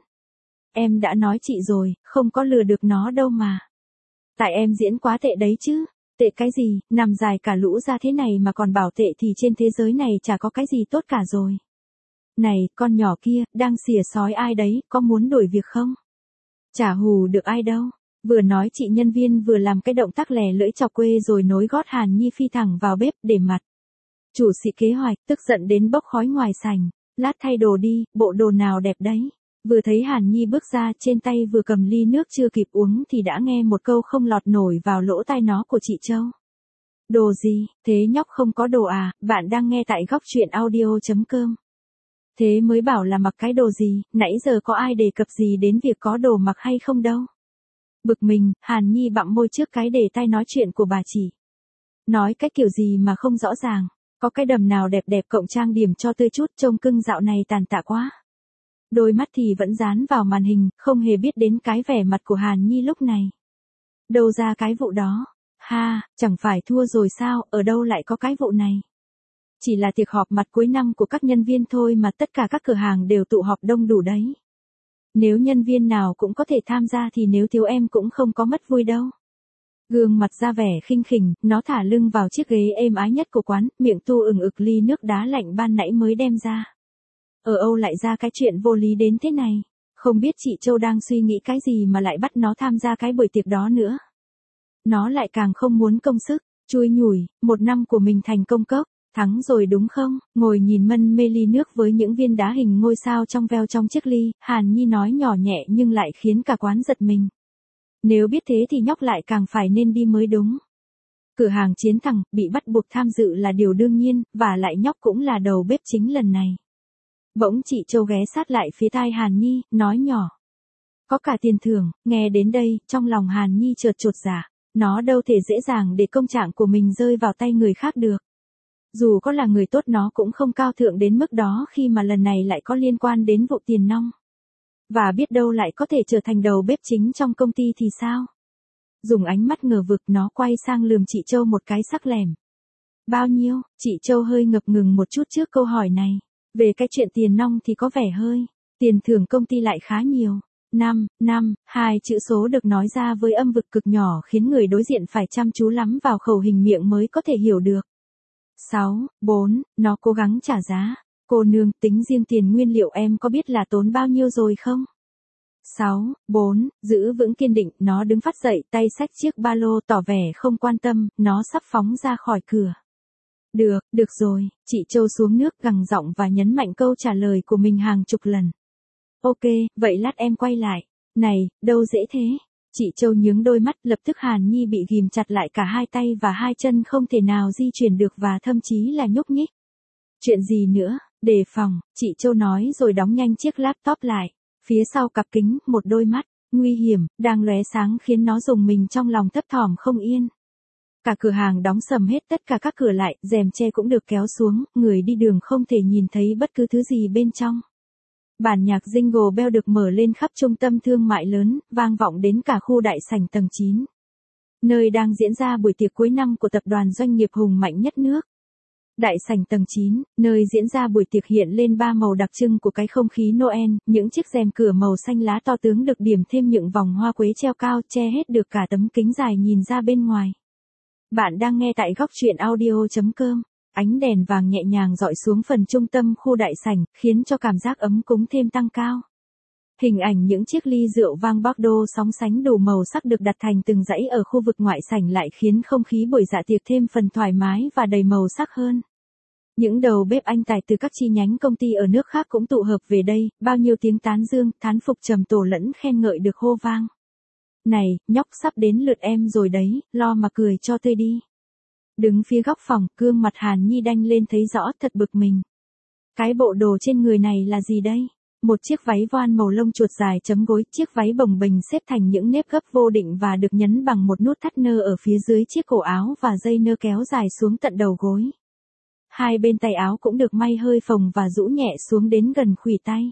Em đã nói chị rồi, không có lừa được nó đâu mà. Tại em diễn quá tệ đấy chứ. Tệ cái gì, nằm dài cả lũ ra thế này mà còn bảo tệ thì trên thế giới này chả có cái gì tốt cả rồi. Này, con nhỏ kia, đang xỉa sói ai đấy, có muốn đổi việc không? Chả hù được ai đâu. Vừa nói chị nhân viên vừa làm cái động tác lè lưỡi chọc quê rồi nối gót Hàn Nhi phi thẳng vào bếp để mặt. Chủ sĩ kế hoạch, tức giận đến bốc khói ngoài sảnh. Lát thay đồ đi, bộ đồ nào đẹp đấy. Vừa thấy Hàn Nhi bước ra, trên tay vừa cầm ly nước chưa kịp uống thì đã nghe một câu không lọt nổi vào lỗ tai nó của chị Châu. Đồ gì, thế nhóc không có đồ à? Bạn đang nghe tại góc truyện audio.com. Thế mới bảo là mặc cái đồ gì, nãy giờ có ai đề cập gì đến việc có đồ mặc hay không đâu. Bực mình, Hàn Nhi bặm môi trước cái để tai nói chuyện của bà chị. Nói cái kiểu gì mà không rõ ràng. Có cái đầm nào đẹp đẹp cộng trang điểm cho tươi chút, trông cưng dạo này tàn tạ quá. Đôi mắt thì vẫn dán vào màn hình, không hề biết đến cái vẻ mặt của Hàn Nhi lúc này. Đâu ra cái vụ đó? Ha, chẳng phải thua rồi sao, ở đâu lại có cái vụ này? Chỉ là tiệc họp mặt cuối năm của các nhân viên thôi mà tất cả các cửa hàng đều tụ họp đông đủ đấy. Nếu nhân viên nào cũng có thể tham gia thì nếu thiếu em cũng không có mất vui đâu. Gương mặt ra vẻ khinh khỉnh, nó thả lưng vào chiếc ghế êm ái nhất của quán, miệng tu ừng ực ly nước đá lạnh ban nãy mới đem ra. Ở Âu lại ra cái chuyện vô lý đến thế này. Không biết chị Châu đang suy nghĩ cái gì mà lại bắt nó tham gia cái buổi tiệc đó nữa. Nó lại càng không muốn công sức, chui nhủi, một năm của mình thành công cốc. Thắng rồi đúng không? Ngồi nhìn mân mê ly nước với những viên đá hình ngôi sao trong veo trong chiếc ly, Hàn Nhi nói nhỏ nhẹ nhưng lại khiến cả quán giật mình. Nếu biết thế thì nhóc lại càng phải nên đi mới đúng. Cửa hàng chiến thắng, bị bắt buộc tham dự là điều đương nhiên, và lại nhóc cũng là đầu bếp chính lần này. Bỗng chị Châu ghé sát lại phía tai Hàn Nhi, nói nhỏ. Có cả tiền thưởng, nghe đến đây, trong lòng Hàn Nhi chợt chột dạ. Nó đâu thể dễ dàng để công trạng của mình rơi vào tay người khác được. Dù có là người tốt nó cũng không cao thượng đến mức đó khi mà lần này lại có liên quan đến vụ tiền nong. Và biết đâu lại có thể trở thành đầu bếp chính trong công ty thì sao? Dùng ánh mắt ngờ vực nó quay sang lườm chị Châu một cái sắc lẻm. Bao nhiêu? Chị Châu hơi ngập ngừng một chút trước câu hỏi này. Về cái chuyện tiền nong thì có vẻ hơi. Tiền thưởng công ty lại khá nhiều. 5, hai chữ số được nói ra với âm vực cực nhỏ khiến người đối diện phải chăm chú lắm vào khẩu hình miệng mới có thể hiểu được. 4, nó cố gắng trả giá. Cô nương, tính riêng tiền nguyên liệu em có biết là tốn bao nhiêu rồi không? 4, giữ vững kiên định, nó đứng phát dậy, tay xách chiếc ba lô tỏ vẻ không quan tâm, nó sắp phóng ra khỏi cửa. Được rồi, chị Châu xuống nước gằn giọng và nhấn mạnh câu trả lời của mình hàng chục lần. Ok, vậy lát em quay lại. Này, đâu dễ thế. Chị Châu nhướng đôi mắt, lập tức Hàn Nhi bị ghìm chặt lại cả hai tay và hai chân không thể nào di chuyển được và thậm chí là nhúc nhích. Chuyện gì nữa, đề phòng, chị Châu nói rồi đóng nhanh chiếc laptop lại. Phía sau cặp kính, một đôi mắt, nguy hiểm, đang lóe sáng khiến nó rùng mình trong lòng thấp thỏm không yên. Cả cửa hàng đóng sầm hết, tất cả các cửa lại, rèm che cũng được kéo xuống, người đi đường không thể nhìn thấy bất cứ thứ gì bên trong. Bản nhạc Jingle Bell được mở lên khắp trung tâm thương mại lớn, vang vọng đến cả khu đại sảnh tầng 9. Nơi đang diễn ra buổi tiệc cuối năm của tập đoàn doanh nghiệp hùng mạnh nhất nước. Đại sảnh tầng 9, nơi diễn ra buổi tiệc hiện lên ba màu đặc trưng của cái không khí Noel, những chiếc rèm cửa màu xanh lá to tướng được điểm thêm những vòng hoa quế treo cao che hết được cả tấm kính dài nhìn ra bên ngoài. Bạn đang nghe tại góc truyện audio.com. Ánh đèn vàng nhẹ nhàng dọi xuống phần trung tâm khu đại sảnh, khiến cho cảm giác ấm cúng thêm tăng cao. Hình ảnh những chiếc ly rượu vang Bordeaux sóng sánh đủ màu sắc được đặt thành từng dãy ở khu vực ngoại sảnh lại khiến không khí buổi dạ tiệc thêm phần thoải mái và đầy màu sắc hơn. Những đầu bếp anh tài từ các chi nhánh công ty ở nước khác cũng tụ hợp về đây, bao nhiêu tiếng tán dương, thán phục trầm tổ lẫn khen ngợi được hô vang. Này, nhóc sắp đến lượt em rồi đấy, lo mà cười cho tươi đi. Đứng phía góc phòng, gương mặt Hàn Nhi đanh lên thấy rõ, thật bực mình. Cái bộ đồ trên người này là gì đây? Một chiếc váy voan màu lông chuột dài chấm gối, chiếc váy bồng bềnh xếp thành những nếp gấp vô định và được nhấn bằng một nút thắt nơ ở phía dưới chiếc cổ áo và dây nơ kéo dài xuống tận đầu gối. Hai bên tay áo cũng được may hơi phồng và rũ nhẹ xuống đến gần khuỷu tay.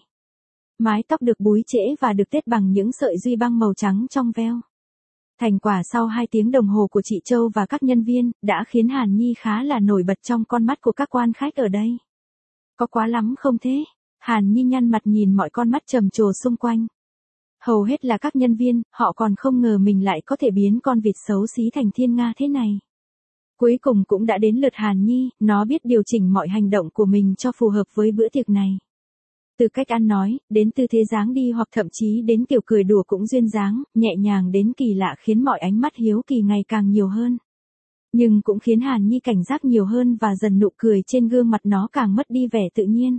Mái tóc được búi trễ và được tết bằng những sợi duy băng màu trắng trong veo. Thành quả sau 2 tiếng đồng hồ của chị Châu và các nhân viên, đã khiến Hàn Nhi khá là nổi bật trong con mắt của các quan khách ở đây. Có quá lắm không thế? Hàn Nhi nhăn mặt nhìn mọi con mắt trầm trồ xung quanh. Hầu hết là các nhân viên, họ còn không ngờ mình lại có thể biến con vịt xấu xí thành thiên nga thế này. Cuối cùng cũng đã đến lượt Hàn Nhi, nó biết điều chỉnh mọi hành động của mình cho phù hợp với bữa tiệc này. Từ cách ăn nói, đến tư thế dáng đi hoặc thậm chí đến kiểu cười đùa cũng duyên dáng, nhẹ nhàng đến kỳ lạ khiến mọi ánh mắt hiếu kỳ ngày càng nhiều hơn. Nhưng cũng khiến Hàn Nhi cảnh giác nhiều hơn và dần nụ cười trên gương mặt nó càng mất đi vẻ tự nhiên.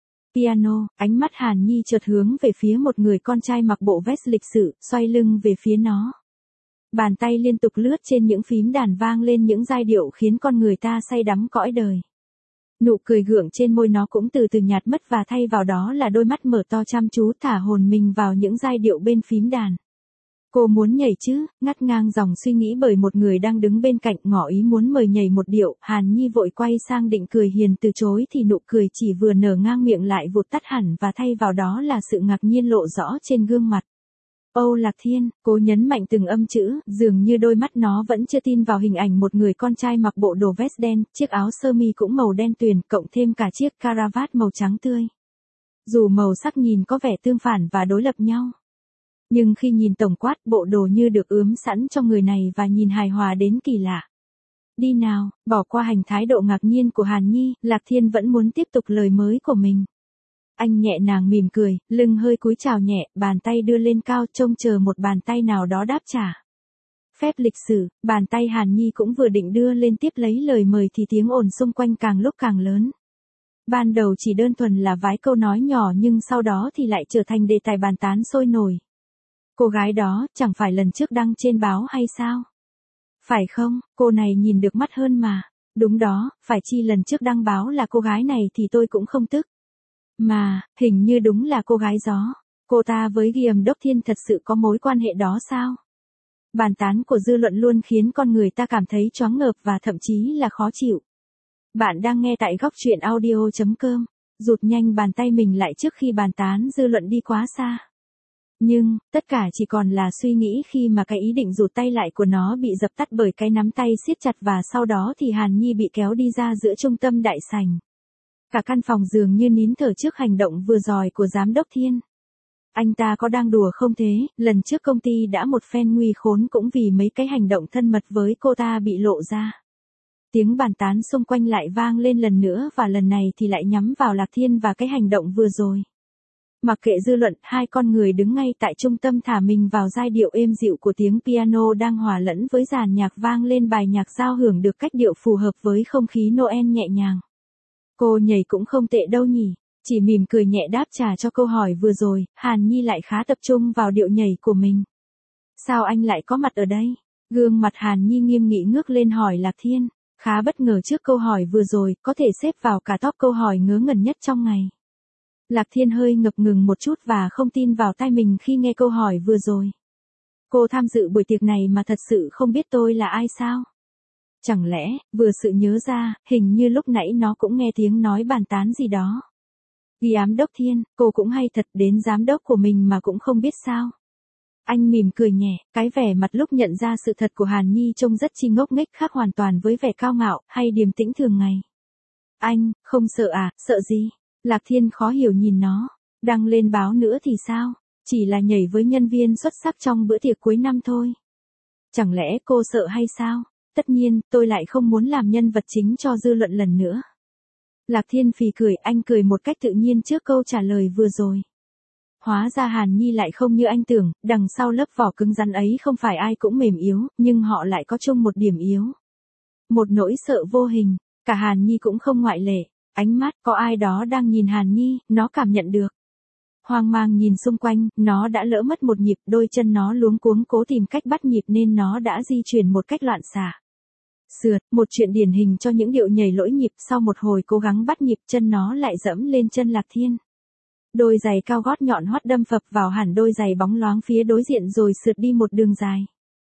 Piano, ánh mắt Hàn Nhi chợt hướng về phía một người con trai mặc bộ vest lịch sự, xoay lưng về phía nó. Bàn tay liên tục lướt trên những phím đàn vang lên những giai điệu khiến con người ta say đắm cõi đời. Nụ cười gượng trên môi nó cũng từ từ nhạt mất và thay vào đó là đôi mắt mở to chăm chú thả hồn mình vào những giai điệu bên phím đàn. Cô muốn nhảy chứ, ngắt ngang dòng suy nghĩ bởi một người đang đứng bên cạnh ngỏ ý muốn mời nhảy một điệu, Hàn Nhi vội quay sang định cười hiền từ chối thì nụ cười chỉ vừa nở ngang miệng lại vụt tắt hẳn và thay vào đó là sự ngạc nhiên lộ rõ trên gương mặt. Âu Lạc Thiên, cô nhấn mạnh từng âm chữ, dường như đôi mắt nó vẫn chưa tin vào hình ảnh một người con trai mặc bộ đồ vest đen, chiếc áo sơ mi cũng màu đen tuyền, cộng thêm cả chiếc caravat màu trắng tươi. Dù màu sắc nhìn có vẻ tương phản và đối lập nhau. Nhưng khi nhìn tổng quát, bộ đồ như được ướm sẵn cho người này và nhìn hài hòa đến kỳ lạ. Đi nào, bỏ qua hành thái độ ngạc nhiên của Hàn Nhi, Lạc Thiên vẫn muốn tiếp tục lời mới của mình. Anh nhẹ nhàng mỉm cười, lưng hơi cúi chào nhẹ, bàn tay đưa lên cao trông chờ một bàn tay nào đó đáp trả. Phép lịch sử, bàn tay Hàn Nhi cũng vừa định đưa lên tiếp lấy lời mời thì tiếng ồn xung quanh càng lúc càng lớn. Ban đầu chỉ đơn thuần là vài câu nói nhỏ nhưng sau đó thì lại trở thành đề tài bàn tán sôi nổi. Cô gái đó, chẳng phải lần trước đăng trên báo hay sao? Phải không, cô này nhìn được mắt hơn mà. Đúng đó, phải chi lần trước đăng báo là cô gái này thì tôi cũng không tức. Mà, hình như đúng là cô gái gió. Cô ta với Guillaume Đốc Thiên thật sự có mối quan hệ đó sao? Bàn tán của dư luận luôn khiến con người ta cảm thấy choáng ngợp và thậm chí là khó chịu. Bạn đang nghe tại góc truyện audio.com. Rụt nhanh bàn tay mình lại trước khi bàn tán dư luận đi quá xa. Nhưng, tất cả chỉ còn là suy nghĩ khi mà cái ý định rụt tay lại của nó bị dập tắt bởi cái nắm tay siết chặt và sau đó thì Hàn Nhi bị kéo đi ra giữa trung tâm đại sảnh. Cả căn phòng dường như nín thở trước hành động vừa rồi của giám đốc Thiên. Anh ta có đang đùa không thế, lần trước công ty đã một phen nguy khốn cũng vì mấy cái hành động thân mật với cô ta bị lộ ra. Tiếng bàn tán xung quanh lại vang lên lần nữa và lần này thì lại nhắm vào Lạc Thiên và cái hành động vừa rồi. Mặc kệ dư luận, hai con người đứng ngay tại trung tâm thả mình vào giai điệu êm dịu của tiếng piano đang hòa lẫn với dàn nhạc vang lên bài nhạc giao hưởng được cách điệu phù hợp với không khí Noel nhẹ nhàng. Cô nhảy cũng không tệ đâu nhỉ, chỉ mỉm cười nhẹ đáp trả cho câu hỏi vừa rồi, Hàn Nhi lại khá tập trung vào điệu nhảy của mình. Sao anh lại có mặt ở đây? Gương mặt Hàn Nhi nghiêm nghị ngước lên hỏi Lạc Thiên, khá bất ngờ trước câu hỏi vừa rồi, có thể xếp vào cả top câu hỏi ngớ ngẩn nhất trong ngày. Lạc Thiên hơi ngập ngừng một chút và không tin vào tai mình khi nghe câu hỏi vừa rồi. Cô tham dự buổi tiệc này mà thật sự không biết tôi là ai sao? Chẳng lẽ, vừa sự nhớ ra, hình như lúc nãy nó cũng nghe tiếng nói bàn tán gì đó. Giám đốc Thiên, cô cũng hay thật đến giám đốc của mình mà cũng không biết sao. Anh mỉm cười nhẹ, cái vẻ mặt lúc nhận ra sự thật của Hàn Nhi trông rất chi ngốc nghếch khác hoàn toàn với vẻ cao ngạo hay điềm tĩnh thường ngày. Anh, không sợ à, sợ gì? Lạc Thiên khó hiểu nhìn nó, đăng lên báo nữa thì sao? Chỉ là nhảy với nhân viên xuất sắc trong bữa tiệc cuối năm thôi. Chẳng lẽ cô sợ hay sao? Tất nhiên, tôi lại không muốn làm nhân vật chính cho dư luận lần nữa. Lạc Thiên phì cười, anh cười một cách tự nhiên trước câu trả lời vừa rồi. Hóa ra Hàn Nhi lại không như anh tưởng, đằng sau lớp vỏ cứng rắn ấy không phải ai cũng mềm yếu, nhưng họ lại có chung một điểm yếu. Một nỗi sợ vô hình, cả Hàn Nhi cũng không ngoại lệ. Ánh mắt có ai đó đang nhìn Hàn Nhi, nó cảm nhận được. Hoang mang nhìn xung quanh, nó đã lỡ mất một nhịp, đôi chân nó luống cuống cố tìm cách bắt nhịp nên nó đã di chuyển một cách loạn xạ. Sượt, một chuyện điển hình cho những điệu nhảy lỗi nhịp, sau một hồi cố gắng bắt nhịp chân nó lại dẫm lên chân Lạc Thiên. Đôi giày cao gót nhọn hoắt đâm phập vào hẳn đôi giày bóng loáng phía đối diện rồi sượt đi một đường dài.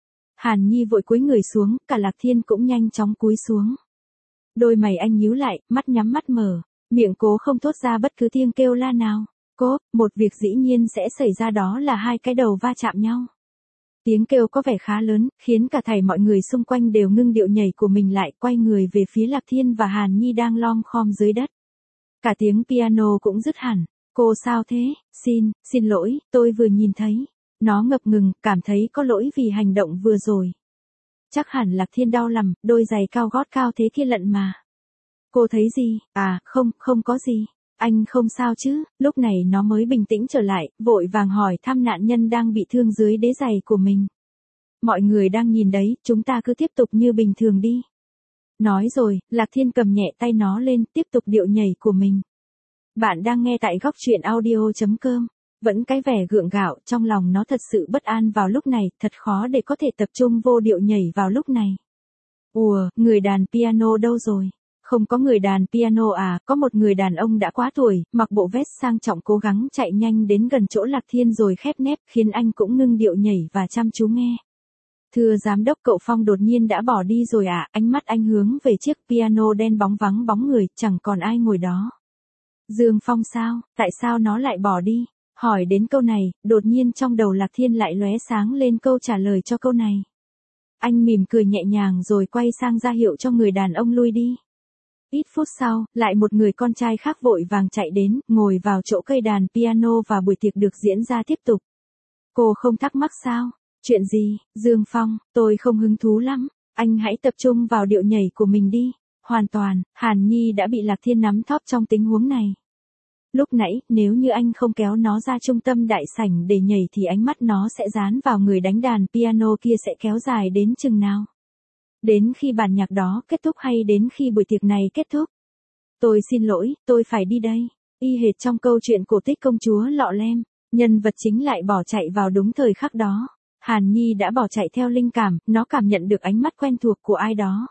Hàn Nhi vội cúi người xuống, cả Lạc Thiên cũng nhanh chóng cúi xuống. Đôi mày anh nhíu lại, mắt nhắm mắt mở, miệng cố không thốt ra bất cứ tiếng kêu la nào. Cốp, một việc dĩ nhiên sẽ xảy ra đó là hai cái đầu va chạm nhau. Tiếng kêu có vẻ khá lớn, khiến cả thảy mọi người xung quanh đều ngưng điệu nhảy của mình lại, quay người về phía Lạc Thiên và Hàn Nhi đang lom khom dưới đất. Cả tiếng piano cũng dứt hẳn. Cô sao thế? Xin lỗi, tôi vừa nhìn thấy. Nó ngập ngừng, cảm thấy có lỗi vì hành động vừa rồi. Chắc hẳn Lạc Thiên đau lắm, đôi giày cao gót cao thế kia lận mà. Cô thấy gì? À, không có gì. Anh không sao chứ? Lúc này nó mới bình tĩnh trở lại, vội vàng hỏi thăm nạn nhân đang bị thương dưới đế giày của mình. Mọi người đang nhìn đấy, chúng ta cứ tiếp tục như bình thường đi. Nói rồi, Lạc Thiên cầm nhẹ tay nó lên, tiếp tục điệu nhảy của mình. Bạn đang nghe tại góc truyện audio.com. Vẫn cái vẻ gượng gạo, trong lòng nó thật sự bất an vào lúc này, thật khó để có thể tập trung vô điệu nhảy vào lúc này. Ủa, người đàn piano đâu rồi? Không có người đàn piano à, có một người đàn ông đã quá tuổi, mặc bộ vest sang trọng cố gắng chạy nhanh đến gần chỗ Lạc Thiên rồi khép nép, khiến anh cũng ngưng điệu nhảy và chăm chú nghe. Thưa giám đốc, cậu Phong đột nhiên đã bỏ đi rồi à? Ánh mắt anh hướng về chiếc piano đen bóng vắng bóng người, chẳng còn ai ngồi đó. Dương Phong sao? Tại sao nó lại bỏ đi? Hỏi đến câu này, đột nhiên trong đầu Lạc Thiên lại lóe sáng lên câu trả lời cho câu này. Anh mỉm cười nhẹ nhàng rồi quay sang ra hiệu cho người đàn ông lui đi. Ít phút sau, lại một người con trai khác vội vàng chạy đến, ngồi vào chỗ cây đàn piano và buổi tiệc được diễn ra tiếp tục. Cô không thắc mắc sao? Chuyện gì, Dương Phong, tôi không hứng thú lắm, anh hãy tập trung vào điệu nhảy của mình đi. Hoàn toàn, Hàn Nhi đã bị Lạc Thiên nắm thóp trong tình huống này. Lúc nãy, nếu như anh không kéo nó ra trung tâm đại sảnh để nhảy thì ánh mắt nó sẽ dán vào người đánh đàn piano kia sẽ kéo dài đến chừng nào? Đến khi bản nhạc đó kết thúc hay đến khi buổi tiệc này kết thúc? Tôi xin lỗi, tôi phải đi đây. Y hệt trong câu chuyện cổ tích công chúa Lọ Lem, nhân vật chính lại bỏ chạy vào đúng thời khắc đó. Hàn Nhi đã bỏ chạy theo linh cảm, nó cảm nhận được ánh mắt quen thuộc của ai đó.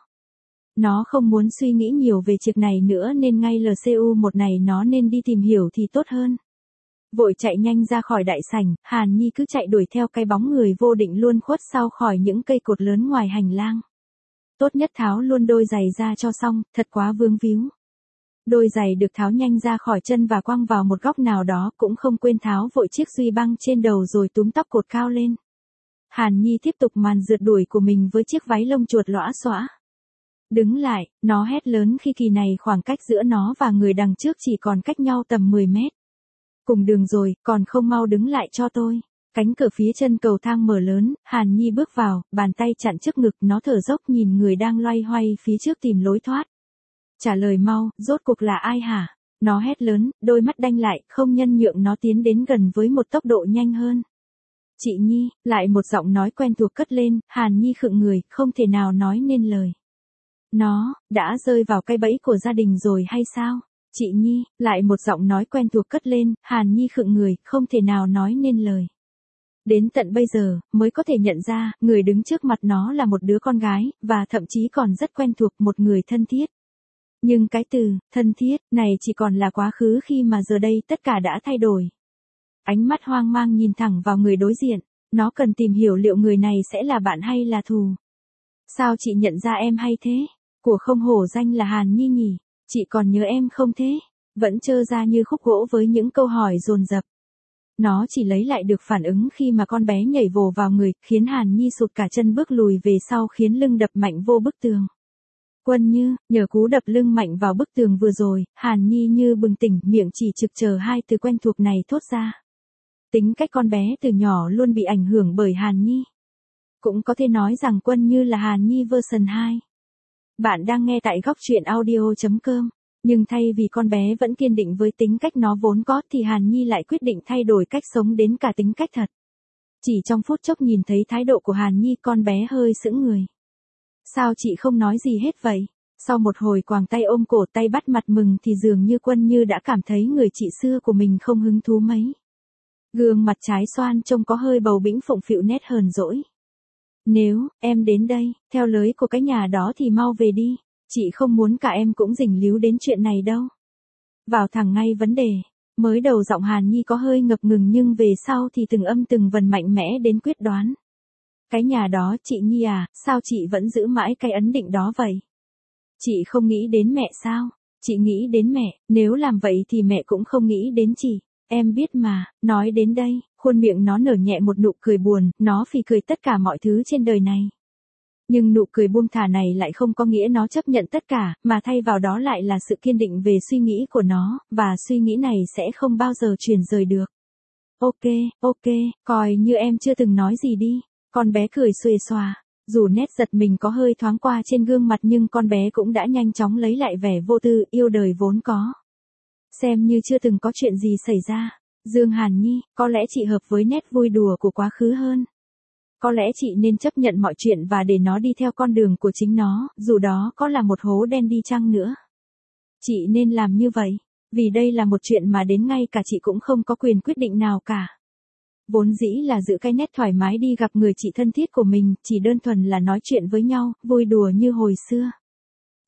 Nó không muốn suy nghĩ nhiều về chuyện này nữa nên ngay LCU1 này nó nên đi tìm hiểu thì tốt hơn. Vội chạy nhanh ra khỏi đại sảnh, Hàn Nhi cứ chạy đuổi theo cái bóng người vô định luôn khuất sau khỏi những cây cột lớn ngoài hành lang. Tốt nhất tháo luôn đôi giày ra cho xong, thật quá vướng víu. Đôi giày được tháo nhanh ra khỏi chân và quăng vào một góc nào đó, cũng không quên tháo vội chiếc duy băng trên đầu rồi túm tóc cột cao lên. Hàn Nhi tiếp tục màn rượt đuổi của mình với chiếc váy lông chuột lõa xõa. Đứng lại, nó hét lớn khi kỳ này khoảng cách giữa nó và người đằng trước chỉ còn cách nhau tầm 10 mét. Cùng đường rồi, còn không mau đứng lại cho tôi. Cánh cửa phía chân cầu thang mở lớn, Hàn Nhi bước vào, bàn tay chặn trước ngực, nó thở dốc nhìn người đang loay hoay phía trước tìm lối thoát. Trả lời mau, rốt cuộc là ai hả? Nó hét lớn, đôi mắt đanh lại, không nhân nhượng nó tiến đến gần với một tốc độ nhanh hơn. Chị Nhi, lại một giọng nói quen thuộc cất lên, Hàn Nhi khựng người, không thể nào nói nên lời. Nó, đã rơi vào cái bẫy của gia đình rồi hay sao? Chị Nhi, lại một giọng nói quen thuộc cất lên, Hàn Nhi khựng người, không thể nào nói nên lời. Đến tận bây giờ, mới có thể nhận ra, người đứng trước mặt nó là một đứa con gái, và thậm chí còn rất quen thuộc, một người thân thiết. Nhưng cái từ, thân thiết, này chỉ còn là quá khứ khi mà giờ đây tất cả đã thay đổi. Ánh mắt hoang mang nhìn thẳng vào người đối diện, nó cần tìm hiểu liệu người này sẽ là bạn hay là thù. Sao chị nhận ra em hay thế? Của không hổ danh là Hàn Nhi nhỉ? Chị còn nhớ em không thế? Vẫn trơ ra như khúc gỗ với những câu hỏi dồn dập. Nó chỉ lấy lại được phản ứng khi mà con bé nhảy vồ vào người, khiến Hàn Nhi sụt cả chân bước lùi về sau khiến lưng đập mạnh vô bức tường. Quân Như, nhờ cú đập lưng mạnh vào bức tường vừa rồi, Hàn Nhi như bừng tỉnh, miệng chỉ trực chờ hai từ quen thuộc này thốt ra. Tính cách con bé từ nhỏ luôn bị ảnh hưởng bởi Hàn Nhi. Cũng có thể nói rằng Quân Như là Hàn Nhi version 2. Bạn đang nghe tại góc truyện audio.com. Nhưng thay vì con bé vẫn kiên định với tính cách nó vốn có thì Hàn Nhi lại quyết định thay đổi cách sống đến cả tính cách thật. Chỉ trong phút chốc nhìn thấy thái độ của Hàn Nhi, con bé hơi sững người. Sao chị không nói gì hết vậy? Sau một hồi quàng tay ôm cổ tay bắt mặt mừng thì dường như Quân Như đã cảm thấy người chị xưa của mình không hứng thú mấy. Gương mặt trái xoan trông có hơi bầu bĩnh phụng phịu nét hờn dỗi. Nếu em đến đây, theo lối của cái nhà đó thì mau về đi. Chị không muốn cả em cũng dính líu đến chuyện này đâu. Vào thẳng ngay vấn đề. Mới đầu giọng Hàn Nhi có hơi ngập ngừng nhưng về sau thì từng âm từng vần mạnh mẽ đến quyết đoán. Cái nhà đó, chị Nhi à, sao chị vẫn giữ mãi cái ấn định đó vậy? Chị không nghĩ đến mẹ sao? Chị nghĩ đến mẹ, nếu làm vậy thì mẹ cũng không nghĩ đến chị. Em biết mà, nói đến đây, khuôn miệng nó nở nhẹ một nụ cười buồn, nó phì cười tất cả mọi thứ trên đời này. Nhưng nụ cười buông thả này lại không có nghĩa nó chấp nhận tất cả, mà thay vào đó lại là sự kiên định về suy nghĩ của nó, và suy nghĩ này sẽ không bao giờ chuyển rời được. Ok, coi như em chưa từng nói gì đi. Con bé cười xuề xòa. Dù nét giật mình có hơi thoáng qua trên gương mặt nhưng con bé cũng đã nhanh chóng lấy lại vẻ vô tư, yêu đời vốn có. Xem như chưa từng có chuyện gì xảy ra. Dương Hàn Nhi, có lẽ chị hợp với nét vui đùa của quá khứ hơn. Có lẽ chị nên chấp nhận mọi chuyện và để nó đi theo con đường của chính nó, dù đó có là một hố đen đi chăng nữa. Chị nên làm như vậy, vì đây là một chuyện mà đến ngay cả chị cũng không có quyền quyết định nào cả. Vốn dĩ là giữ cái nét thoải mái đi gặp người chị thân thiết của mình, chỉ đơn thuần là nói chuyện với nhau, vui đùa như hồi xưa.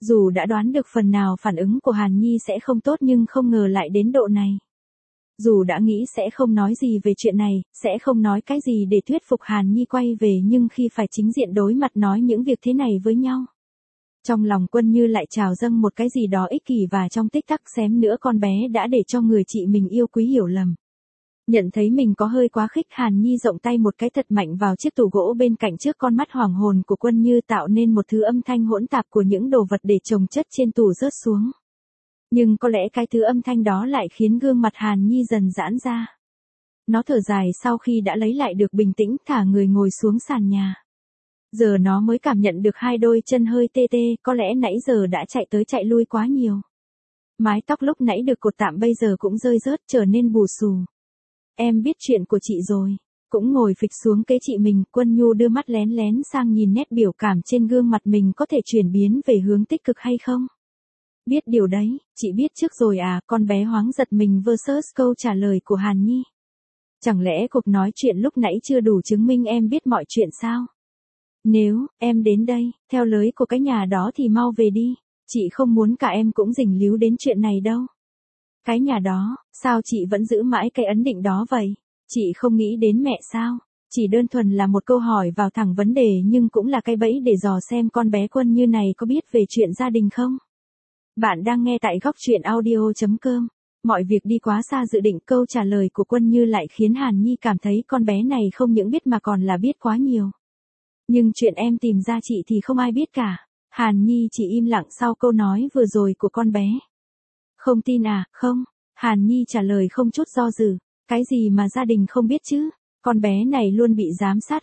Dù đã đoán được phần nào phản ứng của Hàn Nhi sẽ không tốt nhưng không ngờ lại đến độ này. Dù đã nghĩ sẽ không nói gì về chuyện này, sẽ không nói cái gì để thuyết phục Hàn Nhi quay về nhưng khi phải chính diện đối mặt nói những việc thế này với nhau. Trong lòng Quân Như lại trào dâng một cái gì đó ích kỷ và trong tích tắc xém nữa con bé đã để cho người chị mình yêu quý hiểu lầm. Nhận thấy mình có hơi quá khích Hàn Nhi rộng tay một cái thật mạnh vào chiếc tủ gỗ bên cạnh trước con mắt hoàng hồn của Quân Như tạo nên một thứ âm thanh hỗn tạp của những đồ vật để chồng chất trên tủ rớt xuống. Nhưng có lẽ cái thứ âm thanh đó lại khiến gương mặt Hàn Nhi dần giãn ra. Nó thở dài sau khi đã lấy lại được bình tĩnh thả người ngồi xuống sàn nhà. Giờ nó mới cảm nhận được hai đôi chân hơi tê tê, có lẽ nãy giờ đã chạy tới chạy lui quá nhiều. Mái tóc lúc nãy được cột tạm bây giờ cũng rơi rớt trở nên bù xù. Em biết chuyện của chị rồi. Cũng ngồi phịch xuống kế chị mình, Quân Nhu đưa mắt lén lén sang nhìn nét biểu cảm trên gương mặt mình có thể chuyển biến về hướng tích cực hay không. Biết điều đấy, chị biết trước rồi à, con bé hoáng giật mình versus câu trả lời của Hàn Nhi. Chẳng lẽ cuộc nói chuyện lúc nãy chưa đủ chứng minh em biết mọi chuyện sao? Nếu em đến đây, theo lời của cái nhà đó thì mau về đi, chị không muốn cả em cũng dính líu đến chuyện này đâu. Cái nhà đó, sao chị vẫn giữ mãi cái ấn định đó vậy? Chị không nghĩ đến mẹ sao? Chỉ đơn thuần là một câu hỏi vào thẳng vấn đề nhưng cũng là cái bẫy để dò xem con bé Quân Như này có biết về chuyện gia đình không? Bạn đang nghe tại góc truyện audio.com. Mọi việc đi quá xa dự định, câu trả lời của Quân Như lại khiến Hàn Nhi cảm thấy con bé này không những biết mà còn là biết quá nhiều. Nhưng chuyện em tìm ra chị thì không ai biết cả. Hàn Nhi chỉ im lặng sau câu nói vừa rồi của con bé. Không tin à, không? Hàn Nhi trả lời không chút do dự. Cái gì mà gia đình không biết chứ? Con bé này luôn bị giám sát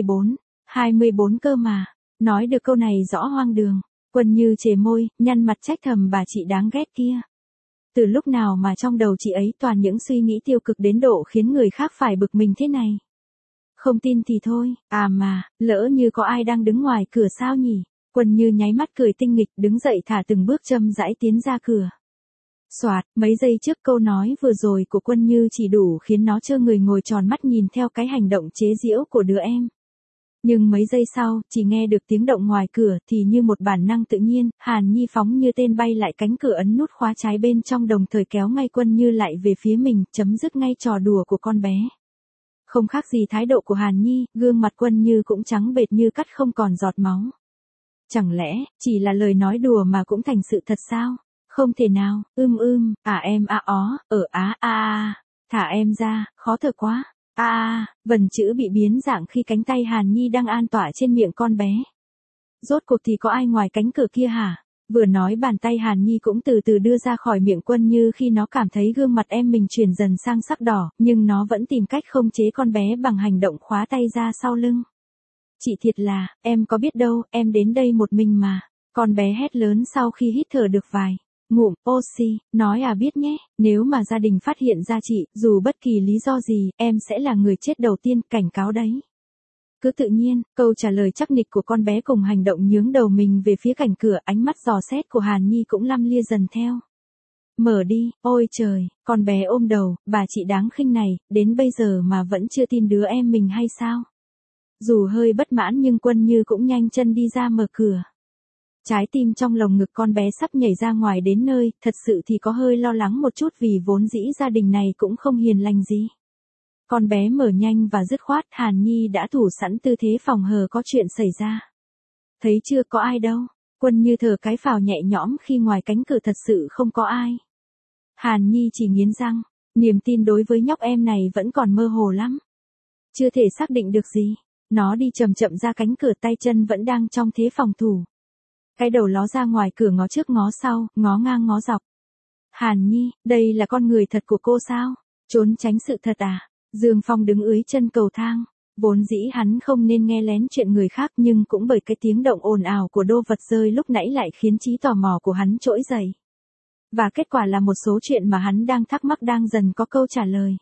24 cơ mà. Nói được câu này rõ hoang đường. Quân Như chề môi, nhăn mặt trách thầm bà chị đáng ghét kia. Từ lúc nào mà trong đầu chị ấy toàn những suy nghĩ tiêu cực đến độ khiến người khác phải bực mình thế này? Không tin thì thôi, à mà, lỡ như có ai đang đứng ngoài cửa sao nhỉ? Quân Như nháy mắt cười tinh nghịch đứng dậy thả từng bước chậm rãi tiến ra cửa. Soạt, mấy giây trước câu nói vừa rồi của Quân Như chỉ đủ khiến nó trơ người ngồi tròn mắt nhìn theo cái hành động chế giễu của đứa em. Nhưng mấy giây sau, chỉ nghe được tiếng động ngoài cửa thì như một bản năng tự nhiên, Hàn Nhi phóng như tên bay lại cánh cửa ấn nút khóa trái bên trong đồng thời kéo ngay Quân Như lại về phía mình, chấm dứt ngay trò đùa của con bé. Không khác gì thái độ của Hàn Nhi, gương mặt Quân Như cũng trắng bệch như cắt không còn giọt máu. Chẳng lẽ, chỉ là lời nói đùa mà cũng thành sự thật sao? Không thể nào, em thả em ra, khó thở quá. Vần chữ bị biến dạng khi cánh tay Hàn Nhi đang an tỏa trên miệng con bé. Rốt cuộc thì có ai ngoài cánh cửa kia hả? Vừa nói bàn tay Hàn Nhi cũng từ từ đưa ra khỏi miệng Quân Như khi nó cảm thấy gương mặt em mình chuyển dần sang sắc đỏ, nhưng nó vẫn tìm cách khống chế con bé bằng hành động khóa tay ra sau lưng. Chị thiệt là, em có biết đâu, em đến đây một mình mà. Con bé hét lớn sau khi hít thở được vài ngụm oxy, nói à biết nhé, nếu mà gia đình phát hiện ra chị, dù bất kỳ lý do gì, em sẽ là người chết đầu tiên, cảnh cáo đấy. Cứ tự nhiên, câu trả lời chắc nịch của con bé cùng hành động nhướng đầu mình về phía cạnh cửa, ánh mắt dò xét của Hàn Nhi cũng lăm lia dần theo. Mở đi, ôi trời, con bé ôm đầu, bà chị đáng khinh này, đến bây giờ mà vẫn chưa tin đứa em mình hay sao? Dù hơi bất mãn nhưng Quân Như cũng nhanh chân đi ra mở cửa. Trái tim trong lồng ngực con bé sắp nhảy ra ngoài đến nơi, thật sự thì có hơi lo lắng một chút vì vốn dĩ gia đình này cũng không hiền lành gì. Con bé mở nhanh và dứt khoát, Hàn Nhi đã thủ sẵn tư thế phòng hờ có chuyện xảy ra. Thấy chưa có ai đâu, Quân Như thở cái phào nhẹ nhõm khi ngoài cánh cửa thật sự không có ai. Hàn Nhi chỉ nghiến răng, niềm tin đối với nhóc em này vẫn còn mơ hồ lắm. Chưa thể xác định được gì, nó đi chậm chậm ra cánh cửa tay chân vẫn đang trong thế phòng thủ. Cái đầu ló ra ngoài cửa ngó trước ngó sau, ngó ngang ngó dọc. Hàn Nhi, đây là con người thật của cô sao? Trốn tránh sự thật à? Dương Phong đứng dưới chân cầu thang. Vốn dĩ hắn không nên nghe lén chuyện người khác nhưng cũng bởi cái tiếng động ồn ào của đô vật rơi lúc nãy lại khiến trí tò mò của hắn trỗi dậy. Và kết quả là một số chuyện mà hắn đang thắc mắc đang dần có câu trả lời.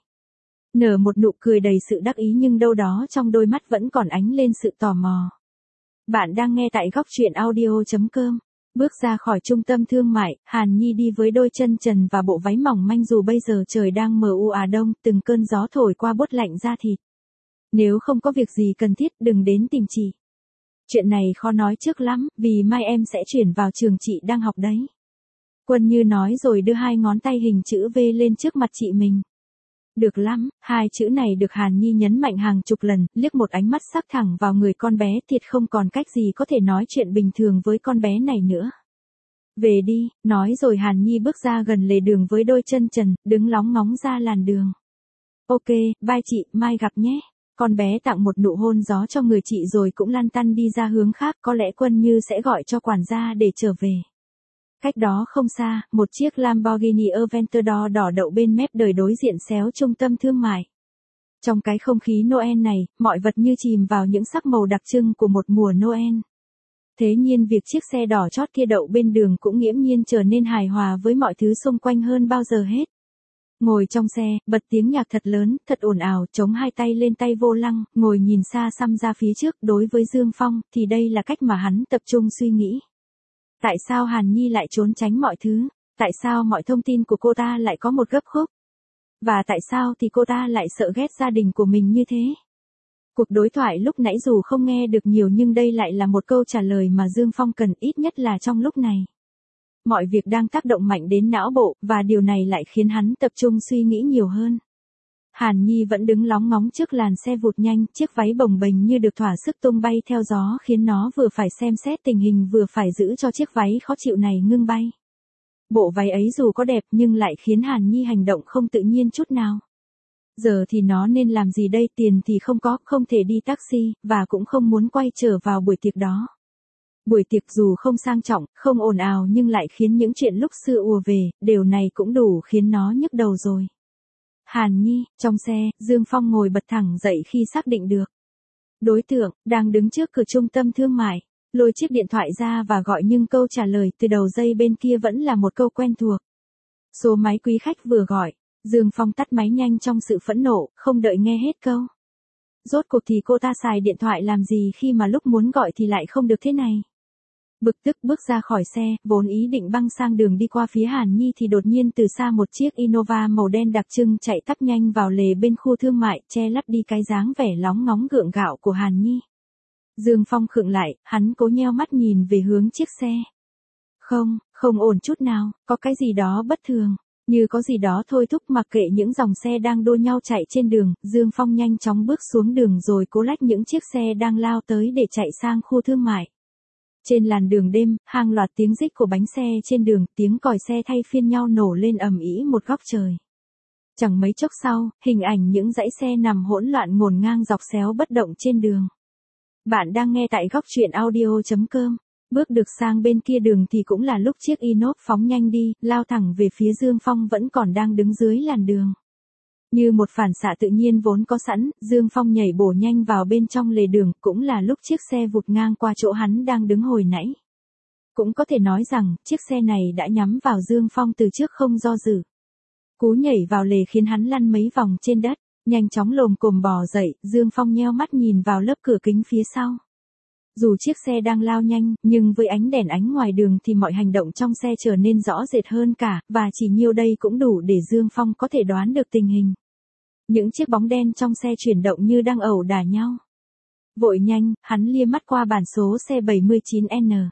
Nở một nụ cười đầy sự đắc ý nhưng đâu đó trong đôi mắt vẫn còn ánh lên sự tò mò. Bạn đang nghe tại góc truyện audio.com. Bước ra khỏi trung tâm thương mại, Hàn Nhi đi với đôi chân trần và bộ váy mỏng manh dù bây giờ trời đang mờ u đông, từng cơn gió thổi qua buốt lạnh da thịt. Nếu không có việc gì cần thiết đừng đến tìm chị. Chuyện này khó nói trước lắm, vì mai em sẽ chuyển vào trường chị đang học đấy. Quân Như nói rồi đưa 2 ngón tay hình chữ V lên trước mặt chị mình. Được lắm, 2 chữ này được Hàn Nhi nhấn mạnh hàng chục lần, liếc một ánh mắt sắc thẳng vào người con bé, thiệt không còn cách gì có thể nói chuyện bình thường với con bé này nữa. Về đi, nói rồi Hàn Nhi bước ra gần lề đường với đôi chân trần, đứng lóng ngóng ra làn đường. Ok, bye chị, mai gặp nhé. Con bé tặng một nụ hôn gió cho người chị rồi cũng lăn tăn đi ra hướng khác, có lẽ Quân Như sẽ gọi cho quản gia để trở về. Cách đó không xa, một chiếc Lamborghini Aventador đỏ đậu bên mép đời đối diện xéo trung tâm thương mại. Trong cái không khí Noel này, mọi vật như chìm vào những sắc màu đặc trưng của một mùa Noel. Thế nhiên việc chiếc xe đỏ chót kia đậu bên đường cũng nghiễm nhiên trở nên hài hòa với mọi thứ xung quanh hơn bao giờ hết. Ngồi trong xe, bật tiếng nhạc thật lớn, thật ồn ào, chống 2 tay lên tay vô lăng, ngồi nhìn xa xăm ra phía trước. Đối với Dương Phong, thì đây là cách mà hắn tập trung suy nghĩ. Tại sao Hàn Nhi lại trốn tránh mọi thứ? Tại sao mọi thông tin của cô ta lại có một gấp khúc? Và tại sao thì cô ta lại sợ ghét gia đình của mình như thế? Cuộc đối thoại lúc nãy dù không nghe được nhiều nhưng đây lại là một câu trả lời mà Dương Phong cần, ít nhất là trong lúc này. Mọi việc đang tác động mạnh đến não bộ, và điều này lại khiến hắn tập trung suy nghĩ nhiều hơn. Hàn Nhi vẫn đứng lóng ngóng trước làn xe vụt nhanh, chiếc váy bồng bềnh như được thỏa sức tung bay theo gió khiến nó vừa phải xem xét tình hình vừa phải giữ cho chiếc váy khó chịu này ngưng bay. Bộ váy ấy dù có đẹp nhưng lại khiến Hàn Nhi hành động không tự nhiên chút nào. Giờ thì nó nên làm gì đây, tiền thì không có, không thể đi taxi, và cũng không muốn quay trở vào buổi tiệc đó. Buổi tiệc dù không sang trọng, không ồn ào nhưng lại khiến những chuyện lúc xưa ùa về, điều này cũng đủ khiến nó nhức đầu rồi. Hàn Nhi, trong xe, Dương Phong ngồi bật thẳng dậy khi xác định được. Đối tượng, đang đứng trước cửa trung tâm thương mại, lôi chiếc điện thoại ra và gọi nhưng câu trả lời từ đầu dây bên kia vẫn là một câu quen thuộc. Số máy quý khách vừa gọi, Dương Phong tắt máy nhanh trong sự phẫn nộ, không đợi nghe hết câu. Rốt cuộc thì cô ta xài điện thoại làm gì khi mà lúc muốn gọi thì lại không được thế này. Bực tức bước ra khỏi xe, vốn ý định băng sang đường đi qua phía Hàn Nhi thì đột nhiên từ xa một chiếc Innova màu đen đặc trưng chạy tắp nhanh vào lề bên khu thương mại, che lấp đi cái dáng vẻ lóng ngóng gượng gạo của Hàn Nhi. Dương Phong khựng lại, hắn cố nheo mắt nhìn về hướng chiếc xe. Không ổn chút nào, có cái gì đó bất thường, như có gì đó thôi thúc. Mặc kệ những dòng xe đang đua nhau chạy trên đường, Dương Phong nhanh chóng bước xuống đường rồi cố lách những chiếc xe đang lao tới để chạy sang khu thương mại. Trên làn đường đêm, hàng loạt tiếng rích của bánh xe trên đường, tiếng còi xe thay phiên nhau nổ lên ầm ĩ một góc trời. Chẳng mấy chốc sau, hình ảnh những dãy xe nằm hỗn loạn ngổn ngang dọc xéo bất động trên đường. Bạn đang nghe tại góc truyện audio.com. Bước được sang bên kia đường thì cũng là lúc chiếc Inox phóng nhanh đi, lao thẳng về phía Dương Phong vẫn còn đang đứng dưới làn đường. Như một phản xạ tự nhiên vốn có sẵn, Dương Phong nhảy bổ nhanh vào bên trong lề đường, cũng là lúc chiếc xe vụt ngang qua chỗ hắn đang đứng hồi nãy. Cũng có thể nói rằng, chiếc xe này đã nhắm vào Dương Phong từ trước không do dự. Cú nhảy vào lề khiến hắn lăn mấy vòng trên đất, nhanh chóng lồm cồm bò dậy, Dương Phong nheo mắt nhìn vào lớp cửa kính phía sau. Dù chiếc xe đang lao nhanh, nhưng với ánh đèn ánh ngoài đường thì mọi hành động trong xe trở nên rõ rệt hơn cả, và chỉ nhiêu đây cũng đủ để Dương Phong có thể đoán được tình hình. Những chiếc bóng đen trong xe chuyển động như đang ẩu đả nhau. Vội nhanh, hắn lia mắt qua bản số xe 79N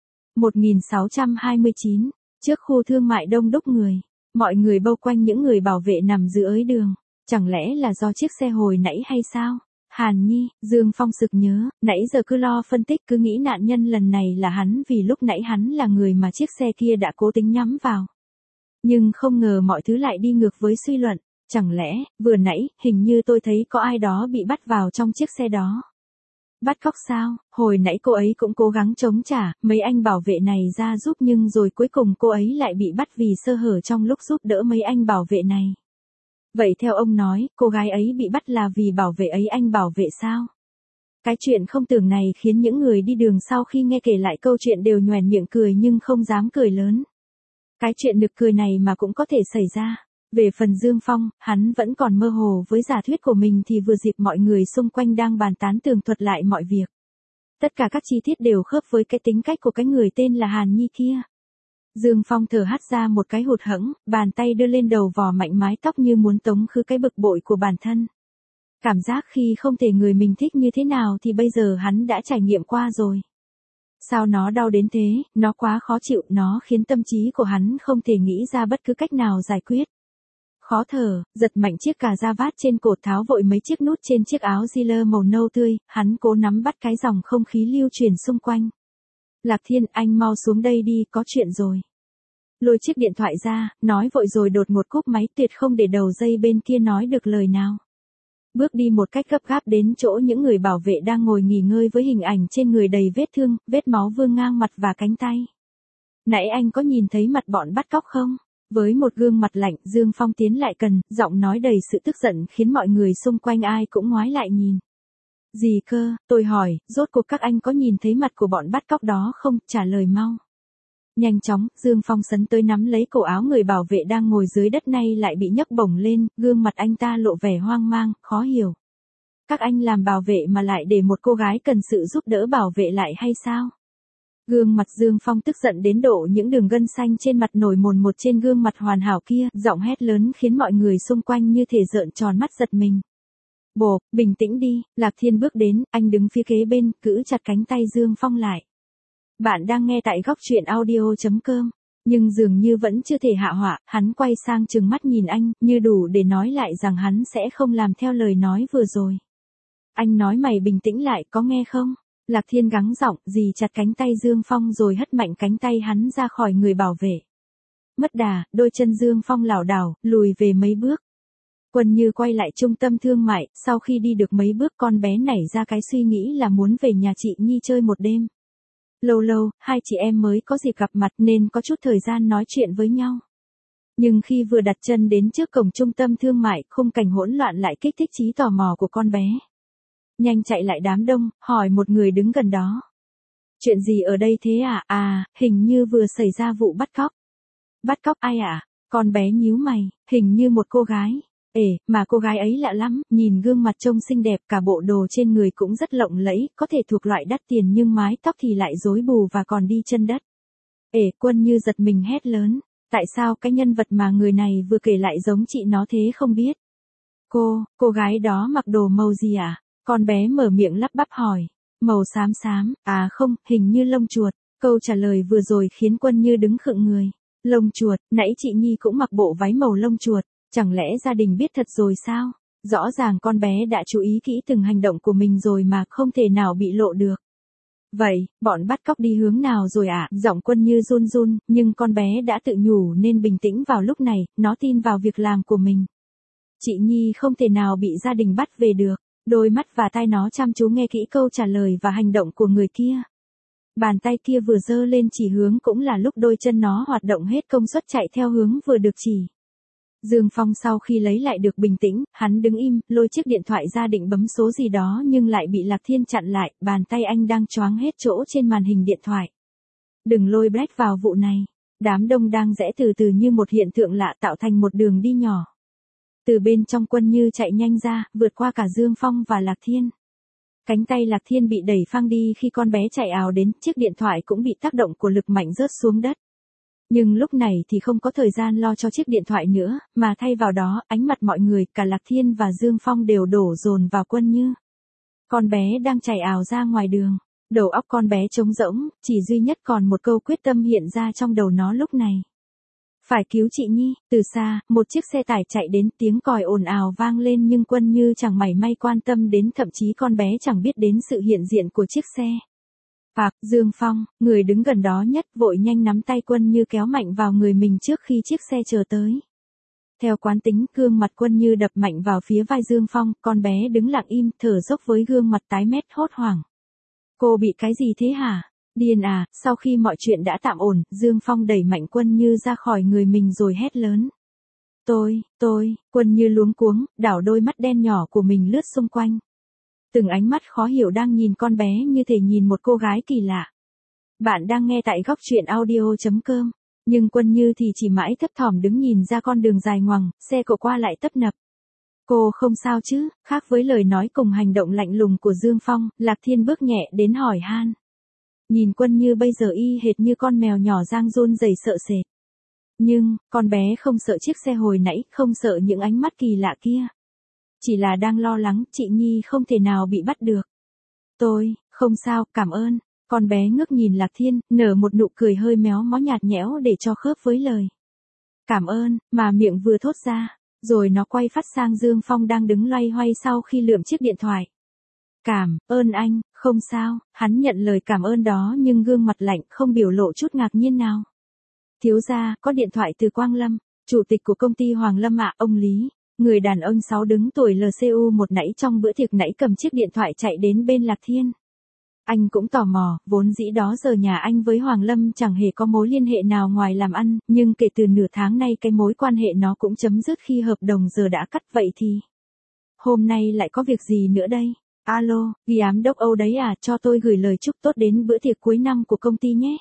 1629, trước khu thương mại đông đúc người. Mọi người bao quanh những người bảo vệ nằm dưới đường. Chẳng lẽ là do chiếc xe hồi nãy hay sao? Hàn Nhi, Dương Phong sực nhớ, nãy giờ cứ lo phân tích cứ nghĩ nạn nhân lần này là hắn vì lúc nãy hắn là người mà chiếc xe kia đã cố tính nhắm vào. Nhưng không ngờ mọi thứ lại đi ngược với suy luận. Chẳng lẽ, vừa nãy, hình như tôi thấy có ai đó bị bắt vào trong chiếc xe đó. Bắt cóc sao? Hồi nãy cô ấy cũng cố gắng chống trả, mấy anh bảo vệ này ra giúp nhưng rồi cuối cùng cô ấy lại bị bắt vì sơ hở trong lúc giúp đỡ mấy anh bảo vệ này. Vậy theo ông nói, cô gái ấy bị bắt là vì bảo vệ ấy anh bảo vệ sao? Cái chuyện không tưởng này khiến những người đi đường sau khi nghe kể lại câu chuyện đều nhoẻn miệng cười nhưng không dám cười lớn. Cái chuyện nực cười này mà cũng có thể xảy ra. Về phần Dương Phong, hắn vẫn còn mơ hồ với giả thuyết của mình thì vừa dịp mọi người xung quanh đang bàn tán tường thuật lại mọi việc. Tất cả các chi tiết đều khớp với cái tính cách của cái người tên là Hàn Nhi kia. Dương Phong thở hắt ra một cái hụt hẫng, bàn tay đưa lên đầu vò mạnh mái tóc như muốn tống khứ cái bực bội của bản thân. Cảm giác khi không thể người mình thích như thế nào thì bây giờ hắn đã trải nghiệm qua rồi. Sao nó đau đến thế, nó quá khó chịu, nó khiến tâm trí của hắn không thể nghĩ ra bất cứ cách nào giải quyết. Khó thở, giật mạnh chiếc cà da vát trên cổ, tháo vội mấy chiếc nút trên chiếc áo Ziller màu nâu tươi, hắn cố nắm bắt cái dòng không khí lưu truyền xung quanh. Lạc Thiên, anh mau xuống đây đi, có chuyện rồi. Lôi chiếc điện thoại ra, nói vội rồi đột ngột cúp máy, tuyệt không để đầu dây bên kia nói được lời nào. Bước đi một cách gấp gáp đến chỗ những người bảo vệ đang ngồi nghỉ ngơi với hình ảnh trên người đầy vết thương, vết máu vương ngang mặt và cánh tay. Nãy anh có nhìn thấy mặt bọn bắt cóc không? Với một gương mặt lạnh, Dương Phong tiến lại gần, giọng nói đầy sự tức giận khiến mọi người xung quanh ai cũng ngoái lại nhìn. Gì cơ, tôi hỏi, rốt cuộc các anh có nhìn thấy mặt của bọn bắt cóc đó không, trả lời mau. Nhanh chóng, Dương Phong sấn tới nắm lấy cổ áo người bảo vệ đang ngồi dưới đất nay lại bị nhấc bổng lên, gương mặt anh ta lộ vẻ hoang mang, khó hiểu. Các anh làm bảo vệ mà lại để một cô gái cần sự giúp đỡ bảo vệ lại hay sao? Gương mặt Dương Phong tức giận đến độ những đường gân xanh trên mặt nổi mồn một trên gương mặt hoàn hảo kia, giọng hét lớn khiến mọi người xung quanh như thể trợn tròn mắt giật mình. Bộp, bình tĩnh đi, Lạc Thiên bước đến, anh đứng phía kế bên, giữ chặt cánh tay Dương Phong lại. Bạn đang nghe tại góc truyện audio.com, nhưng dường như vẫn chưa thể hạ họa, hắn quay sang trừng mắt nhìn anh, như đủ để nói lại rằng hắn sẽ không làm theo lời nói vừa rồi. Anh nói mày bình tĩnh lại, có nghe không? Lạc Thiên gắng giọng, dì chặt cánh tay Dương Phong rồi hất mạnh cánh tay hắn ra khỏi người bảo vệ. Mất đà, đôi chân Dương Phong lảo đảo, lùi về mấy bước. Quân Như quay lại trung tâm thương mại, sau khi đi được mấy bước con bé nảy ra cái suy nghĩ là muốn về nhà chị Nhi chơi một đêm. Lâu lâu, hai chị em mới có dịp gặp mặt nên có chút thời gian nói chuyện với nhau. Nhưng khi vừa đặt chân đến trước cổng trung tâm thương mại, khung cảnh hỗn loạn lại kích thích trí tò mò của con bé. Nhanh chạy lại đám đông, hỏi một người đứng gần đó. Chuyện gì ở đây thế à? À, hình như vừa xảy ra vụ bắt cóc. Bắt cóc ai à? Con bé nhíu mày, hình như một cô gái. Mà cô gái ấy lạ lắm, nhìn gương mặt trông xinh đẹp, cả bộ đồ trên người cũng rất lộng lẫy, có thể thuộc loại đắt tiền nhưng mái tóc thì lại rối bù và còn đi chân đất. Quân Như giật mình hét lớn, tại sao cái nhân vật mà người này vừa kể lại giống chị nó thế không biết? Cô gái đó mặc đồ màu gì à? Con bé mở miệng lắp bắp hỏi. Màu xám xám, à không, hình như lông chuột. Câu trả lời vừa rồi khiến Quân Như đứng khựng người. Lông chuột, nãy chị Nhi cũng mặc bộ váy màu lông chuột. Chẳng lẽ gia đình biết thật rồi sao? Rõ ràng con bé đã chú ý kỹ từng hành động của mình rồi mà không thể nào bị lộ được. Vậy, bọn bắt cóc đi hướng nào rồi ạ? Giọng Quân Như run run, nhưng con bé đã tự nhủ nên bình tĩnh vào lúc này, nó tin vào việc làm của mình. Chị Nhi không thể nào bị gia đình bắt về được. Đôi mắt và tai nó chăm chú nghe kỹ câu trả lời và hành động của người kia. Bàn tay kia vừa giơ lên chỉ hướng cũng là lúc đôi chân nó hoạt động hết công suất chạy theo hướng vừa được chỉ. Dương Phong sau khi lấy lại được bình tĩnh, hắn đứng im, lôi chiếc điện thoại ra định bấm số gì đó nhưng lại bị Lạc Thiên chặn lại, bàn tay anh đang choáng hết chỗ trên màn hình điện thoại. Đừng lôi Black vào vụ này. Đám đông đang rẽ từ từ như một hiện tượng lạ tạo thành một đường đi nhỏ. Từ bên trong Quân Như chạy nhanh ra, vượt qua cả Dương Phong và Lạc Thiên. Cánh tay Lạc Thiên bị đẩy phăng đi khi con bé chạy ào đến, chiếc điện thoại cũng bị tác động của lực mạnh rớt xuống đất. Nhưng lúc này thì không có thời gian lo cho chiếc điện thoại nữa, mà thay vào đó, ánh mặt mọi người, cả Lạc Thiên và Dương Phong đều đổ dồn vào Quân Như. Con bé đang chạy ào ra ngoài đường. Đầu óc con bé trống rỗng, chỉ duy nhất còn một câu quyết tâm hiện ra trong đầu nó lúc này. Phải cứu chị Nhi. Từ xa, một chiếc xe tải chạy đến, tiếng còi ồn ào vang lên nhưng Quân Như chẳng mảy may quan tâm đến, thậm chí con bé chẳng biết đến sự hiện diện của chiếc xe. Dương Phong, người đứng gần đó nhất, vội nhanh nắm tay Quân Như kéo mạnh vào người mình trước khi chiếc xe chờ tới. Theo quán tính, gương mặt Quân Như đập mạnh vào phía vai Dương Phong, con bé đứng lặng im, thở dốc với gương mặt tái mét hốt hoảng. Cô bị cái gì thế hả? Điên à? Sau khi mọi chuyện đã tạm ổn, Dương Phong đẩy mạnh Quân Như ra khỏi người mình rồi hét lớn. Quân Như luống cuống, đảo đôi mắt đen nhỏ của mình lướt xung quanh. Từng ánh mắt khó hiểu đang nhìn con bé như thể nhìn một cô gái kỳ lạ. Bạn đang nghe tại góc truyện audio.com, nhưng Quân Như thì chỉ mãi thấp thỏm đứng nhìn ra con đường dài ngoằng, xe cộ qua lại tấp nập. Cô không sao chứ? Khác với lời nói cùng hành động lạnh lùng của Dương Phong, Lạc Thiên bước nhẹ đến hỏi han. Nhìn Quân Như bây giờ y hệt như con mèo nhỏ đang run rẩy sợ sệt. Nhưng, con bé không sợ chiếc xe hồi nãy, không sợ những ánh mắt kỳ lạ kia. chỉ là đang lo lắng chị Nhi không thể nào bị bắt được. Tôi, không sao, cảm ơn. Con bé ngước nhìn Lạc Thiên, nở một nụ cười hơi méo mó nhạt nhẽo để cho khớp với lời. Cảm ơn, mà miệng vừa thốt ra, rồi nó quay phát sang Dương Phong đang đứng loay hoay sau khi lượm chiếc điện thoại. Cảm ơn anh, không sao, hắn nhận lời cảm ơn đó nhưng gương mặt lạnh không biểu lộ chút ngạc nhiên nào. Thiếu gia, có điện thoại từ Quang Lâm, chủ tịch của công ty Hoàng Lâm ạ, ông Lý. Người đàn ông 6 đứng tuổi LCU một nãy trong bữa tiệc nãy cầm chiếc điện thoại chạy đến bên Lạc Thiên. Anh cũng tò mò, vốn dĩ đó giờ nhà anh với Hoàng Lâm chẳng hề có mối liên hệ nào ngoài làm ăn, nhưng kể từ nửa tháng nay cái mối quan hệ nó cũng chấm dứt khi hợp đồng giờ đã cắt vậy thì. Hôm nay lại có việc gì nữa đây? Alo, giám đốc Âu đấy à, cho tôi gửi lời chúc tốt đến bữa tiệc cuối năm của công ty nhé.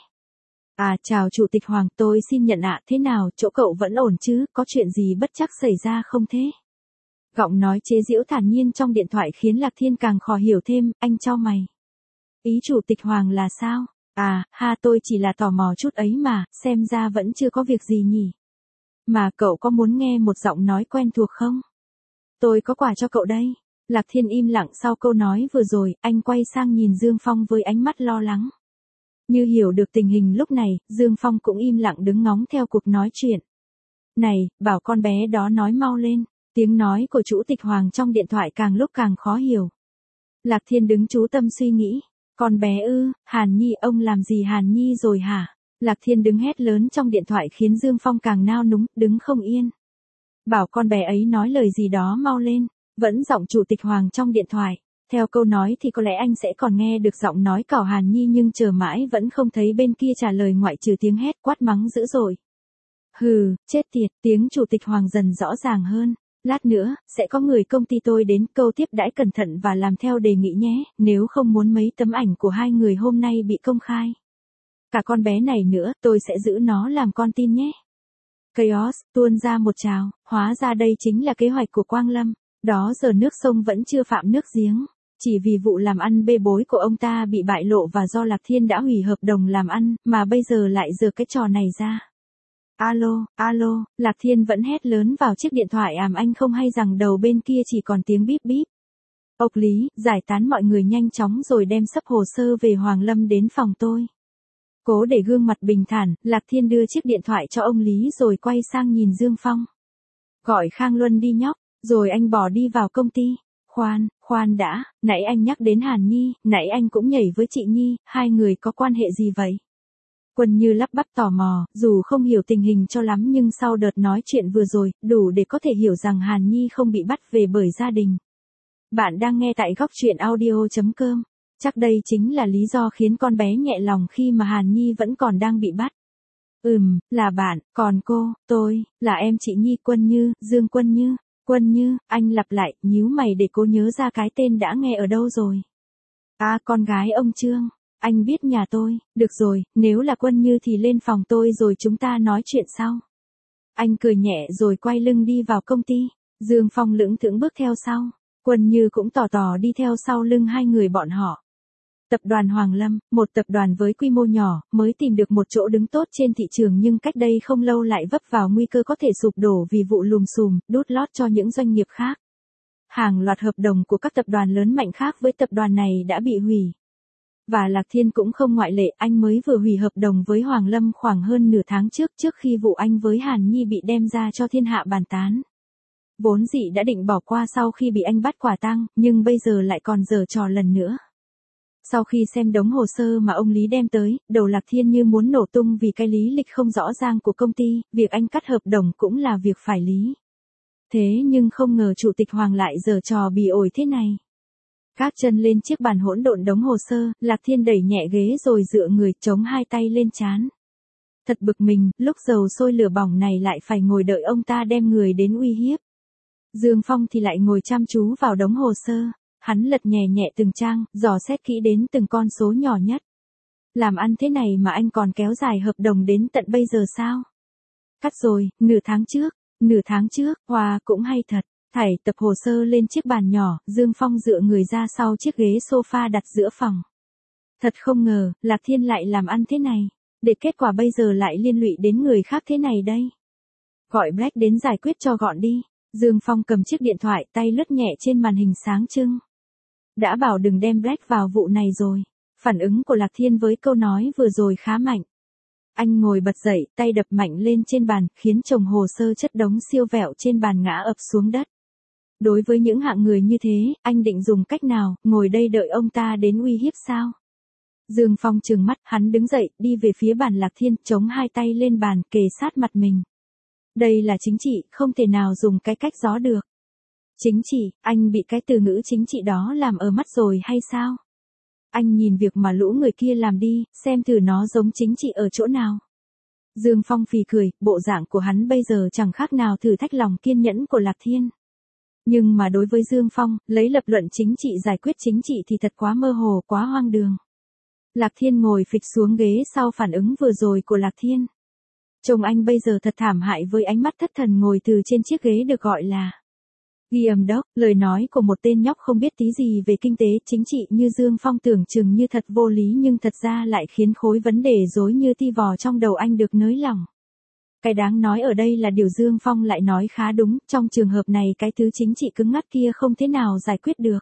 À chào chủ tịch Hoàng, tôi xin nhận ạ, thế nào, chỗ cậu vẫn ổn chứ, có chuyện gì bất trắc xảy ra không thế? Giọng nói chế giễu thản nhiên trong điện thoại khiến Lạc Thiên càng khó hiểu thêm, anh chau mày. Ý chủ tịch Hoàng là sao? À, ha tôi chỉ là tò mò chút ấy mà, xem ra vẫn chưa có việc gì nhỉ. Mà cậu có muốn nghe một giọng nói quen thuộc không? Tôi có quà cho cậu đây. Lạc Thiên im lặng sau câu nói vừa rồi, anh quay sang nhìn Dương Phong với ánh mắt lo lắng. Như hiểu được tình hình lúc này, Dương Phong cũng im lặng đứng ngóng theo cuộc nói chuyện. Này, bảo con bé đó nói mau lên, tiếng nói của chủ tịch Hoàng trong điện thoại càng lúc càng khó hiểu. Lạc Thiên đứng chú tâm suy nghĩ. Con bé ư, Hàn Nhi, ông làm gì Hàn Nhi rồi hả? Lạc Thiên đứng hét lớn trong điện thoại khiến Dương Phong càng nao núng, đứng không yên. Bảo con bé ấy nói lời gì đó mau lên, vẫn giọng chủ tịch Hoàng trong điện thoại. Theo câu nói thì có lẽ anh sẽ còn nghe được giọng nói cào Hàn Nhi nhưng chờ mãi vẫn không thấy bên kia trả lời ngoại trừ tiếng hét quát mắng dữ dội. Hừ, chết tiệt, tiếng chủ tịch Hoàng dần rõ ràng hơn. Lát nữa, sẽ có người công ty tôi đến, câu tiếp đãi cẩn thận và làm theo đề nghị nhé, nếu không muốn mấy tấm ảnh của hai người hôm nay bị công khai. Cả con bé này nữa, tôi sẽ giữ nó làm con tin nhé. Chaos, tuôn ra một trào, hóa ra đây chính là kế hoạch của Quang Lâm, đó giờ nước sông vẫn chưa phạm nước giếng. Chỉ vì vụ làm ăn bê bối của ông ta bị bại lộ và do Lạc Thiên đã hủy hợp đồng làm ăn, mà bây giờ lại giở cái trò này ra. Alo, alo, Lạc Thiên vẫn hét lớn vào chiếc điện thoại anh không hay rằng đầu bên kia chỉ còn tiếng bíp bíp. Ốc Lý, giải tán mọi người nhanh chóng rồi đem sắp hồ sơ về Hoàng Lâm đến phòng tôi. Cố để gương mặt bình thản, Lạc Thiên đưa chiếc điện thoại cho ông Lý rồi quay sang nhìn Dương Phong. Gọi Khang Luân đi nhóc, rồi anh bỏ đi vào công ty. Khoan đã, nãy anh nhắc đến Hàn Nhi, nãy anh cũng nhảy với chị Nhi, hai người có quan hệ gì vậy? Quân Như lắp bắp tò mò, dù không hiểu tình hình cho lắm nhưng sau đợt nói chuyện vừa rồi, đủ để có thể hiểu rằng Hàn Nhi không bị bắt về bởi gia đình. Bạn đang nghe tại góc truyện audio.com. Chắc đây chính là lý do khiến con bé nhẹ lòng khi mà Hàn Nhi vẫn còn đang bị bắt. Là bạn, còn cô, tôi, là em chị Nhi Quân Như, Dương Quân Như. Quân Như, anh lặp lại, nhíu mày để cô nhớ ra cái tên đã nghe ở đâu rồi. À, con gái ông Trương. Anh biết nhà tôi, được rồi, nếu là Quân Như thì lên phòng tôi rồi chúng ta nói chuyện sau. Anh cười nhẹ rồi quay lưng đi vào công ty, Dương Phong lững thững bước theo sau, Quân Như cũng tò tò đi theo sau lưng hai người bọn họ. Tập đoàn Hoàng Lâm, một tập đoàn với quy mô nhỏ, mới tìm được một chỗ đứng tốt trên thị trường nhưng cách đây không lâu lại vấp vào nguy cơ có thể sụp đổ vì vụ lùm xùm, đút lót cho những doanh nghiệp khác. Hàng loạt hợp đồng của các tập đoàn lớn mạnh khác với tập đoàn này đã bị hủy. Và Lạc Thiên cũng không ngoại lệ, anh mới vừa hủy hợp đồng với Hoàng Lâm khoảng hơn nửa tháng trước khi vụ anh với Hàn Nhi bị đem ra cho thiên hạ bàn tán. Vốn dĩ đã định bỏ qua sau khi bị anh bắt quả tang, nhưng bây giờ lại còn giở trò lần nữa. Sau khi xem đống hồ sơ mà ông Lý đem tới, đầu Lạc Thiên như muốn nổ tung vì cái lý lịch không rõ ràng của công ty, việc anh cắt hợp đồng cũng là việc phải lý. Thế nhưng không ngờ chủ tịch Hoàng lại giở trò bỉ ổi thế này. Gác chân lên chiếc bàn hỗn độn đống hồ sơ, Lạc Thiên đẩy nhẹ ghế rồi dựa người chống hai tay lên trán. Thật bực mình, lúc dầu sôi lửa bỏng này lại phải ngồi đợi ông ta đem người đến uy hiếp. Dương Phong thì lại ngồi chăm chú vào đống hồ sơ, hắn lật nhẹ nhẹ từng trang, dò xét kỹ đến từng con số nhỏ nhất. Làm ăn thế này mà anh còn kéo dài hợp đồng đến tận bây giờ sao? Cắt rồi, nửa tháng trước, hòa cũng hay thật. Thảy tập hồ sơ lên chiếc bàn nhỏ, Dương Phong dựa người ra sau chiếc ghế sofa đặt giữa phòng. Thật không ngờ, Lạc Thiên lại làm ăn thế này, để kết quả bây giờ lại liên lụy đến người khác thế này đây. Gọi Black đến giải quyết cho gọn đi. Dương Phong cầm chiếc điện thoại, tay lướt nhẹ trên màn hình sáng trưng. Đã bảo đừng đem Black vào vụ này rồi. Phản ứng của Lạc Thiên với câu nói vừa rồi khá mạnh. Anh ngồi bật dậy, tay đập mạnh lên trên bàn, khiến chồng hồ sơ chất đống siêu vẹo trên bàn ngã ập xuống đất. Đối với những hạng người như thế, anh định dùng cách nào, ngồi đây đợi ông ta đến uy hiếp sao? Dương Phong trừng mắt, hắn đứng dậy, đi về phía bàn Lạc Thiên, chống hai tay lên bàn, kề sát mặt mình. Đây là chính trị, không thể nào dùng cái cách gió được. Chính trị, anh bị cái từ ngữ chính trị đó làm ở mắt rồi hay sao? Anh nhìn việc mà lũ người kia làm đi, xem thử nó giống chính trị ở chỗ nào. Dương Phong phì cười, bộ dạng của hắn bây giờ chẳng khác nào thử thách lòng kiên nhẫn của Lạc Thiên. Nhưng mà đối với Dương Phong, lấy lập luận chính trị giải quyết chính trị thì thật quá mơ hồ, quá hoang đường. Lạc Thiên ngồi phịch xuống ghế sau phản ứng vừa rồi của Lạc Thiên. Chồng anh bây giờ thật thảm hại với ánh mắt thất thần ngồi từ trên chiếc ghế được gọi là Guillaume Doc, lời nói của một tên nhóc không biết tí gì về kinh tế, chính trị như Dương Phong tưởng chừng như thật vô lý nhưng thật ra lại khiến khối vấn đề rối như ti vò trong đầu anh được nới lỏng. Cái đáng nói ở đây là điều Dương Phong lại nói khá đúng, trong trường hợp này cái thứ chính trị cứng ngắc kia không thế nào giải quyết được.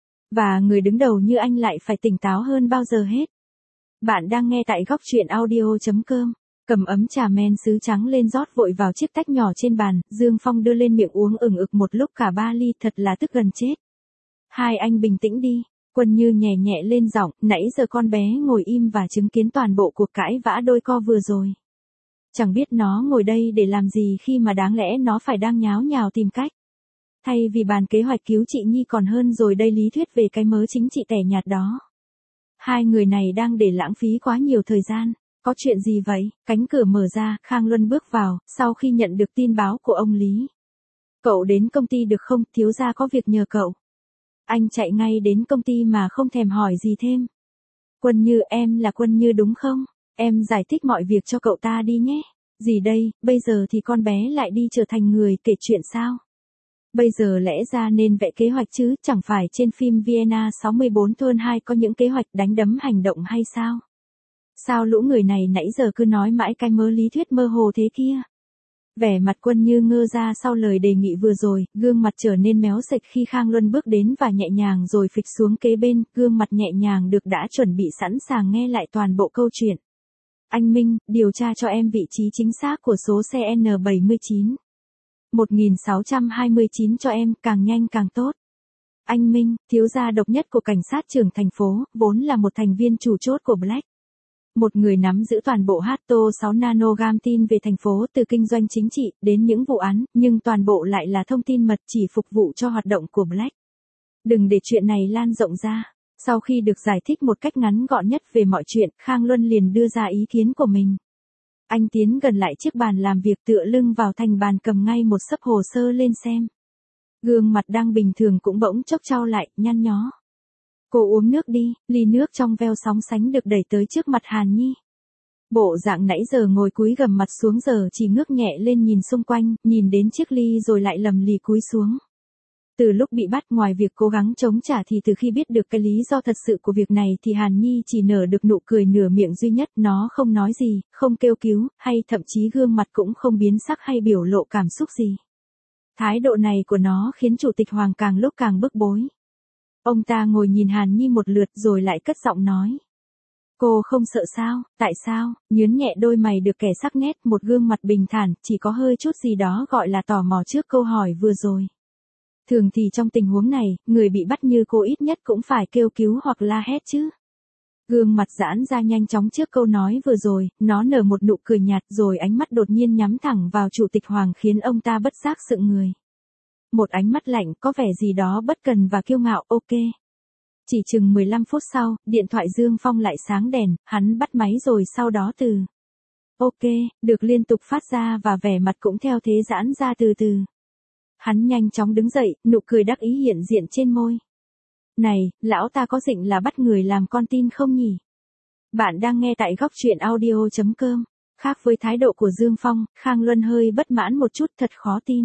Và người đứng đầu như anh lại phải tỉnh táo hơn bao giờ hết. Bạn đang nghe tại góc truyện audio.com. Cầm ấm trà men sứ trắng lên rót vội vào chiếc tách nhỏ trên bàn, Dương Phong đưa lên miệng uống ừng ực một lúc cả 3 ly, thật là tức gần chết. Hai anh bình tĩnh đi, Quân Như nhẹ nhẹ lên giọng, nãy giờ con bé ngồi im và chứng kiến toàn bộ cuộc cãi vã đôi co vừa rồi. Chẳng biết nó ngồi đây để làm gì khi mà đáng lẽ nó phải đang nháo nhào tìm cách. Thay vì bàn kế hoạch cứu chị Nhi còn hơn rồi đây lý thuyết về cái mớ chính trị tẻ nhạt đó. Hai người này đang để lãng phí quá nhiều thời gian. Có chuyện gì vậy? Cánh cửa mở ra, Khang Luân bước vào, sau khi nhận được tin báo của ông Lý. Cậu đến công ty được không? Thiếu gia có việc nhờ cậu. Anh chạy ngay đến công ty mà không thèm hỏi gì thêm. Quân Như, em là Quân Như đúng không? Em giải thích mọi việc cho cậu ta đi nhé. Gì đây, bây giờ thì con bé lại đi trở thành người kể chuyện sao? Bây giờ lẽ ra nên vẽ kế hoạch chứ, chẳng phải trên phim Vienna 64 Thôn 2 có những kế hoạch đánh đấm hành động hay sao? Sao lũ người này nãy giờ cứ nói mãi cái mớ lý thuyết mơ hồ thế kia? Vẻ mặt Quân Như ngơ ra sau lời đề nghị vừa rồi, gương mặt trở nên méo sệch khi Khang Luân bước đến và nhẹ nhàng rồi phịch xuống kế bên, gương mặt nhẹ nhàng được đã chuẩn bị sẵn sàng nghe lại toàn bộ câu chuyện. Anh Minh, điều tra cho em vị trí chính xác của số xe N79. 1629 cho em, càng nhanh càng tốt. Anh Minh, thiếu gia độc nhất của cảnh sát trưởng thành phố, vốn là một thành viên chủ chốt của Black. Một người nắm giữ toàn bộ Hato 6 nanogam tin về thành phố từ kinh doanh chính trị đến những vụ án, nhưng toàn bộ lại là thông tin mật chỉ phục vụ cho hoạt động của Black. Đừng để chuyện này lan rộng ra. Sau khi được giải thích một cách ngắn gọn nhất về mọi chuyện, Khang Luân liền đưa ra ý kiến của mình. Anh tiến gần lại chiếc bàn làm việc tựa lưng vào thành bàn cầm ngay một xấp hồ sơ lên xem. Gương mặt đang bình thường cũng bỗng chốc chau lại, nhăn nhó. Cô uống nước đi, ly nước trong veo sóng sánh được đẩy tới trước mặt Hàn Nhi. Bộ dạng nãy giờ ngồi cúi gằm mặt xuống giờ chỉ ngước nhẹ lên nhìn xung quanh, nhìn đến chiếc ly rồi lại lầm lì cúi xuống. Từ lúc bị bắt ngoài việc cố gắng chống trả thì từ khi biết được cái lý do thật sự của việc này thì Hàn Nhi chỉ nở được nụ cười nửa miệng duy nhất, nó không nói gì, không kêu cứu, hay thậm chí gương mặt cũng không biến sắc hay biểu lộ cảm xúc gì. Thái độ này của nó khiến Chủ tịch Hoàng càng lúc càng bức bối. Ông ta ngồi nhìn Hàn Nhi một lượt rồi lại cất giọng nói. Cô không sợ sao, tại sao, nhướng nhẹ đôi mày được kẻ sắc nét, một gương mặt bình thản, chỉ có hơi chút gì đó gọi là tò mò trước câu hỏi vừa rồi. Thường thì trong tình huống này, người bị bắt như cô ít nhất cũng phải kêu cứu hoặc la hét chứ. Gương mặt giãn ra nhanh chóng trước câu nói vừa rồi, nó nở một nụ cười nhạt rồi ánh mắt đột nhiên nhắm thẳng vào Chủ tịch Hoàng khiến ông ta bất giác sững người. Một ánh mắt lạnh có vẻ gì đó bất cần và kiêu ngạo, ok. Chỉ chừng 15 phút sau, điện thoại Dương Phong lại sáng đèn, hắn bắt máy rồi sau đó từ ok, được liên tục phát ra và vẻ mặt cũng theo thế giãn ra từ từ. Hắn nhanh chóng đứng dậy, nụ cười đắc ý hiện diện trên môi. Này, lão ta có dịnh là bắt người làm con tin không nhỉ? Bạn đang nghe tại góc truyện audio.com. Khác với thái độ của Dương Phong, Khang Luân hơi bất mãn một chút, thật khó tin.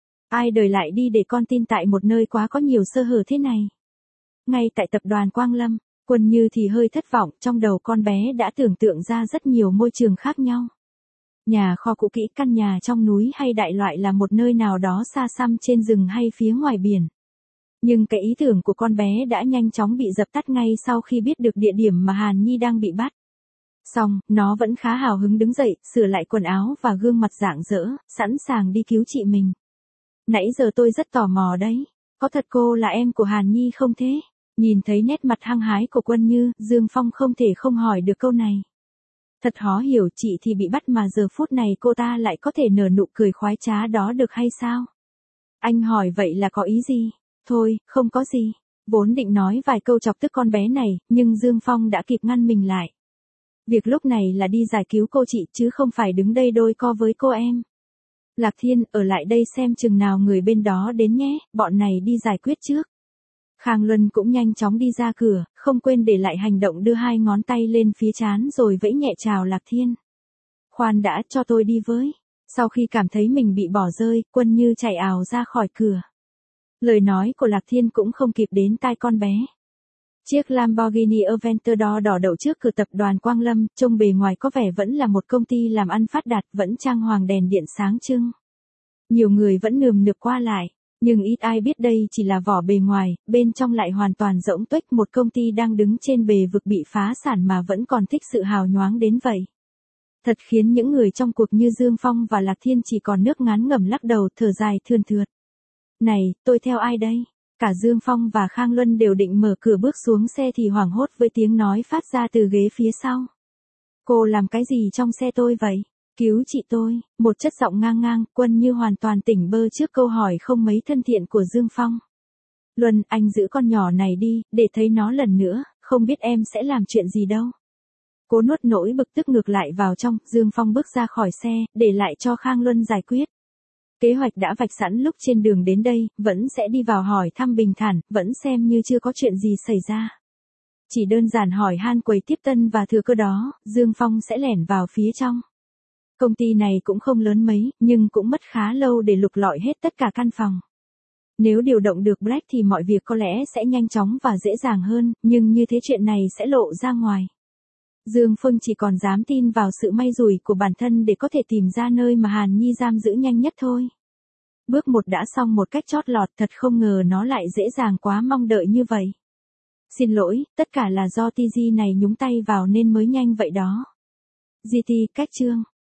Ai đời lại đi để con tin tại một nơi quá có nhiều sơ hở thế này. Ngay tại tập đoàn Quang Lâm, Quân Như thì hơi thất vọng, trong đầu con bé đã tưởng tượng ra rất nhiều môi trường khác nhau. Nhà kho cũ kỹ, căn nhà trong núi hay đại loại là một nơi nào đó xa xăm trên rừng hay phía ngoài biển. Nhưng cái ý tưởng của con bé đã nhanh chóng bị dập tắt ngay sau khi biết được địa điểm mà Hàn Nhi đang bị bắt. Xong, nó vẫn khá hào hứng đứng dậy, sửa lại quần áo và gương mặt rạng rỡ, sẵn sàng đi cứu chị mình. Nãy giờ tôi rất tò mò đấy. Có thật cô là em của Hàn Nhi không thế? Nhìn thấy nét mặt hăng hái của Quân Như, Dương Phong không thể không hỏi được câu này. Thật khó hiểu, chị thì bị bắt mà giờ phút này cô ta lại có thể nở nụ cười khoái trá đó được hay sao? Anh hỏi vậy là có ý gì? Thôi, không có gì. Vốn định nói vài câu chọc tức con bé này, nhưng Dương Phong đã kịp ngăn mình lại. Việc lúc này là đi giải cứu cô chị chứ không phải đứng đây đôi co với cô em. Lạc Thiên, ở lại đây xem chừng nào người bên đó đến nhé, bọn này đi giải quyết trước. Khang Luân cũng nhanh chóng đi ra cửa, không quên để lại hành động đưa hai ngón tay lên phía trán rồi vẫy nhẹ chào Lạc Thiên. Khoan đã, cho tôi đi với. Sau khi cảm thấy mình bị bỏ rơi, Quân Như chạy ào ra khỏi cửa. Lời nói của Lạc Thiên cũng không kịp đến tai con bé. Chiếc Lamborghini Aventador đỏ đậu trước cửa tập đoàn Quang Lâm, trông bề ngoài có vẻ vẫn là một công ty làm ăn phát đạt, vẫn trang hoàng đèn điện sáng trưng. Nhiều người vẫn nườm nượp qua lại, nhưng ít ai biết đây chỉ là vỏ bề ngoài, bên trong lại hoàn toàn rỗng tuếch, một công ty đang đứng trên bề vực bị phá sản mà vẫn còn thích sự hào nhoáng đến vậy. Thật khiến những người trong cuộc như Dương Phong và Lạc Thiên chỉ còn nước ngán ngẩm lắc đầu thở dài thườn thượt. Này, tôi theo ai đây? Cả Dương Phong và Khang Luân đều định mở cửa bước xuống xe thì hoảng hốt với tiếng nói phát ra từ ghế phía sau. Cô làm cái gì trong xe tôi vậy? Cứu chị tôi, một chất giọng ngang ngang. Quân Như hoàn toàn tỉnh bơ trước câu hỏi không mấy thân thiện của Dương Phong. Luân, anh giữ con nhỏ này đi, để thấy nó lần nữa, không biết em sẽ làm chuyện gì đâu. Cố nuốt nỗi bực tức ngược lại vào trong, Dương Phong bước ra khỏi xe, để lại cho Khang Luân giải quyết. Kế hoạch đã vạch sẵn lúc trên đường đến đây, vẫn sẽ đi vào hỏi thăm bình thản, vẫn xem như chưa có chuyện gì xảy ra. Chỉ đơn giản hỏi han quầy tiếp tân và thừa cơ đó, Dương Phong sẽ lẻn vào phía trong. Công ty này cũng không lớn mấy, nhưng cũng mất khá lâu để lục lọi hết tất cả căn phòng. Nếu điều động được Black thì mọi việc có lẽ sẽ nhanh chóng và dễ dàng hơn, nhưng như thế chuyện này sẽ lộ ra ngoài. Dương Phương chỉ còn dám tin vào sự may rủi của bản thân để có thể tìm ra nơi mà Hàn Nhi giam giữ nhanh nhất thôi. Bước 1 đã xong một cách chót lọt, thật không ngờ nó lại dễ dàng quá mong đợi như vậy. Xin lỗi, tất cả là do TG này nhúng tay vào nên mới nhanh vậy đó. GT, cách chương.